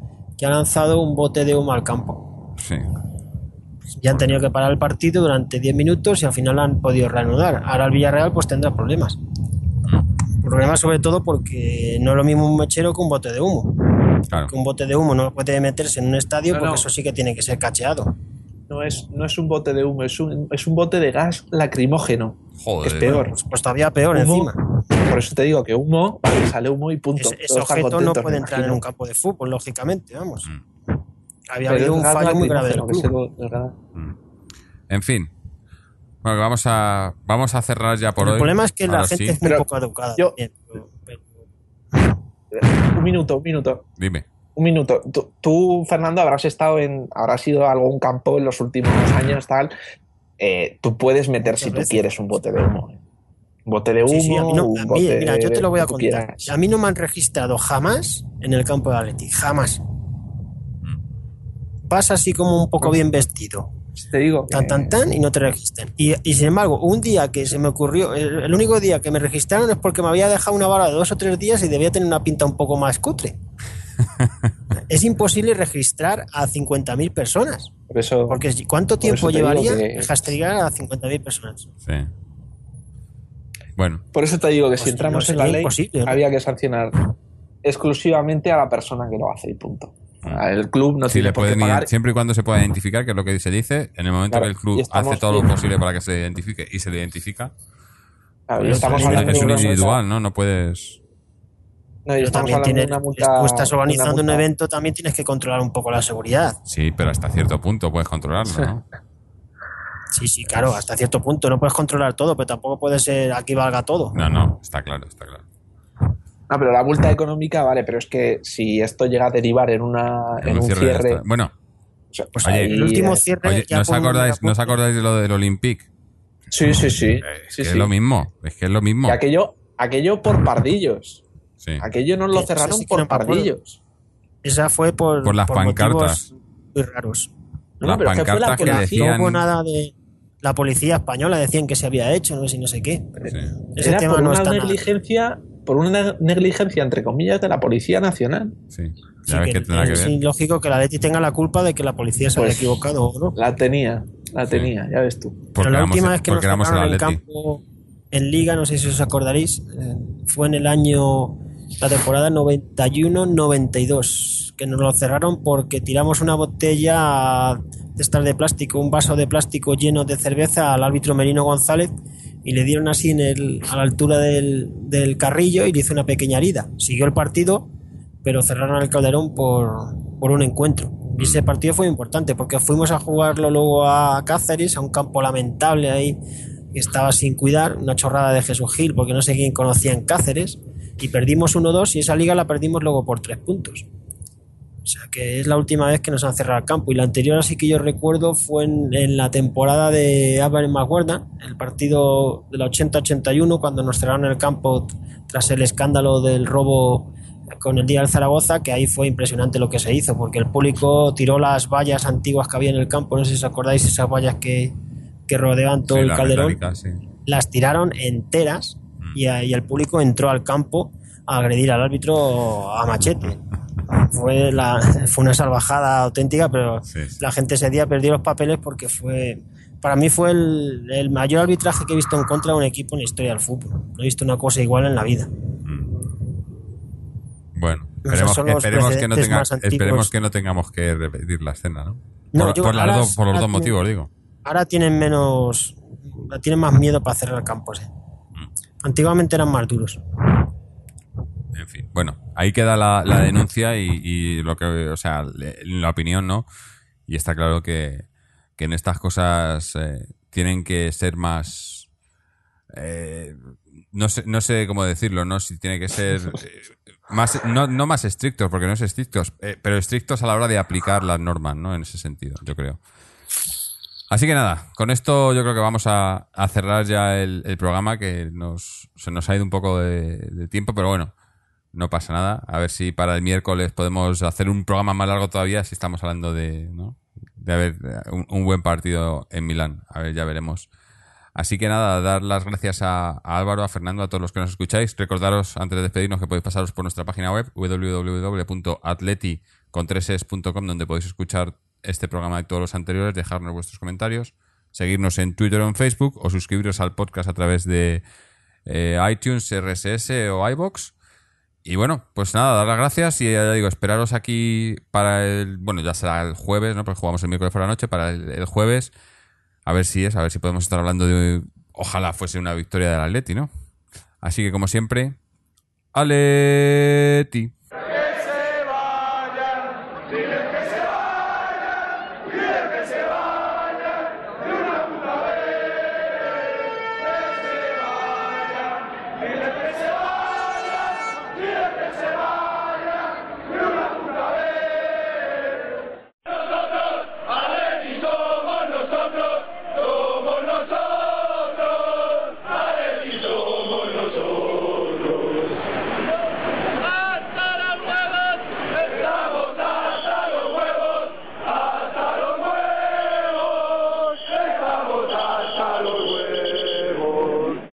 que ha lanzado un bote de humo al campo. Sí. Ya han tenido que parar el partido durante diez minutos y al final han podido reanudar. Ahora el Villarreal pues tendrá problemas. Problemas sobre todo porque no es lo mismo un mechero que un bote de humo. Claro. Que un bote de humo no puede meterse en un estadio No, porque no. eso sí que tiene que ser cacheado. No es, no es un bote de humo, es un, es un bote de gas lacrimógeno. Joder. Que es peor. Pues, pues todavía peor Humo, encima. Por eso te digo que humo, vale, sale humo y punto. Ese, ese Todos están objeto no contentos, puede me entrar en imagino. un campo de fútbol, lógicamente, vamos. Mm. Había Pero habido es un gas fallo muy grave del lacrimógeno, club. que es el- el gas. Mm. En fin. Bueno, vamos a, vamos a cerrar ya por el hoy. problema es que la Ahora gente sí. es muy Pero poco educada. yo- también, pero- pero- Un minuto, un minuto. Dime. Un minuto. Tú, tú, Fernando, habrás estado en, habrás ido a algún campo en los últimos años, tal. Eh, tú puedes meter, Muchas si tú veces. quieres, un bote de humo. Un bote de humo, Sí, sí, a mí no, un a mí, bote mira, yo te lo voy a que tú contar. quieras. A mí no me han registrado jamás en el campo de Athletic, jamás. Vas así como un poco bien vestido, Te digo que- tan tan tan, y no te registran. Y, y sin embargo, un día que se me ocurrió, el, el único día que me registraron es porque me había dejado una vara de dos o tres días y debía tener una pinta un poco más cutre. Es imposible registrar a cincuenta mil personas. por eso, Porque ¿cuánto por tiempo eso te digo llevaría que- rastrear a cincuenta mil personas? Sí. Bueno. por eso te digo que Pues si entramos no, en la sería ley, imposible, ¿no? había que sancionar exclusivamente a la persona que lo hace y punto. El club no Si tiene le por qué pueden pagar. ir- siempre y cuando se pueda identificar, que es lo que se dice, en el momento Claro, que el club y estamos- hace todo lo y- posible para que se identifique y se le identifica, Claro, y pues estamos es, hablando es de un una multa- individual, ¿no? No puedes... no, y Pero estamos también hablando tiene, de una multa. tú estás organizando una un multa- evento, también tienes que controlar un poco la seguridad. Sí, pero hasta cierto punto puedes controlarlo, ¿no? Sí, sí, claro, hasta cierto punto. No puedes controlar todo, pero tampoco puede ser aquí valga todo. No, no, está claro, está claro. No, pero la multa económica, vale, pero es que si esto llega a derivar en una en un cierre cierre. de esta- Bueno, o sea, Pues Oye, el último eh, cierre. oye, ya ¿no os con acordáis, una ¿no os multa- acordáis de lo del Olympique? Sí, sí, sí. Eh, es sí, que sí. es lo mismo, es que es lo mismo. Y aquello, aquello por pardillos. Sí. Aquello nos lo Sí, cerraron eso sí que por no me acuerdo. pardillos. Esa fue por, Por las pancartas. motivos muy raros. No, Las pero es que fue la pancartas que policía. decían- No hubo nada de. La policía española decían que se había hecho, no sé, no sé qué. Sí. Ese Era tema por no una está nada. negligencia, por una negligencia, entre comillas, de la Policía Nacional. Sí. Sí, Ya ves que que tendrá que es ver. ilógico que la Leti tenga la culpa de que la policía se haya Pues, equivocado o no. La tenía, la Sí. tenía, ya ves tú. Porque Pero la éramos- última vez que nos porque éramos el cerraron el Atleti. campo en Liga, no sé si os acordaréis, eh, fue en el año, la temporada noventa y uno noventa y dos, que nos lo cerraron porque tiramos una botella de estas de plástico, un vaso de plástico lleno de cerveza al árbitro Merino González y le dieron así en el, a la altura del, del carrillo y le hizo una pequeña herida. Siguió el partido, pero cerraron el Calderón por, por un encuentro. Y ese partido fue importante porque fuimos a jugarlo luego a Cáceres, a un campo lamentable ahí que estaba sin cuidar, una chorrada de Jesús Gil porque no sé quién conocía en Cáceres, y perdimos uno dos y esa liga la perdimos luego por tres puntos. O sea que es la última vez que nos han cerrado el campo, y la anterior así que yo recuerdo fue en, en la temporada de Albert McGuarda, el partido de la ochenta ochenta y uno, cuando nos cerraron el campo tras el escándalo del robo con el día del Zaragoza, que ahí fue impresionante lo que se hizo, porque el público tiró las vallas antiguas que había en el campo, no sé si os acordáis, esas vallas que, que rodeaban todo Sí, el la Calderón, metálica, sí. las tiraron enteras y, y el público entró al campo a agredir al árbitro a machete. Fue, la, fue una salvajada auténtica, pero Sí, sí. la gente ese día perdió los papeles porque fue, para mí fue el, el mayor arbitraje que he visto en contra de un equipo en la historia del fútbol. No he visto una cosa igual en la vida. Bueno, Esos esperemos, son los esperemos, que no precedentes tenga- más antiguos. esperemos que no tengamos que repetir la escena, ¿no? No, por yo- por las ahora- dos- por los ahora dos tiene- motivos, digo. Ahora tienen menos, tienen más miedo para cerrar campos. ¿eh? Antiguamente eran más duros. En fin, bueno, ahí queda la, la denuncia y, y lo que, o sea, le- la opinión, ¿no? Y está claro que, que en estas cosas eh, tienen que ser más, eh, no sé, no sé cómo decirlo, ¿no? Si tiene que ser eh, más, no, no más estrictos, porque no es estrictos, eh, pero estrictos a la hora de aplicar las normas, ¿no? En ese sentido, yo creo. Así que nada, con esto yo creo que vamos a, a cerrar ya el, el programa, que nos, se nos ha ido un poco de, de tiempo, pero bueno, no pasa nada. A ver si para el miércoles podemos hacer un programa más largo todavía, si estamos hablando de, ¿no? de haber un, un buen partido en Milán. A ver, ya veremos. Así que nada, dar las gracias a, a Álvaro, a Fernando, a todos los que nos escucháis. Recordaros, antes de despedirnos, que podéis pasaros por nuestra página web, w w w punto atleti con tres es punto com, donde podéis escuchar este programa y todos los anteriores, dejarnos vuestros comentarios, seguirnos en Twitter o en Facebook o suscribiros al podcast a través de eh, iTunes, R S S o iVoox. Y bueno, pues nada, dar las gracias y ya digo, esperaros aquí para el... Bueno, ya será el jueves, ¿no? Porque jugamos el miércoles por la noche, para el, el jueves. A ver si es, a ver si podemos estar hablando de... Ojalá fuese una victoria del Atleti, ¿no? Así que como siempre, Atleti.